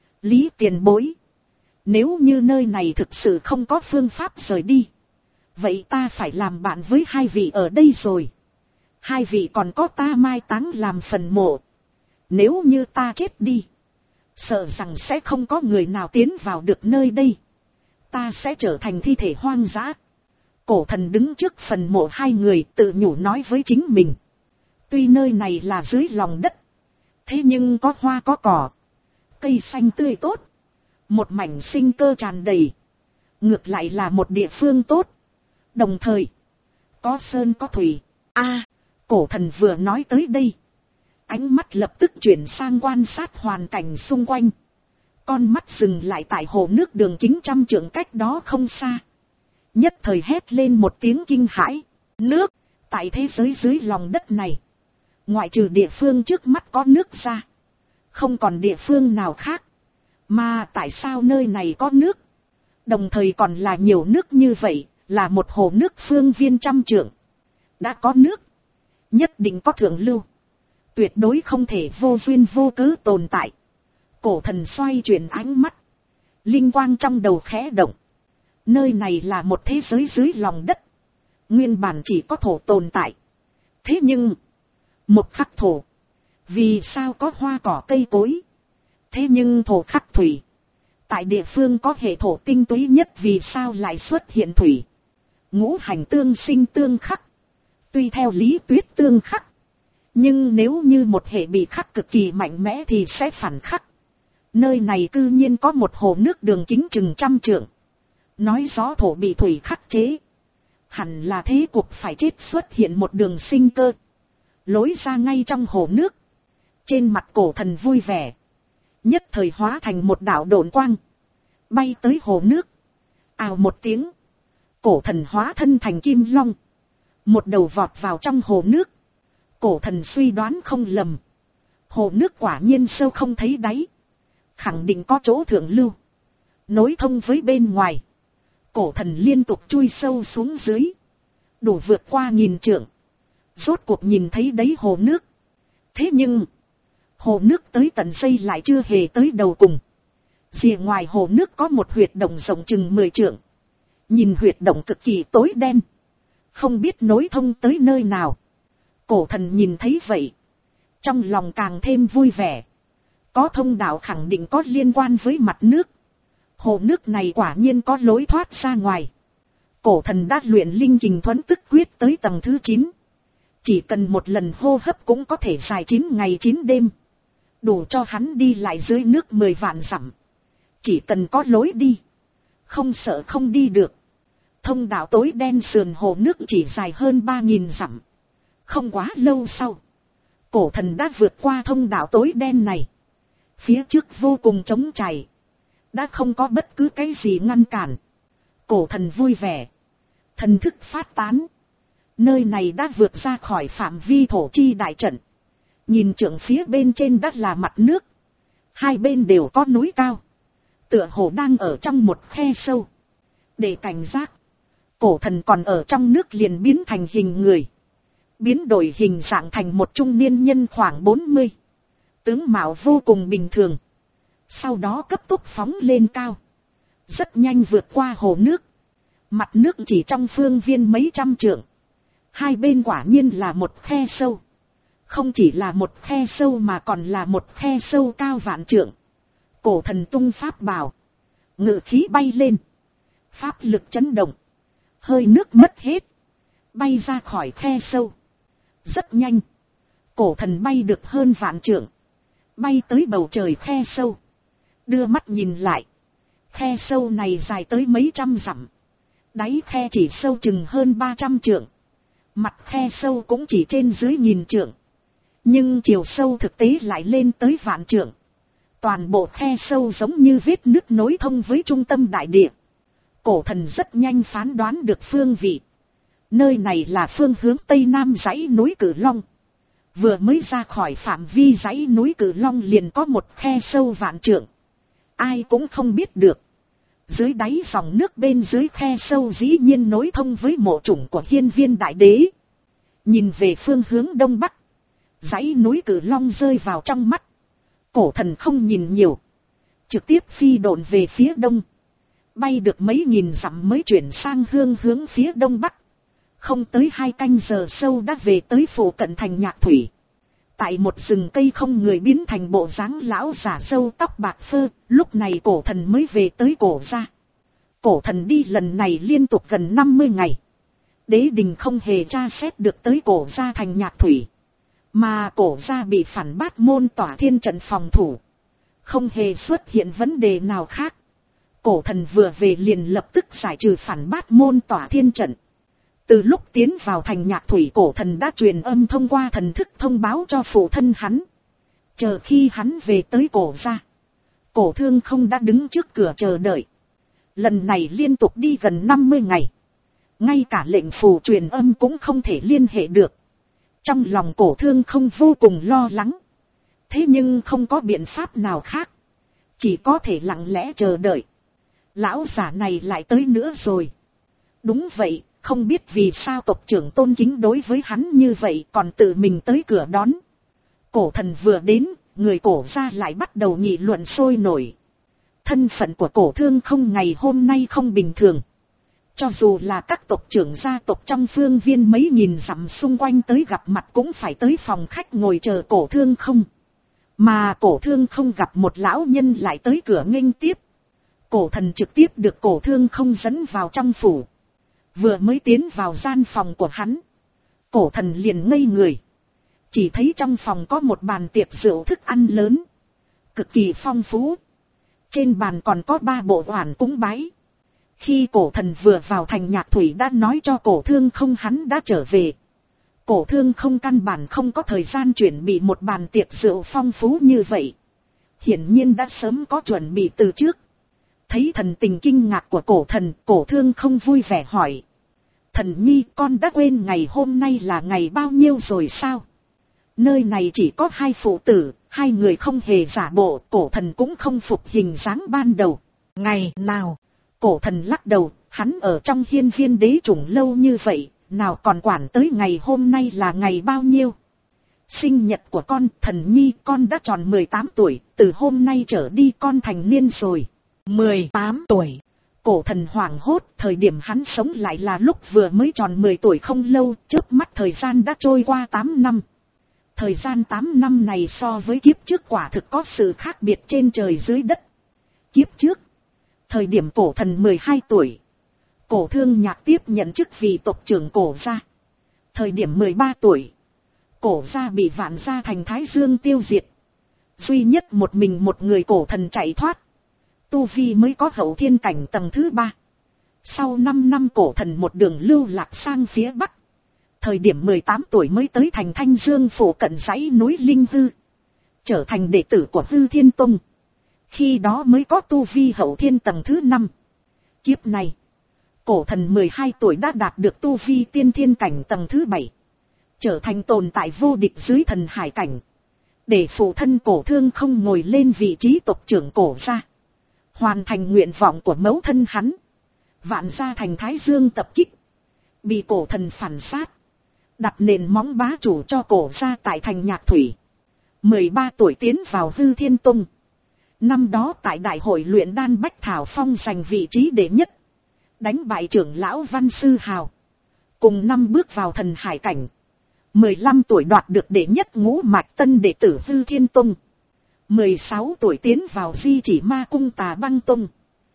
Lý Tiền Bối. Nếu như nơi này thực sự không có phương pháp rời đi. Vậy ta phải làm bạn với hai vị ở đây rồi. Hai vị còn có ta mai táng làm phần mộ. Nếu như ta chết đi. Sợ rằng sẽ không có người nào tiến vào được nơi đây. Ta sẽ trở thành thi thể hoang dã. Cổ thần đứng trước phần mộ hai người tự nhủ nói với chính mình. Tuy nơi này là dưới lòng đất. Thế nhưng có hoa có cỏ. Cây xanh tươi tốt. Một mảnh sinh cơ tràn đầy. Ngược lại là một địa phương tốt. Đồng thời. Có sơn có thủy. A, cổ thần vừa nói tới đây. Ánh mắt lập tức chuyển sang quan sát hoàn cảnh xung quanh. Con mắt dừng lại tại hồ nước đường kính trăm trượng cách đó không xa. Nhất thời hét lên một tiếng kinh hãi. Nước, tại thế giới dưới lòng đất này. Ngoại trừ địa phương trước mắt có nước ra. Không còn địa phương nào khác. Mà tại sao nơi này có nước? Đồng thời còn là nhiều nước như vậy, là một hồ nước phương viên trăm trượng. Đã có nước. Nhất định có thượng lưu. Tuyệt đối không thể vô duyên vô cớ tồn tại. Cổ thần xoay chuyển ánh mắt. Linh quang trong đầu khẽ động. Nơi này là một thế giới dưới lòng đất. Nguyên bản chỉ có thổ tồn tại. Thế nhưng, một khắc thổ. Vì sao có hoa cỏ cây cối? Thế nhưng thổ khắc thủy. Tại địa phương có hệ thổ tinh túy nhất vì sao lại xuất hiện thủy? Ngũ hành tương sinh tương khắc. Tuy theo lý tuyết tương khắc. Nhưng nếu như một hệ bị khắc cực kỳ mạnh mẽ thì sẽ phản khắc. Nơi này cư nhiên có một hồ nước đường kính chừng trăm trượng. Nói rõ thổ bị thủy khắc chế. Hẳn là thế cuộc phải chết xuất hiện một đường sinh cơ. Lối ra ngay trong hồ nước. Trên mặt cổ thần vui vẻ. Nhất thời hóa thành một đạo độn quang. Bay tới hồ nước. Ào một tiếng. Cổ thần hóa thân thành kim long. Một đầu vọt vào trong hồ nước. Cổ thần suy đoán không lầm. Hồ nước quả nhiên sâu không thấy đáy. Khẳng định có chỗ thượng lưu. Nối thông với bên ngoài. Cổ thần liên tục chui sâu xuống dưới. Đủ vượt qua nghìn trượng. Rốt cuộc nhìn thấy đấy hồ nước. Thế nhưng. Hồ nước tới tận dây lại chưa hề tới đầu cùng. Rìa ngoài hồ nước có một huyệt động rộng chừng mười trượng. Nhìn huyệt động cực kỳ tối đen. Không biết nối thông tới nơi nào. Cổ thần nhìn thấy vậy. Trong lòng càng thêm vui vẻ. Có thông đạo khẳng định có liên quan với mặt nước. Hồ nước này quả nhiên có lối thoát ra ngoài. Cổ thần đã luyện linh kình thuẫn tức quyết tới tầng thứ chín. Chỉ cần một lần hô hấp cũng có thể dài chín ngày chín đêm. Đủ cho hắn đi lại dưới nước mười vạn dặm. Chỉ cần có lối đi. Không sợ không đi được. Thông đạo tối đen sườn hồ nước chỉ dài hơn ba nghìn dặm. Không quá lâu sau. Cổ thần đã vượt qua thông đạo tối đen này. Phía trước vô cùng trống trải. Đã không có bất cứ cái gì ngăn cản. Cổ thần vui vẻ. Thần thức phát tán. Nơi này đã vượt ra khỏi phạm vi thổ chi đại trận. Nhìn trượng phía bên trên đất là mặt nước. Hai bên đều có núi cao. Tựa hồ đang ở trong một khe sâu. Để cảnh giác. Cổ thần còn ở trong nước liền biến thành hình người. Biến đổi hình dạng thành một trung niên nhân khoảng bốn mươi. Tướng mạo vô cùng bình thường. Sau đó cấp tốc phóng lên cao. Rất nhanh vượt qua hồ nước. Mặt nước chỉ trong phương viên mấy trăm trượng. Hai bên quả nhiên là một khe sâu. Không chỉ là một khe sâu mà còn là một khe sâu cao vạn trượng. Cổ thần tung pháp bảo. Ngự khí bay lên. Pháp lực chấn động. Hơi nước mất hết. Bay ra khỏi khe sâu. Rất nhanh. Cổ thần bay được hơn vạn trượng. Bay tới bầu trời khe sâu. Đưa mắt nhìn lại. Khe sâu này dài tới mấy trăm dặm. Đáy khe chỉ sâu chừng hơn ba trăm trượng. Mặt khe sâu cũng chỉ trên dưới nghìn trượng. Nhưng chiều sâu thực tế lại lên tới vạn trượng. Toàn bộ khe sâu giống như vết nứt nối thông với trung tâm đại địa. Cổ thần rất nhanh phán đoán được phương vị. Nơi này là phương hướng tây nam dãy núi Cử Long. Vừa mới ra khỏi phạm vi dãy núi Cử Long liền có một khe sâu vạn trượng. Ai cũng không biết được. Dưới đáy dòng nước bên dưới khe sâu dĩ nhiên nối thông với mộ chủng của Hiên Viên Đại Đế. Nhìn về phương hướng đông bắc. Dãy núi Cử Long rơi vào trong mắt. Cổ thần không nhìn nhiều. Trực tiếp phi độn về phía đông. Bay được mấy nghìn dặm mới chuyển sang hương hướng phía đông bắc. Không tới hai canh giờ sâu đã về tới phủ cận thành Nhạc Thủy. Tại một rừng cây không người biến thành bộ dáng lão giả râu tóc bạc phơ, lúc này cổ thần mới về tới cổ gia. Cổ thần đi lần này liên tục gần năm mươi ngày. Đế đình không hề tra xét được tới cổ gia thành Nhạc Thủy. Mà cổ gia bị phản bát môn tỏa thiên trận phòng thủ. Không hề xuất hiện vấn đề nào khác. Cổ thần vừa về liền lập tức giải trừ phản bát môn tỏa thiên trận. Từ lúc tiến vào thành Nhạc Thủy, cổ thần đã truyền âm thông qua thần thức thông báo cho phụ thân hắn. Chờ khi hắn về tới cổ gia, Cổ Thương Không đã đứng trước cửa chờ đợi. Lần này liên tục đi gần năm mươi ngày. Ngay cả lệnh phù truyền âm cũng không thể liên hệ được. Trong lòng Cổ Thương Không vô cùng lo lắng. Thế nhưng không có biện pháp nào khác. Chỉ có thể lặng lẽ chờ đợi. Lão giả này lại tới nữa rồi. Đúng vậy, không biết vì sao tộc trưởng tôn kính đối với hắn như vậy còn tự mình tới cửa đón. Cổ thần vừa đến, người cổ gia lại bắt đầu nghị luận sôi nổi. Thân phận của Cổ Thương Không ngày hôm nay không bình thường. Cho dù là các tộc trưởng gia tộc trong phương viên mấy nghìn dặm xung quanh tới gặp mặt cũng phải tới phòng khách ngồi chờ Cổ Thương Không. Mà Cổ Thương Không gặp một lão nhân lại tới cửa nghênh tiếp. Cổ thần trực tiếp được Cổ Thương Không dẫn vào trong phủ. Vừa mới tiến vào gian phòng của hắn, cổ thần liền ngây người. Chỉ thấy trong phòng có một bàn tiệc rượu thức ăn lớn, cực kỳ phong phú. Trên bàn còn có ba bộ oản cúng bái. Khi cổ thần vừa vào thành Nhạc Thủy đã nói cho Cổ Thương Không hắn đã trở về. Cổ Thương Không căn bản không có thời gian chuẩn bị một bàn tiệc rượu phong phú như vậy. Hiển nhiên đã sớm có chuẩn bị từ trước. Thấy thần tình kinh ngạc của cổ thần, Cổ Thương Không vui vẻ hỏi. Thần nhi, con đã quên ngày hôm nay là ngày bao nhiêu rồi sao? Nơi này chỉ có hai phụ tử, hai người không hề giả bộ, cổ thần cũng không phục hình dáng ban đầu. Ngày nào? Cổ thần lắc đầu, hắn ở trong Hiên Viên đế chủng lâu như vậy, nào còn quản tới ngày hôm nay là ngày bao nhiêu? Sinh nhật của con, thần nhi, con đã tròn mười tám tuổi, từ hôm nay trở đi con thành niên rồi. mười tám tuổi. Cổ thần hoảng hốt, thời điểm hắn sống lại là lúc vừa mới tròn mười tuổi không lâu, chớp mắt thời gian đã trôi qua tám năm. Thời gian tám năm này so với kiếp trước quả thực có sự khác biệt trên trời dưới đất. Kiếp trước, thời điểm cổ thần mười hai tuổi, Cổ Thương Nhạc tiếp nhận chức vị tộc trưởng cổ gia. Thời điểm mười ba tuổi, cổ gia bị Vạn Gia Thành Thái Dương tiêu diệt. Duy nhất một mình một người cổ thần chạy thoát. Tu vi mới có hậu thiên cảnh tầng thứ ba. Sau năm năm cổ thần một đường lưu lạc sang phía bắc. Thời điểm mười tám tuổi mới tới thành Thanh Dương phủ cận dãy núi Linh Hư. Trở thành đệ tử của Hư Thiên Tông. Khi đó mới có tu vi hậu thiên tầng thứ năm. Kiếp này, cổ thần mười hai tuổi đã đạt được tu vi tiên thiên cảnh tầng thứ bảy. Trở thành tồn tại vô địch dưới thần hải cảnh. Để phụ thân cổ thương không ngồi lên vị trí tộc trưởng cổ gia. Hoàn thành nguyện vọng của mẫu thân hắn. Vạn Gia Thành Thái Dương tập kích. Bị cổ thần phản sát. Đặt nền móng bá chủ cho cổ gia tại thành Nhạc Thủy. mười ba tuổi tiến vào Hư Thiên Tông. Năm đó tại đại hội luyện đan Bách Thảo Phong giành vị trí đệ nhất. Đánh bại trưởng lão Văn Sư Hào. Cùng năm bước vào thần hải cảnh. mười lăm tuổi đoạt được đệ nhất ngũ mạch tân đệ tử Hư Thiên Tông. mười sáu tuổi tiến vào Di Chỉ Ma Cung Tà Băng Tông.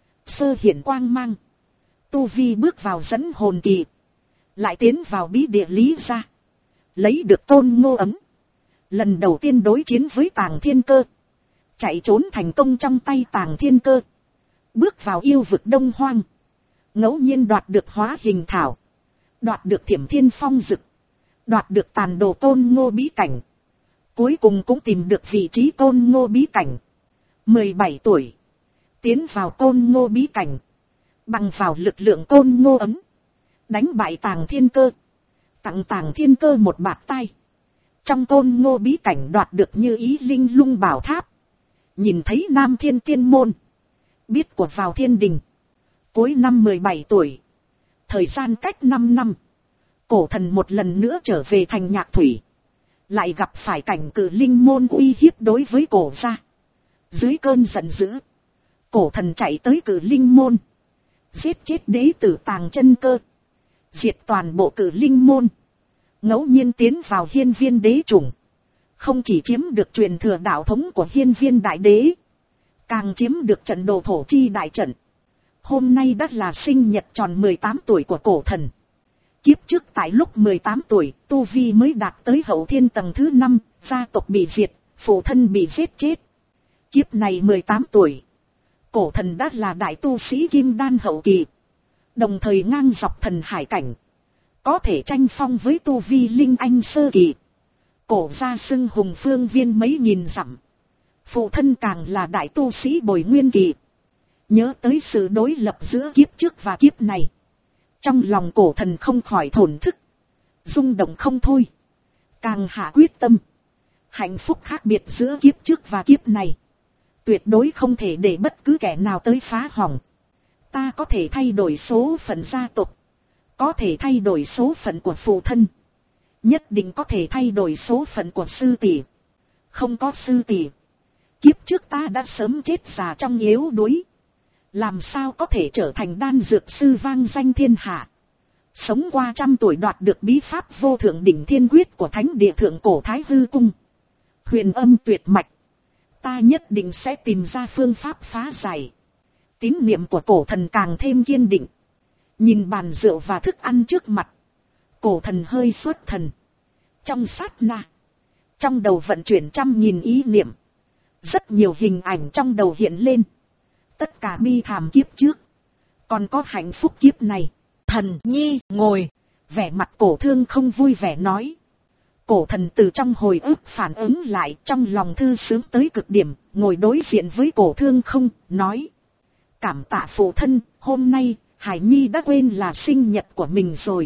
Sơ hiển quang mang. Tu vi bước vào dẫn hồn kỳ. Lại tiến vào bí địa Lý Gia. Lấy được Tôn Ngô ấm. Lần đầu tiên đối chiến với Tàng Thiên Cơ. Chạy trốn thành công trong tay Tàng Thiên Cơ. Bước vào yêu vực Đông Hoang. Ngẫu nhiên đoạt được hóa hình thảo. Đoạt được Thiểm Thiên Phong Dực. Đoạt được tàn đồ Tôn Ngô bí cảnh. Cuối cùng cũng tìm được vị trí Tôn Ngô bí cảnh. mười bảy tuổi. Tiến vào Tôn Ngô bí cảnh. Bằng vào lực lượng Tôn Ngô ấm. Đánh bại Tàng Thiên Cơ. Tặng Tàng Thiên Cơ một bạt tay. Trong Tôn Ngô bí cảnh đoạt được Như Ý Linh Lung Bảo Tháp. Nhìn thấy Nam Thiên Tiên Môn. Biết của vào thiên đình. Cuối năm mười bảy tuổi. Thời gian cách năm năm. Cổ thần một lần nữa trở về thành Nhạc Thủy. Lại gặp phải cảnh Cử Linh Môn uy hiếp đối với cổ gia. Dưới cơn giận dữ. Cổ thần chạy tới Cử Linh Môn. Giết chết đế tử Tàng Chân Cơ. Diệt toàn bộ Cử Linh Môn. Ngẫu nhiên tiến vào Hiên Viên đế chủng. Không chỉ chiếm được truyền thừa đạo thống của Hiên Viên đại đế. Càng chiếm được trận đồ thổ chi đại trận. Hôm nay đã là sinh nhật tròn mười tám tuổi của cổ thần. Kiếp trước tại lúc mười tám tuổi, tu vi mới đạt tới hậu thiên tầng thứ năm, gia tộc bị diệt, phụ thân bị giết chết. Kiếp này mười tám tuổi, cổ thần đã là đại tu sĩ kim đan hậu kỳ. Đồng thời ngang dọc thần hải cảnh. Có thể tranh phong với tu vi linh anh sơ kỳ. Cổ gia xưng hùng phương viên mấy nghìn dặm. Phụ thân càng là đại tu sĩ bồi nguyên kỳ. Nhớ tới sự đối lập giữa kiếp trước và kiếp này. Trong lòng cổ thần không khỏi thổn thức. Rung động không thôi. Càng hạ quyết tâm. Hạnh phúc khác biệt giữa kiếp trước và kiếp này. Tuyệt đối không thể để bất cứ kẻ nào tới phá hỏng. Ta có thể thay đổi số phận gia tộc. Có thể thay đổi số phận của phụ thân. Nhất định có thể thay đổi số phận của sư tỷ. Không có sư tỷ. Kiếp trước ta đã sớm chết già trong yếu đuối. Làm sao có thể trở thành đan dược sư vang danh thiên hạ. Sống qua trăm tuổi đoạt được bí pháp vô thượng đỉnh thiên quyết của thánh địa thượng cổ Thái Hư Cung. Huyền âm tuyệt mạch. Ta nhất định sẽ tìm ra phương pháp phá giải. Tín niệm của cổ thần càng thêm kiên định. Nhìn bàn rượu và thức ăn trước mặt. Cổ thần hơi xuất thần. Trong sát na. Trong đầu vận chuyển trăm nghìn ý niệm. Rất nhiều hình ảnh trong đầu hiện lên. Tất cả bi thảm kiếp trước. Còn có hạnh phúc kiếp này. Thần nhi ngồi. Vẻ mặt cổ thương không vui vẻ nói. Cổ thần từ trong hồi ức phản ứng lại, trong lòng thư sướng tới cực điểm. Ngồi đối diện với cổ thương không, nói. Cảm tạ phụ thân, hôm nay Hải Nhi đã quên là sinh nhật của mình rồi.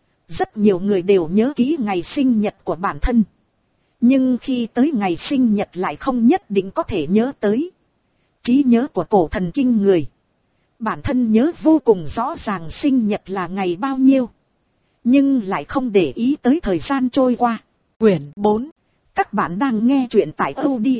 Rất nhiều người đều nhớ kỹ ngày sinh nhật của bản thân. Nhưng khi tới ngày sinh nhật lại không nhất định có thể nhớ tới. Trí nhớ của cổ thần kinh người. Bản thân nhớ vô cùng rõ ràng sinh nhật là ngày bao nhiêu. Nhưng lại không để ý tới thời gian trôi qua. Quyển bốn. Các bạn đang nghe truyện tại audio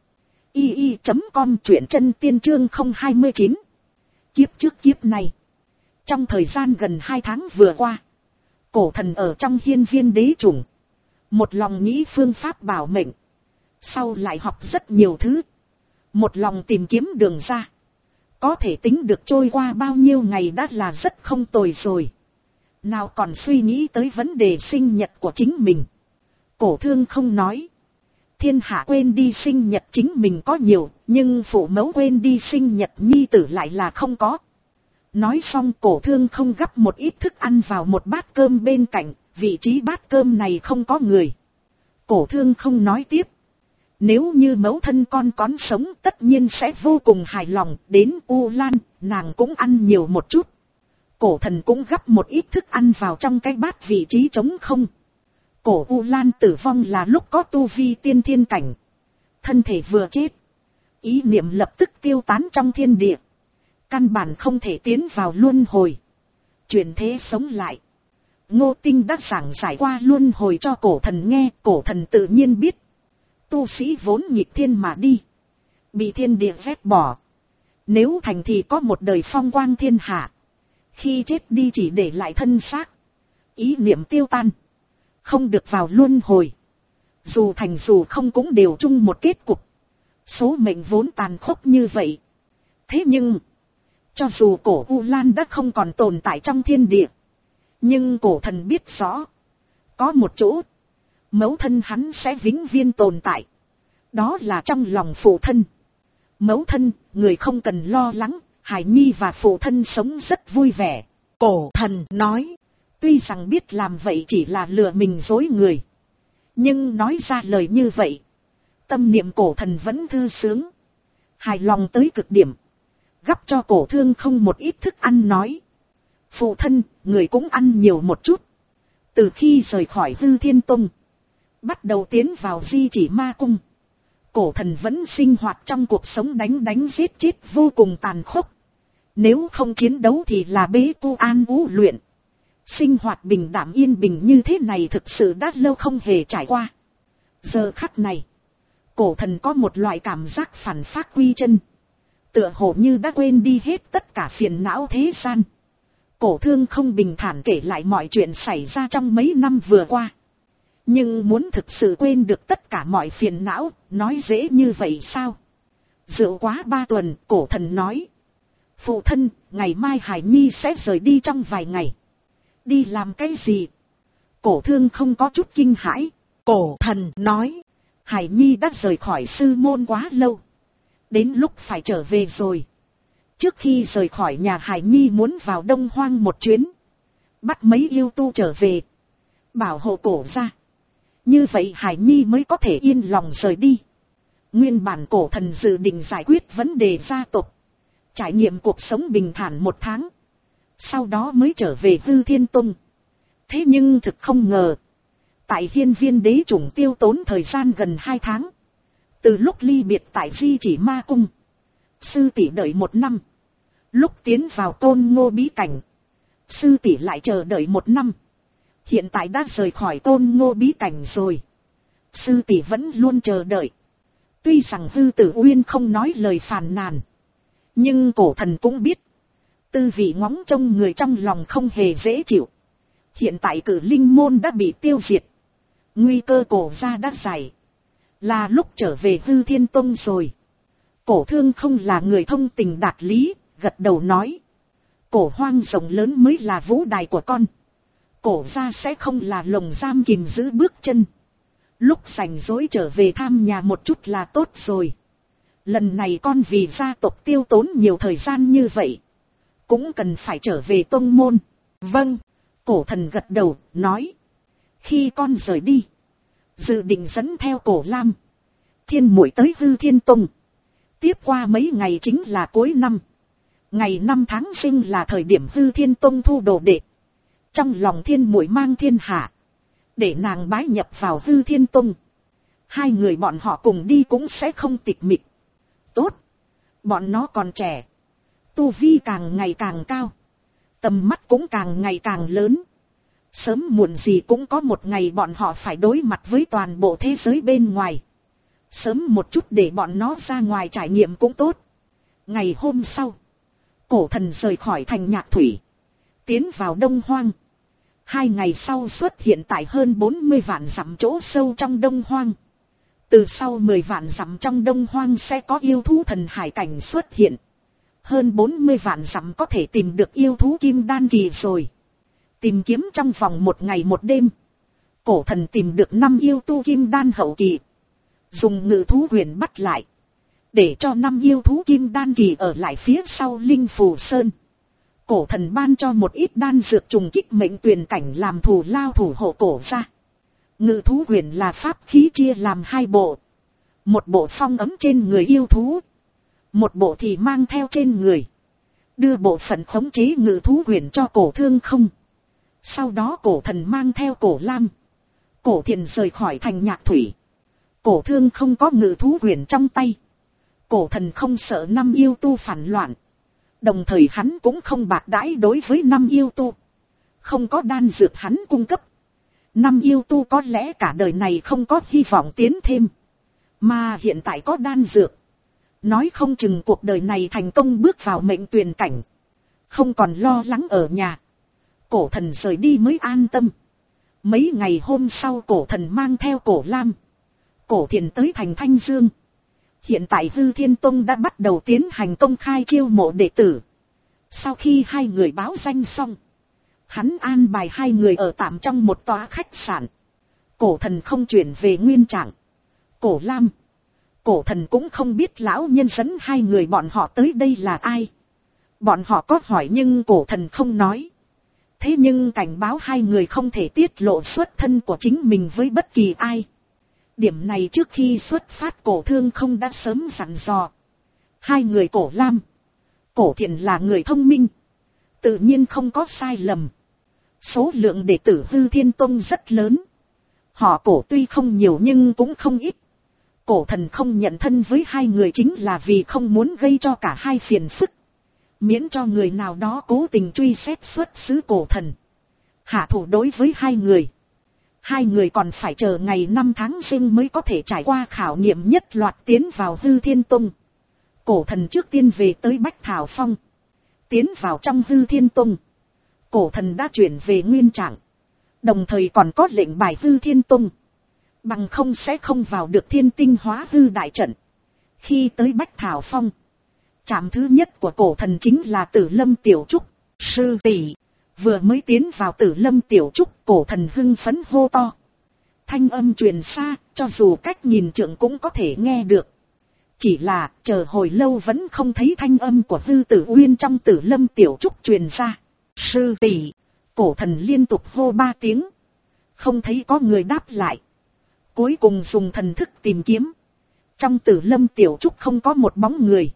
i i chấm com, truyện chân tiên chương không hai chín. Kiếp trước kiếp này. Trong thời gian gần hai tháng vừa qua. Cổ thần ở trong hiên viên đế chủng. Một lòng nghĩ phương pháp bảo mệnh. Sau lại học rất nhiều thứ. Một lòng tìm kiếm đường ra. Có thể tính được trôi qua bao nhiêu ngày đã là rất không tồi rồi. Nào còn suy nghĩ tới vấn đề sinh nhật của chính mình. Cổ Thương không nói. Thiên hạ quên đi sinh nhật chính mình có nhiều, nhưng phụ mẫu quên đi sinh nhật nhi tử lại là không có. Nói xong Cổ Thương không gắp một ít thức ăn vào một bát cơm bên cạnh, vị trí bát cơm này không có người. Cổ Thương không nói tiếp. Nếu như mẫu thân con còn sống tất nhiên sẽ vô cùng hài lòng, đến U Lan, nàng cũng ăn nhiều một chút. Cổ Thần cũng gắp một ít thức ăn vào trong cái bát vị trí trống không. Cổ U Lan tử vong là lúc có tu vi tiên thiên cảnh. Thân thể vừa chết. Ý niệm lập tức tiêu tán trong thiên địa. Căn bản không thể tiến vào luân hồi. Chuyển thế sống lại. Ngô Tinh đã giảng giải qua luân hồi cho Cổ Thần nghe. Cổ Thần tự nhiên biết. Tu sĩ vốn nghịch thiên mà đi. Bị thiên địa vét bỏ. Nếu thành thì có một đời phong quang thiên hạ. Khi chết đi chỉ để lại thân xác. Ý niệm tiêu tan. Không được vào luân hồi. Dù thành dù không cũng đều chung một kết cục. Số mệnh vốn tàn khốc như vậy. Thế nhưng, cho dù cổ U Lan đã không còn tồn tại trong thiên địa. Nhưng Cổ Thần biết rõ. Có một chỗ. Mẫu thân hắn sẽ vĩnh viễn tồn tại. Đó là trong lòng phụ thân. Mẫu thân, người không cần lo lắng. Hải Nhi và phụ thân sống rất vui vẻ. Cổ Thần nói. Tuy rằng biết làm vậy chỉ là lừa mình dối người. Nhưng nói ra lời như vậy. Tâm niệm Cổ Thần vẫn thư sướng. Hài lòng tới cực điểm. Gắp cho Cổ Thương không một ít thức ăn nói. Phụ thân, người cũng ăn nhiều một chút. Từ khi rời khỏi Hư Thiên Tông. Bắt đầu tiến vào Di Chỉ Ma Cung. Cổ Thần vẫn sinh hoạt trong cuộc sống đánh đánh giết chết vô cùng tàn khốc. Nếu không chiến đấu thì là bế tu an ú luyện. Sinh hoạt bình đảm yên bình như thế này thực sự đã lâu không hề trải qua. Giờ khắc này, Cổ Thần có một loại cảm giác phản phát quy chân. Tựa hồ như đã quên đi hết tất cả phiền não thế gian. Cổ Thương không bình thản kể lại mọi chuyện xảy ra trong mấy năm vừa qua. Nhưng muốn thực sự quên được tất cả mọi phiền não, nói dễ như vậy sao? Rượu quá ba tuần, Cổ Thần nói. Phụ thân, ngày mai Hải Nhi sẽ rời đi trong vài ngày. Đi làm cái gì? Cổ Thương không có chút kinh hãi. Cổ Thần nói. Hải Nhi đã rời khỏi sư môn quá lâu. Đến lúc phải trở về rồi. Trước khi rời khỏi nhà Hải Nhi muốn vào Đông Hoang một chuyến. Bắt mấy yêu tu trở về. Bảo hộ cổ ra. Như vậy Hải Nhi mới có thể yên lòng rời đi. Nguyên bản Cổ Thần dự định giải quyết vấn đề gia tộc. Trải nghiệm cuộc sống bình thản một tháng. Sau đó mới trở về Hư Thiên Tông. Thế nhưng thực không ngờ. Tại Hiên Viên Đế Chủng tiêu tốn thời gian gần hai tháng. Từ lúc ly biệt tại Di Chỉ Ma Cung. Sư tỷ đợi một năm. Lúc tiến vào Côn Ngô bí cảnh. Sư tỷ lại chờ đợi một năm. Hiện tại đã rời khỏi Côn Ngô bí cảnh rồi. Sư tỷ vẫn luôn chờ đợi. Tuy rằng Hư Tử Uyên không nói lời phàn nàn. Nhưng Cổ Thần cũng biết. Tư vị ngóng trông người trong lòng không hề dễ chịu. Hiện tại Cử Linh môn đã bị tiêu diệt. Nguy cơ cổ gia đã giải. Là lúc trở về Hư Thiên Tông rồi. Cổ Thương không là người thông tình đạt lý, gật đầu nói. Cổ hoang rộng lớn mới là vũ đài của con. Cổ gia sẽ không là lồng giam kìm giữ bước chân. Lúc rảnh rỗi trở về thăm nhà một chút là tốt rồi. Lần này con vì gia tộc tiêu tốn nhiều thời gian như vậy. Cũng cần phải trở về tông môn. Vâng, Cổ Thần gật đầu, nói. Khi con rời đi. Dự định dẫn theo Cổ Lam. Thiên Muội tới Hư Thiên Tông. Tiếp qua mấy ngày chính là cuối năm. Ngày năm tháng sinh là thời điểm Hư Thiên Tông thu đồ đệ. Trong lòng Thiên Muội mang thiên hạ. Để nàng bái nhập vào Hư Thiên Tông. Hai người bọn họ cùng đi cũng sẽ không tịch mịch. Tốt. Bọn nó còn trẻ. Tu vi càng ngày càng cao. Tầm mắt cũng càng ngày càng lớn. Sớm muộn gì cũng có một ngày bọn họ phải đối mặt với toàn bộ thế giới bên ngoài. Sớm một chút để bọn nó ra ngoài trải nghiệm cũng tốt. Ngày hôm sau. Cổ Thần rời khỏi thành Nhạc Thủy. Tiến vào Đông Hoang. Hai ngày sau xuất hiện tại hơn bốn mươi vạn dặm chỗ sâu trong Đông Hoang. Từ sau mười vạn dặm trong Đông Hoang sẽ có yêu thú thần hải cảnh xuất hiện. Hơn bốn mươi vạn dặm có thể tìm được yêu thú kim đan kỳ rồi. Tìm kiếm trong vòng một ngày một đêm, cổ thần tìm được năm yêu tu kim đan hậu kỳ. Dùng ngự thú huyền bắt lại, để cho năm yêu thú kim đan kỳ ở lại phía sau Linh Phù Sơn. Cổ thần ban cho một ít đan dược trùng kích mệnh tuyền cảnh làm thù lao thủ hộ cổ ra. Ngự thú huyền là pháp khí chia làm hai bộ. Một bộ phong ấm trên người yêu thú, một bộ thì mang theo trên người. Đưa bộ phận khống chế ngự thú huyền cho cổ thương không. Sau đó cổ thần mang theo cổ lam, cổ thiền rời khỏi thành Nhạc Thủy. Cổ thương không có ngự thú huyền trong tay. Cổ thần không sợ năm yêu tu phản loạn. Đồng thời hắn cũng không bạc đãi đối với năm yêu tu. Không có đan dược hắn cung cấp, năm yêu tu có lẽ cả đời này không có hy vọng tiến thêm. Mà hiện tại có đan dược, nói không chừng cuộc đời này thành công bước vào mệnh tuyền cảnh. Không còn lo lắng ở nhà, cổ thần rời đi mới an tâm. Mấy ngày hôm sau cổ thần mang theo cổ lam, cổ thiền tới thành Thanh Dương. Hiện tại Hư Thiên Tông đã bắt đầu tiến hành công khai chiêu mộ đệ tử. Sau khi hai người báo danh xong, hắn an bài hai người ở tạm trong một tòa khách sạn. Cổ thần không chuyển về nguyên trạng. Cổ lam, cổ thần cũng không biết lão nhân dẫn hai người bọn họ tới đây là ai. Bọn họ có hỏi nhưng cổ thần không nói. Thế nhưng cảnh báo hai người không thể tiết lộ xuất thân của chính mình với bất kỳ ai. Điểm này trước khi xuất phát cổ thương không đã sớm dặn dò. Hai người cổ lam, cổ thiện là người thông minh, tự nhiên không có sai lầm. Số lượng đệ tử Hư Thiên Tông rất lớn. Họ cổ tuy không nhiều nhưng cũng không ít. Cổ thần không nhận thân với hai người chính là vì không muốn gây cho cả hai phiền phức. Miễn cho người nào đó cố tình truy xét xuất xứ cổ thần, hạ thủ đối với hai người. Hai người còn phải chờ ngày năm tháng sinh mới có thể trải qua khảo nghiệm nhất loạt tiến vào Hư Thiên Tông. Cổ thần trước tiên về tới Bách Thảo Phong. Tiến vào trong Hư Thiên Tông, cổ thần đã chuyển về nguyên trạng. Đồng thời còn có lệnh bài Hư Thiên Tông. Bằng không sẽ không vào được Thiên Tinh Hóa Hư đại trận. Khi tới Bách Thảo Phong, trạm thứ nhất của cổ thần chính là Tử Lâm Tiểu Trúc. Sư tỷ. Vừa mới tiến vào Tử Lâm Tiểu Trúc, cổ thần hưng phấn hô to. Thanh âm truyền xa, cho dù cách nhìn trượng cũng có thể nghe được. Chỉ là, chờ hồi lâu vẫn không thấy thanh âm của Hư Tử Uyên trong Tử Lâm Tiểu Trúc truyền ra. Sư tỷ. Cổ thần liên tục hô ba tiếng. Không thấy có người đáp lại. Cuối cùng dùng thần thức tìm kiếm. Trong Tử Lâm Tiểu Trúc không có một bóng người.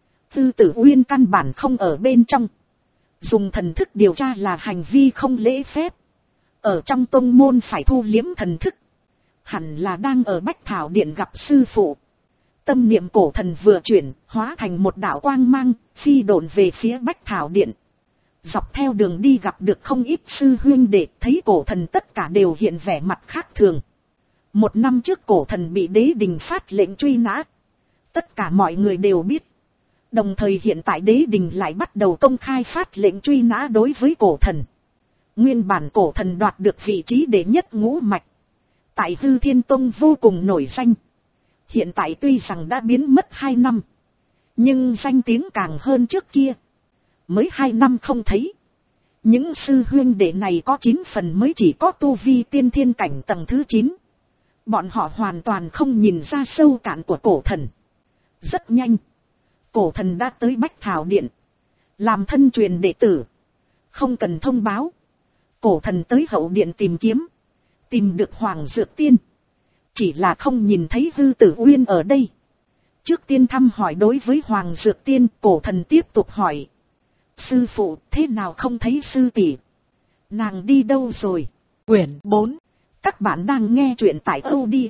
Hư Tử Uyên căn bản không ở bên trong. Dùng thần thức điều tra là hành vi không lễ phép. Ở trong tông môn phải thu liếm thần thức. Hẳn là đang ở Bách Thảo Điện gặp sư phụ. Tâm niệm cổ thần vừa chuyển, hóa thành một đạo quang mang, phi độn về phía Bách Thảo Điện. Dọc theo đường đi gặp được không ít sư huynh đệ, thấy cổ thần tất cả đều hiện vẻ mặt khác thường. Một năm trước cổ thần bị đế đình phát lệnh truy nã. Tất cả mọi người đều biết. Đồng thời hiện tại đế đình lại bắt đầu công khai phát lệnh truy nã đối với cổ thần. Nguyên bản cổ thần đoạt được vị trí đệ nhất ngũ mạch. Tại Hư Thiên Tông vô cùng nổi danh. Hiện tại tuy rằng đã biến mất hai năm. Nhưng danh tiếng càng hơn trước kia. Mới hai năm không thấy. Những sư huynh đệ này có chín phần mới chỉ có tu vi tiên thiên cảnh tầng thứ chín. Bọn họ hoàn toàn không nhìn ra sâu cạn của cổ thần. Rất nhanh. Cổ thần đã tới Bách Thảo Điện. Làm thân truyền đệ tử. Không cần thông báo. Cổ thần tới hậu điện tìm kiếm. Tìm được Hoàng Dược Tiên. Chỉ là không nhìn thấy Hư Tử Uyên ở đây. Trước tiên thăm hỏi đối với Hoàng Dược Tiên, cổ thần tiếp tục hỏi. Sư phụ, thế nào không thấy sư tỷ? Nàng đi đâu rồi? Quyển bốn. Các bạn đang nghe truyện tại audio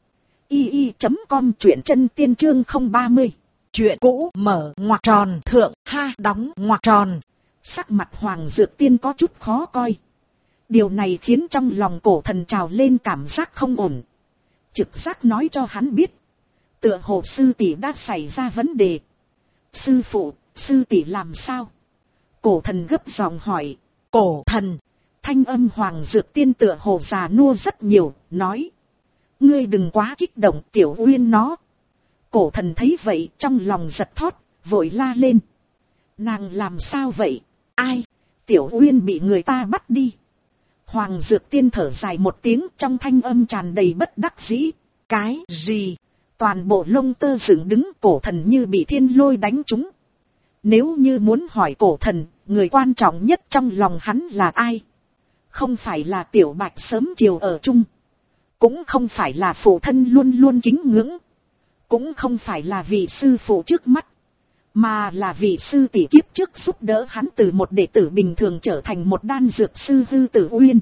i i chấm com, truyện chân tiên chương không ba mươi. Chuyện cũ mở ngoặc tròn thượng ha đóng ngoặc tròn. Sắc mặt Hoàng Dược Tiên có chút khó coi. Điều này khiến trong lòng cổ thần trào lên cảm giác không ổn. Trực giác nói cho hắn biết. Tựa hồ sư tỷ đã xảy ra vấn đề. Sư phụ, sư tỷ làm sao? Cổ thần gấp giọng hỏi. Cổ thần. Thanh âm Hoàng Dược Tiên tựa hồ già nua rất nhiều, nói. Ngươi đừng quá kích động, Tiểu Uyên nó. Cổ thần thấy vậy trong lòng giật thót, vội la lên. Nàng làm sao vậy? Ai? Tiểu Uyên bị người ta bắt đi. Hoàng Dược Tiên thở dài một tiếng, trong thanh âm tràn đầy bất đắc dĩ. Cái gì? Toàn bộ lông tơ dựng đứng, cổ thần như bị thiên lôi đánh trúng. Nếu như muốn hỏi cổ thần, người quan trọng nhất trong lòng hắn là ai? Không phải là Tiểu Bạch sớm chiều ở chung. Cũng không phải là phụ thân luôn luôn kính ngưỡng. Cũng không phải là vị sư phụ trước mắt. Mà là vị sư tỷ kiếp trước giúp đỡ hắn từ một đệ tử bình thường trở thành một đan dược sư Hư Tử Uyên.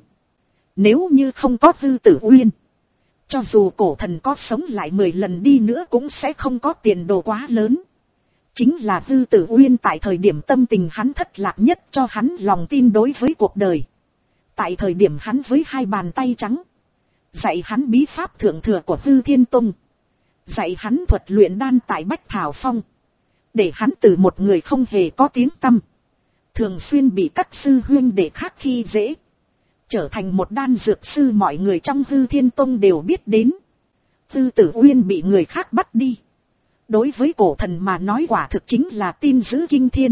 Nếu như không có Hư Tử Uyên, cho dù cổ thần có sống lại mười lần đi nữa cũng sẽ không có tiền đồ quá lớn. Chính là Hư Tử Uyên tại thời điểm tâm tình hắn thất lạc nhất cho hắn lòng tin đối với cuộc đời. Tại thời điểm hắn với hai bàn tay trắng, dạy hắn bí pháp thượng thừa của Hư Thiên Tông, dạy hắn thuật luyện đan tại Bách Thảo Phong, để hắn từ một người không hề có tiếng tăm, thường xuyên bị các sư huynh đệ khác khi dễ, trở thành một đan dược sư mọi người trong Hư Thiên Tông đều biết đến. Hư Tử Uyên bị người khác bắt đi, đối với cổ thần mà nói quả thực chính là tin dữ kinh thiên.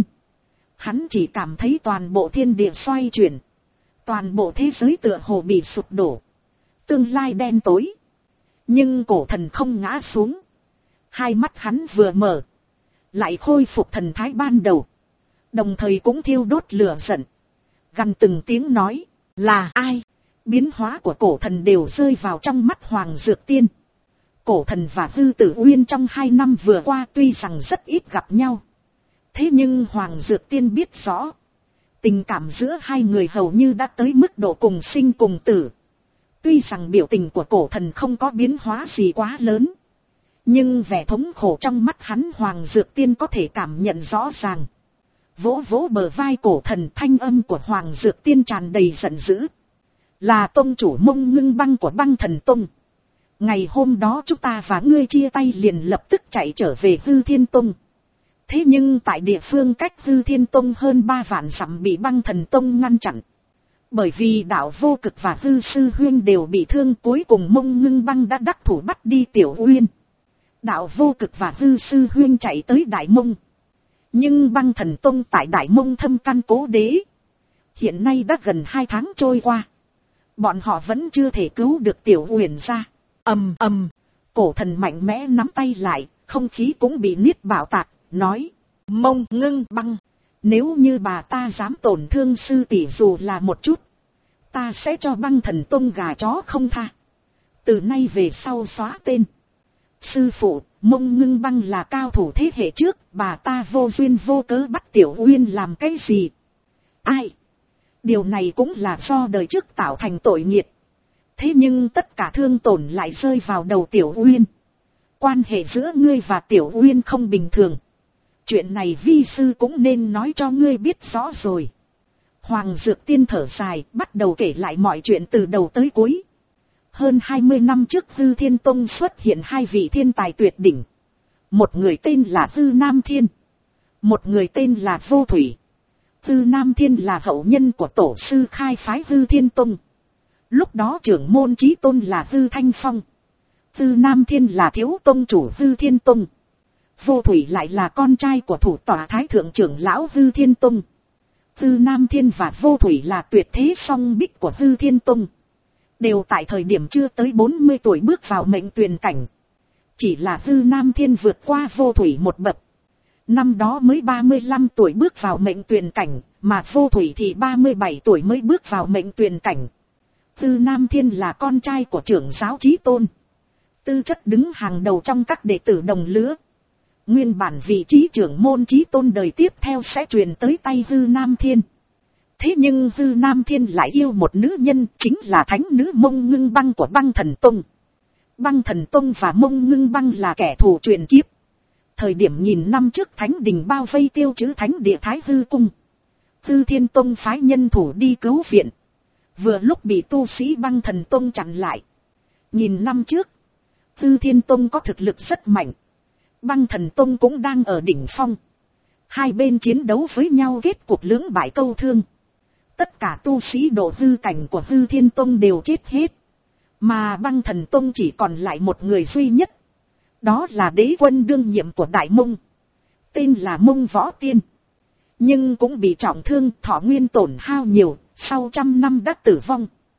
Hắn chỉ cảm thấy toàn bộ thiên địa xoay chuyển, toàn bộ thế giới tựa hồ bị sụp đổ, tương lai đen tối. Nhưng cổ thần không ngã xuống, hai mắt hắn vừa mở, lại khôi phục thần thái ban đầu, đồng thời cũng thiêu đốt lửa giận, gằn từng tiếng nói, là ai? Biến hóa của cổ thần đều rơi vào trong mắt Hoàng Dược Tiên. Cổ thần và Hư Tử Uyên trong hai năm vừa qua tuy rằng rất ít gặp nhau, thế nhưng Hoàng Dược Tiên biết rõ, tình cảm giữa hai người hầu như đã tới mức độ cùng sinh cùng tử. Tuy rằng biểu tình của cổ thần không có biến hóa gì quá lớn, nhưng vẻ thống khổ trong mắt hắn Hoàng Dược Tiên có thể cảm nhận rõ ràng. Vỗ vỗ bờ vai cổ thần, thanh âm của Hoàng Dược Tiên tràn đầy giận dữ. Là tông chủ Mông Ngưng Băng của Băng Thần Tông. Ngày hôm đó chúng ta và ngươi chia tay liền lập tức chạy trở về Hư Thiên Tông. Thế nhưng tại địa phương cách Hư Thiên Tông hơn ba vạn dặm bị Băng Thần Tông ngăn chặn. Bởi vì đạo Vô Cực và Hư Sư Huyên đều bị thương, cuối cùng Mông Ngưng Băng đã đắc thủ bắt đi Tiểu Uyên. Đạo Vô Cực và Hư Sư Huyên chạy tới Đại Mông. Nhưng Băng Thần Tông tại Đại Mông thâm căn cố đế. Hiện nay đã gần hai tháng trôi qua, bọn họ vẫn chưa thể cứu được Tiểu Uyên ra. Ầm ầm, cổ thần mạnh mẽ nắm tay lại, không khí cũng bị niết bạo tạc, nói: Mông Ngưng Băng, nếu như bà ta dám tổn thương sư tỷ dù là một chút, ta sẽ cho Băng Thần Tông gà chó không tha. Từ nay về sau xóa tên. Sư phụ, Mông Ngưng Băng là cao thủ thế hệ trước, bà ta vô duyên vô cớ bắt Tiểu Uyên làm cái gì? Ai? Điều này cũng là do đời trước tạo thành tội nghiệt. Thế nhưng tất cả thương tổn lại rơi vào đầu Tiểu Uyên. Quan hệ giữa ngươi và Tiểu Uyên không bình thường. Chuyện này vi sư cũng nên nói cho ngươi biết rõ rồi. Hoàng Dược Tiên thở dài, bắt đầu kể lại mọi chuyện từ đầu tới cuối. Hơn hai mươi năm trước Hư Thiên Tông xuất hiện hai vị thiên tài tuyệt đỉnh. Một người tên là Hư Nam Thiên, một người tên là Vô Thủy. Hư Nam Thiên là hậu nhân của tổ sư khai phái Hư Thiên Tông. Lúc đó trưởng môn chí tôn là Hư Thanh Phong. Hư Nam Thiên là thiếu tông chủ Hư Thiên Tông. Vô Thủy lại là con trai của thủ tọa thái thượng trưởng lão Hư Thiên Tông. Hư Nam Thiên và Vô Thủy là tuyệt thế song bích của Hư Thiên Tông. Đều tại thời điểm chưa tới bốn mươi tuổi bước vào mệnh tuyền cảnh. Chỉ là Hư Nam Thiên vượt qua Vô Thủy một bậc. Năm đó mới ba mươi lăm tuổi bước vào mệnh tuyền cảnh, mà Vô Thủy thì ba mươi bảy tuổi mới bước vào mệnh tuyền cảnh. Hư Nam Thiên là con trai của trưởng giáo chí tôn. Tư chất đứng hàng đầu trong các đệ tử đồng lứa. Nguyên bản vị trí trưởng môn chí tôn đời tiếp theo sẽ truyền tới tay Hư Nam Thiên. Thế nhưng Hư Nam Thiên lại yêu một nữ nhân, chính là thánh nữ Mông Ngưng Băng của Băng Thần Tông. Băng Thần Tông và Mông Ngưng Băng là kẻ thù truyền kiếp. Thời điểm nghìn năm trước thánh đình bao vây tiêu trữ thánh địa Thái Hư Cung, Hư Thiên Tông phái nhân thủ đi cứu viện. Vừa lúc bị tu sĩ Băng Thần Tông chặn lại. Nghìn năm trước, Hư Thiên Tông có thực lực rất mạnh. Băng Thần Tông cũng đang ở đỉnh phong. Hai bên chiến đấu với nhau kết cuộc lưỡng bại câu thương. Tất cả tu sĩ độ hư cảnh của Hư Thiên Tông đều chết hết. Mà Băng Thần Tông chỉ còn lại một người duy nhất. Đó là đế quân đương nhiệm của Đại Mông. Tên là Mông Võ Tiên. Nhưng cũng bị trọng thương, thọ nguyên tổn hao nhiều, sau trăm năm đã tử vong.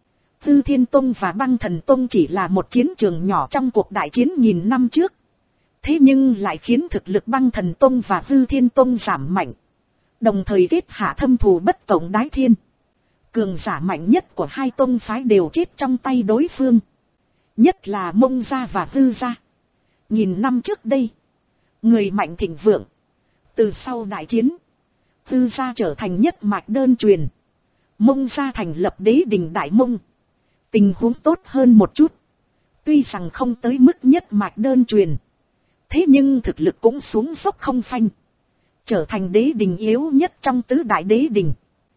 Tư Thiên Tông và Băng Thần Tông chỉ là một chiến trường nhỏ trong cuộc đại chiến nghìn năm trước. Thế nhưng lại khiến thực lực Băng Thần Tông và Tư Thiên Tông giảm mạnh. Đồng thời kết hạ thâm thù bất cộng đái thiên. Cường giả mạnh nhất của hai tông phái đều chết trong tay đối phương. Nhất là Mông Gia và Tư Gia. Nghìn năm trước đây, người mạnh thịnh vượng. Từ sau đại chiến, Tư Gia trở thành nhất mạch đơn truyền. Mông Gia thành lập đế đình Đại Mông. Tình huống tốt hơn một chút. Tuy rằng không tới mức nhất mạch đơn truyền. Thế nhưng thực lực cũng xuống dốc không phanh. Trở thành đế đình yếu nhất trong tứ đại đế đình.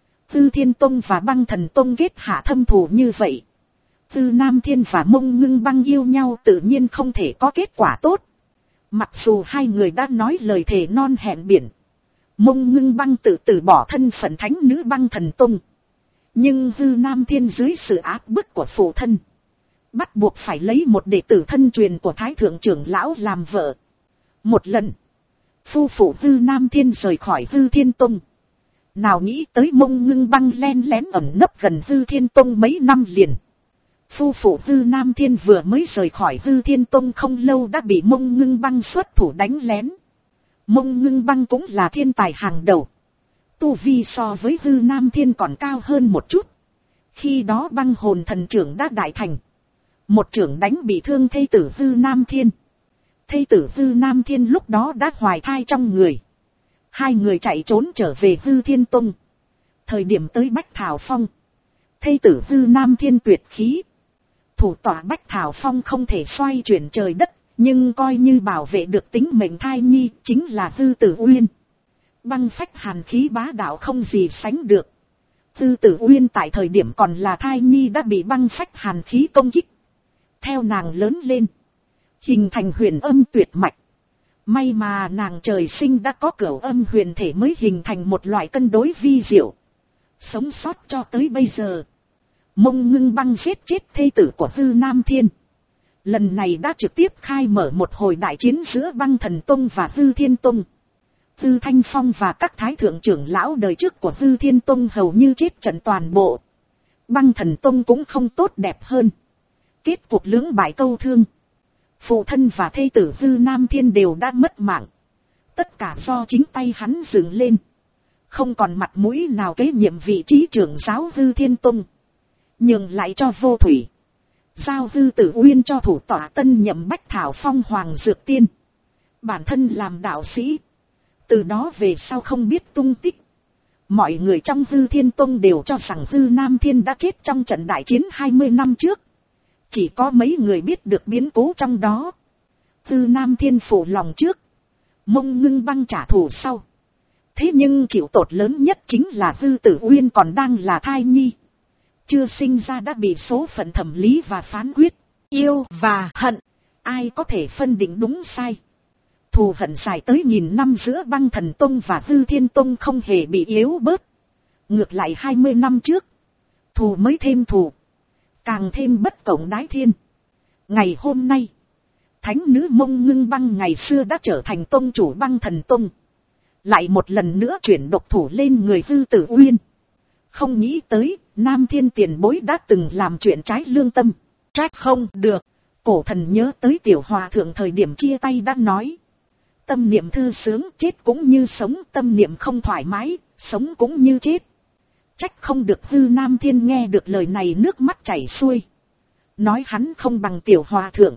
Tư Thiên Tông và Băng Thần Tông kết hạ thâm thù như vậy. Tư Nam Thiên và Mông Ngưng Băng yêu nhau tự nhiên không thể có kết quả tốt. Mặc dù hai người đã nói lời thề non hẹn biển. Mông Ngưng Băng tự từ bỏ thân phận thánh nữ Băng Thần Tông. Nhưng Tư Nam Thiên dưới sự áp bức của phụ thân. Bắt buộc phải lấy một đệ tử thân truyền của Thái Thượng trưởng lão làm vợ. Một lần, phu phụ Tư Nam Thiên rời khỏi Tư Thiên Tông. Nào nghĩ tới Mông Ngưng Băng len lén ẩn nấp gần Tư Thiên Tông mấy năm liền. Phu phụ Tư Nam Thiên vừa mới rời khỏi Tư Thiên Tông không lâu đã bị Mông Ngưng Băng xuất thủ đánh lén. Mông Ngưng Băng cũng là thiên tài hàng đầu. Tu vi so với Tư Nam Thiên còn cao hơn một chút. Khi đó Băng Hồn Thần Trưởng đã đại thành. Một trưởng đánh bị thương thê tử Tư Nam Thiên. Thê tử Tư Nam Thiên lúc đó đã hoài thai trong người. Hai người chạy trốn trở về Tư Thiên Tông. Thời điểm tới Bách Thảo Phong. Thê tử Tư Nam Thiên tuyệt khí. Thủ tọa Bách Thảo Phong không thể xoay chuyển trời đất. Nhưng coi như bảo vệ được tính mệnh thai nhi chính là Tư Tử Uyên. Băng phách hàn khí bá đạo không gì sánh được. Tư Tử Uyên tại thời điểm còn là thai nhi đã bị băng phách hàn khí công kích. Theo nàng lớn lên. Hình thành huyền âm tuyệt mạch. May mà nàng trời sinh đã có cửu âm huyền thể mới hình thành một loại cân đối vi diệu. Sống sót cho tới bây giờ. Mông Ngưng Băng giết chết thê tử của Tư Nam Thiên. Lần này đã trực tiếp khai mở một hồi đại chiến giữa Băng Thần Tông và Tư Thiên Tông. Tư Thanh Phong và các thái thượng trưởng lão đời trước của Tư Thiên Tông hầu như chết trận toàn bộ. Băng Thần Tông cũng không tốt đẹp hơn. Kết cuộc lưỡng bại câu thương. Phụ thân và thê tử Tư Nam Thiên đều đã mất mạng. Tất cả do chính tay hắn dựng lên. Không còn mặt mũi nào kế nhiệm vị trí trưởng giáo Tư Thiên Tông. Nhường lại cho Vô Thủy. Giao Tư Tử Uyên cho thủ tọa tân nhậm Bách Thảo Phong Hoàng Dược Tiên. Bản thân làm đạo sĩ. Từ đó về sau không biết tung tích. Mọi người trong Tư Thiên Tông đều cho rằng Tư Nam Thiên đã chết trong trận đại chiến hai mươi năm trước. Chỉ có mấy người biết được biến cố trong đó. Tư Nam Thiên phụ lòng trước. Mông Ngưng Băng trả thù sau. Thế nhưng chịu tổn lớn nhất chính là Tư Tử Uyên còn đang là thai nhi. Chưa sinh ra đã bị số phận thẩm lý và phán quyết. Yêu và hận. Ai có thể phân định đúng sai. Thù hận dài tới nghìn năm giữa Băng Thần Tông và Tư Thiên Tông không hề bị yếu bớt. Ngược lại hai mươi năm trước. Thù mới thêm thù. Càng thêm bất cộng đái thiên. Ngày hôm nay. Thánh nữ Mông Ngưng Băng ngày xưa đã trở thành tông chủ Băng Thần Tông. Lại một lần nữa chuyển độc thủ lên người Tư Tử Uyên. Không nghĩ tới, Nam Thiên tiền bối đã từng làm chuyện trái lương tâm. Trách không được. Cổ thần nhớ tới tiểu hòa thượng thời điểm chia tay đã nói. Tâm niệm thư sướng chết cũng như sống, tâm niệm không thoải mái, sống cũng như chết. Trách không được Tư Nam Thiên nghe được lời này nước mắt chảy xuôi. Nói hắn không bằng tiểu hòa thượng.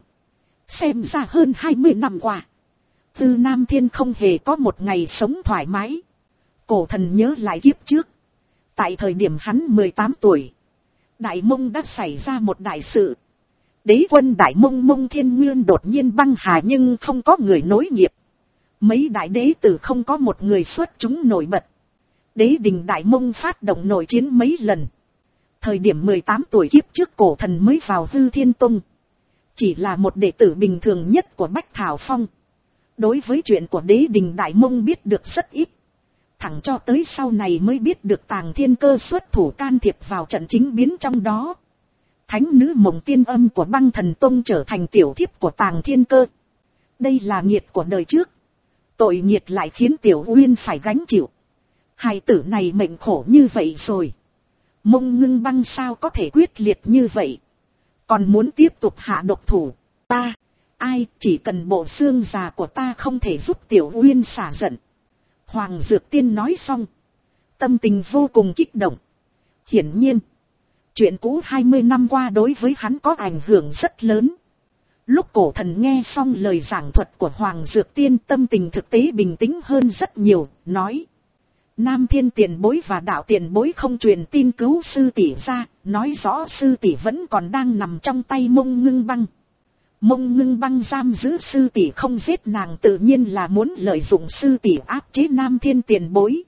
Xem ra hơn hai mươi năm qua. Tư Nam Thiên không hề có một ngày sống thoải mái. Cổ thần nhớ lại kiếp trước. Tại thời điểm hắn mười tám tuổi. Đại Mông đã xảy ra một đại sự. Đế quân Đại Mông Mông Thiên Nguyên đột nhiên băng hà nhưng không có người nối nghiệp. Mấy đại đế tử không có một người xuất chúng nổi bật. Đế đình Đại Mông phát động nội chiến mấy lần. Thời điểm mười tám tuổi kiếp trước cổ thần mới vào Tư Thiên Tông. Chỉ là một đệ tử bình thường nhất của Bách Thảo Phong. Đối với chuyện của đế đình Đại Mông biết được rất ít. Thẳng cho tới sau này mới biết được Tàng Thiên Cơ xuất thủ can thiệp vào trận chính biến trong đó. Thánh nữ Mộng Tiên Âm của Băng Thần Tông trở thành tiểu thiếp của Tàng Thiên Cơ. Đây là nghiệt của đời trước. Tội nghiệt lại khiến Tiểu Uyên phải gánh chịu. Hài tử này mệnh khổ như vậy rồi. Mông Ngưng Băng sao có thể quyết liệt như vậy, còn muốn tiếp tục hạ độc thủ. Ta, ai, chỉ cần bộ xương già của ta không thể giúp Tiểu Uyên xả giận. Hoàng Dược Tiên nói xong, tâm tình vô cùng kích động. Hiển nhiên, chuyện cũ hai mươi năm qua đối với hắn có ảnh hưởng rất lớn. Lúc Cổ Thần nghe xong lời giảng thuật của Hoàng Dược Tiên, tâm tình thực tế bình tĩnh hơn rất nhiều, nói: Nam Thiên tiền bối và Đạo tiền bối không truyền tin cứu sư tỷ ra, nói rõ sư tỷ vẫn còn đang nằm trong tay Mông Ngưng Băng. Mông Ngưng Băng giam giữ sư tỷ không giết nàng, tự nhiên là muốn lợi dụng sư tỷ áp chế Nam Thiên tiền bối.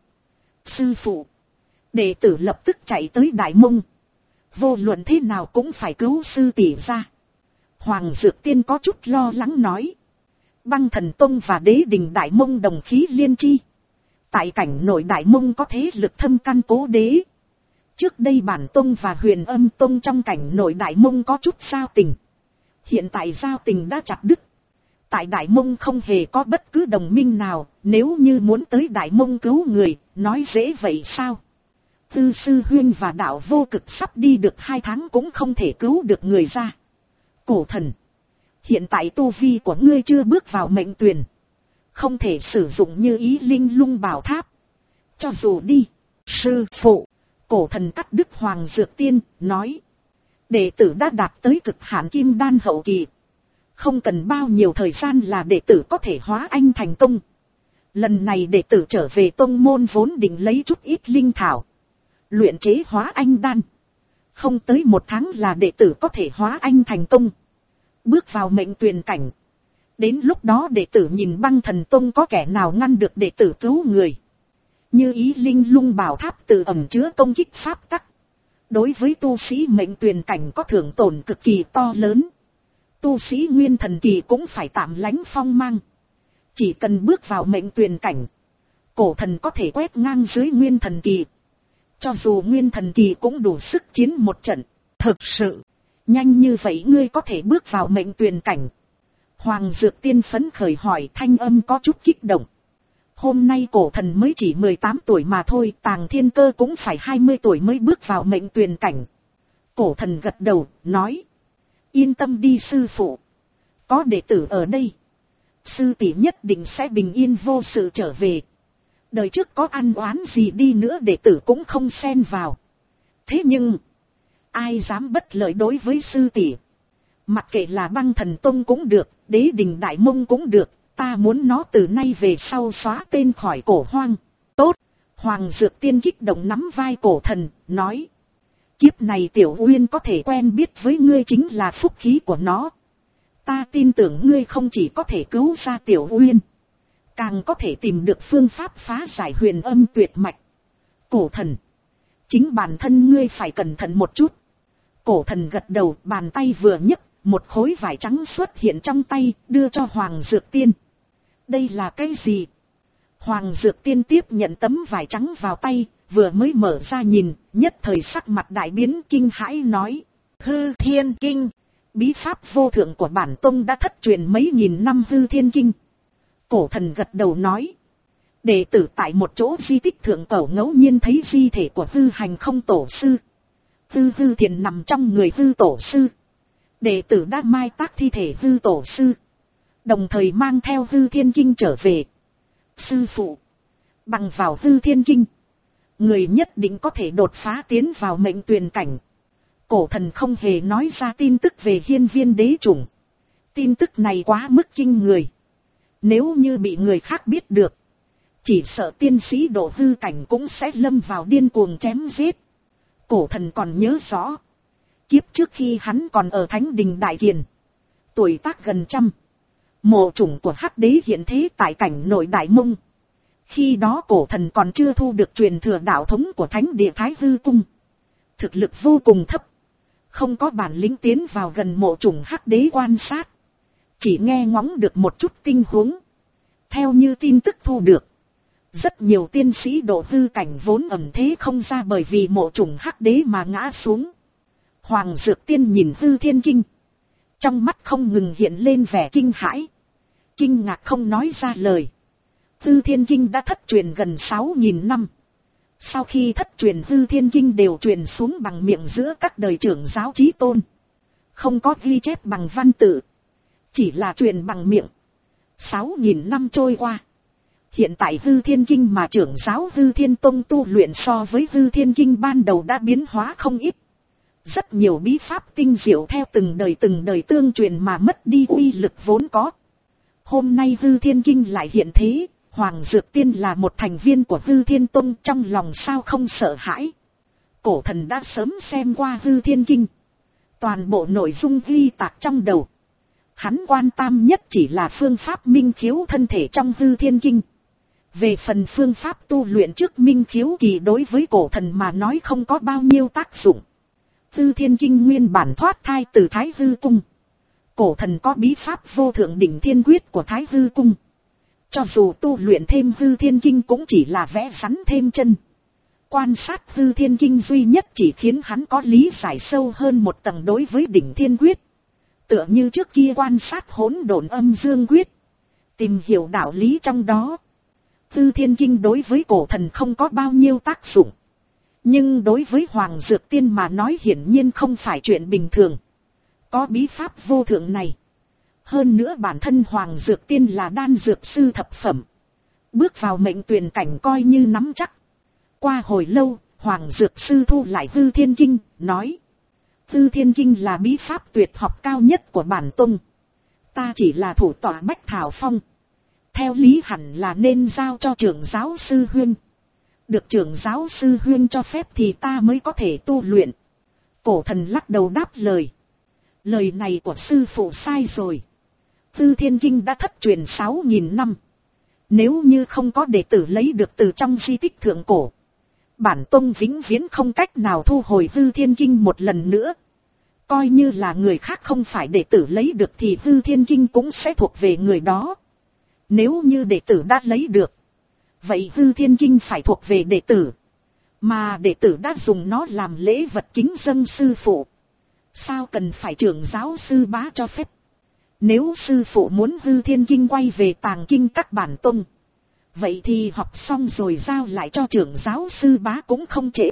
Sư phụ, đệ tử lập tức chạy tới Đại Mông, vô luận thế nào cũng phải cứu sư tỷ ra. Hoàng Dược Tiên có chút lo lắng nói. Băng Thần Tông và Đế Đình Đại Mông đồng khí liên chi, tại cảnh nội Đại Mông có thế lực thâm căn cố đế. Trước đây Bản Tông và Huyền Âm Tông trong cảnh nội Đại Mông có chút giao tình, hiện tại giao tình đã chặt đứt. Tại Đại Mông không hề có bất cứ đồng minh nào, nếu như muốn tới Đại Mông cứu người, nói dễ vậy sao? Tư Sư Huyên và Đạo Vô Cực sắp đi được hai tháng cũng không thể cứu được người ra. Cổ Thần, hiện tại tu vi của ngươi chưa bước vào mệnh tuyền, không thể sử dụng như ý linh lung bảo tháp. Cho dù đi, sư phụ, Cổ Thần cắt đứt Hoàng Dược Tiên, nói. Đệ tử đã đạt tới cực hạn kim đan hậu kỳ, không cần bao nhiêu thời gian là đệ tử có thể hóa anh thành công. Lần này đệ tử trở về tông môn vốn định lấy chút ít linh thảo, luyện chế hóa anh đan. Không tới một tháng là đệ tử có thể hóa anh thành công, bước vào mệnh tuyền cảnh. Đến lúc đó đệ tử nhìn Băng Thần Tông có kẻ nào ngăn được đệ tử cứu người. Như ý linh lung bảo tháp tự ẩn chứa công kích pháp tắc, đối với tu sĩ mệnh tuyền cảnh có thưởng tổn cực kỳ to lớn. Tu sĩ nguyên thần kỳ cũng phải tạm lánh phong mang. Chỉ cần bước vào mệnh tuyền cảnh, Cổ Thần có thể quét ngang dưới nguyên thần kỳ. Cho dù nguyên thần kỳ cũng đủ sức chiến một trận. Thực sự, nhanh như vậy ngươi có thể bước vào mệnh tuyền cảnh? Hoàng Dược Tiên phấn khởi hỏi, thanh âm có chút kích động. Hôm nay Cổ Thần mới chỉ mười tám tuổi mà thôi, Tàng Thiên Cơ cũng phải hai mươi tuổi mới bước vào mệnh tuyền cảnh. Cổ Thần gật đầu, nói. Yên tâm đi sư phụ, có đệ tử ở đây, sư tỷ nhất định sẽ bình yên vô sự trở về. Đời trước có ăn oán gì đi nữa đệ tử cũng không xen vào. Thế nhưng, ai dám bất lợi đối với sư tỷ? Mặc kệ là Băng Thần Tông cũng được, Đế Đình Đại Mông cũng được, ta muốn nó từ nay về sau xóa tên khỏi cổ hoang. Tốt, Hoàng Dược Tiên kích động nắm vai Cổ Thần, nói. Kiếp này Tiểu Uyên có thể quen biết với ngươi chính là phúc khí của nó. Ta tin tưởng ngươi không chỉ có thể cứu ra Tiểu Uyên, càng có thể tìm được phương pháp phá giải huyền âm tuyệt mạch. Cổ Thần, chính bản thân ngươi phải cẩn thận một chút. Cổ Thần gật đầu, bàn tay vừa nhấc, một khối vải trắng xuất hiện trong tay, đưa cho Hoàng Dược Tiên. Đây là cái gì? Hoàng Dược Tiên tiếp nhận tấm vải trắng vào tay, vừa mới mở ra nhìn, nhất thời sắc mặt đại biến, kinh hãi nói. Hư Thiên Kinh, bí pháp vô thượng của bản tông đã thất truyền mấy nghìn năm. Hư Thiên Kinh. Cổ Thần gật đầu nói. Đệ tử tại một chỗ di tích thượng cổ ngẫu nhiên thấy di thể của Hư Hành Không tổ sư. Hư Hư Thiền nằm trong người Hư tổ sư. Đệ tử đã mai táng thi thể Hư tổ sư, đồng thời mang theo Hư Thiên Kinh trở về. Sư phụ, bằng vào Hư Thiên Kinh, người nhất định có thể đột phá tiến vào mệnh tuyền cảnh. Cổ Thần không hề nói ra tin tức về hiên viên đế chủng. Tin tức này quá mức kinh người. Nếu như bị người khác biết được, chỉ sợ tiên sĩ độ hư cảnh cũng sẽ lâm vào điên cuồng chém giết. Cổ Thần còn nhớ rõ, kiếp trước khi hắn còn ở Thánh Đình Đại Kiền, tuổi tác gần trăm, mộ chủng của Hắc Đế hiện thế tại cảnh nội Đại Mông. Khi đó Cổ Thần còn chưa thu được truyền thừa đạo thống của Thánh Địa Thái Hư Cung, thực lực vô cùng thấp, không có bản lĩnh tiến vào gần mộ chủng Hắc Đế quan sát, chỉ nghe ngóng được một chút tình huống. Theo như tin tức thu được, rất nhiều tiên sĩ độ hư cảnh vốn ẩn thế không ra bởi vì mộ chủng Hắc Đế mà ngã xuống. Hoàng Dược Tiên nhìn Hư Thiên Kinh, trong mắt không ngừng hiện lên vẻ kinh hãi, kinh ngạc không nói ra lời. Hư Thiên Kinh đã thất truyền gần sáu nghìn năm, Sau khi thất truyền hư thiên kinh đều truyền xuống bằng miệng giữa các đời trưởng giáo chí tôn. Không có ghi chép bằng văn tự. Chỉ là truyền bằng miệng. Sáu nghìn năm trôi qua. Hiện tại hư thiên kinh mà trưởng giáo hư thiên tông tu luyện so với hư thiên kinh ban đầu đã biến hóa không ít. Rất nhiều bí pháp tinh diệu theo từng đời từng đời tương truyền mà mất đi uy lực vốn có. Hôm nay hư thiên kinh lại hiện thế, Hoàng Dược Tiên là một thành viên của hư thiên tông, trong lòng sao không sợ hãi. Cổ thần đã sớm xem qua hư thiên kinh. Toàn bộ nội dung ghi tạc trong đầu. Hắn quan tâm nhất chỉ là phương pháp minh khiếu thân thể trong hư thiên kinh. Về phần phương pháp tu luyện trước minh khiếu kỳ đối với cổ thần mà nói không có bao nhiêu tác dụng. Hư thiên kinh nguyên bản thoát thai từ Thái Hư Cung. Cổ thần có bí pháp vô thượng đỉnh thiên quyết của Thái Hư Cung. Cho dù tu luyện thêm hư thiên kinh cũng chỉ là vẽ rắn thêm chân. Quan sát hư thiên kinh duy nhất chỉ khiến hắn có lý giải sâu hơn một tầng đối với đỉnh thiên quyết. Tựa như trước kia quan sát hỗn độn âm dương quyết. Tìm hiểu đạo lý trong đó. Hư thiên kinh đối với cổ thần không có bao nhiêu tác dụng. Nhưng đối với Hoàng Dược Tiên mà nói hiển nhiên không phải chuyện bình thường. Có bí pháp vô thượng này. Hơn nữa bản thân Hoàng Dược Tiên là đan dược sư thập phẩm. Bước vào mệnh tuyển cảnh coi như nắm chắc. Qua hồi lâu, Hoàng Dược Sư thu lại hư thiên kinh, nói. Hư thiên kinh là bí pháp tuyệt học cao nhất của bản tông. Ta chỉ là thủ tọa Bách Thảo Phong. Theo lý hẳn là nên giao cho trưởng giáo sư huynh. Được trưởng giáo sư huynh cho phép thì ta mới có thể tu luyện. Cổ thần lắc đầu đáp lời. Lời này của sư phụ sai rồi. Hư thiên kinh đã thất truyền sáu nghìn năm. Nếu như không có đệ tử lấy được từ trong di tích thượng cổ, bản tông vĩnh viễn không cách nào thu hồi hư thiên kinh một lần nữa. Coi như là người khác không phải đệ tử lấy được thì hư thiên kinh cũng sẽ thuộc về người đó. Nếu như đệ tử đã lấy được, vậy hư thiên kinh phải thuộc về đệ tử. Mà đệ tử đã dùng nó làm lễ vật kính dâng sư phụ. Sao cần phải trưởng giáo sư bá cho phép? Nếu sư phụ muốn hư thiên kinh quay về tàng kinh các bản tông, vậy thì học xong rồi giao lại cho trưởng giáo sư bá cũng không trễ.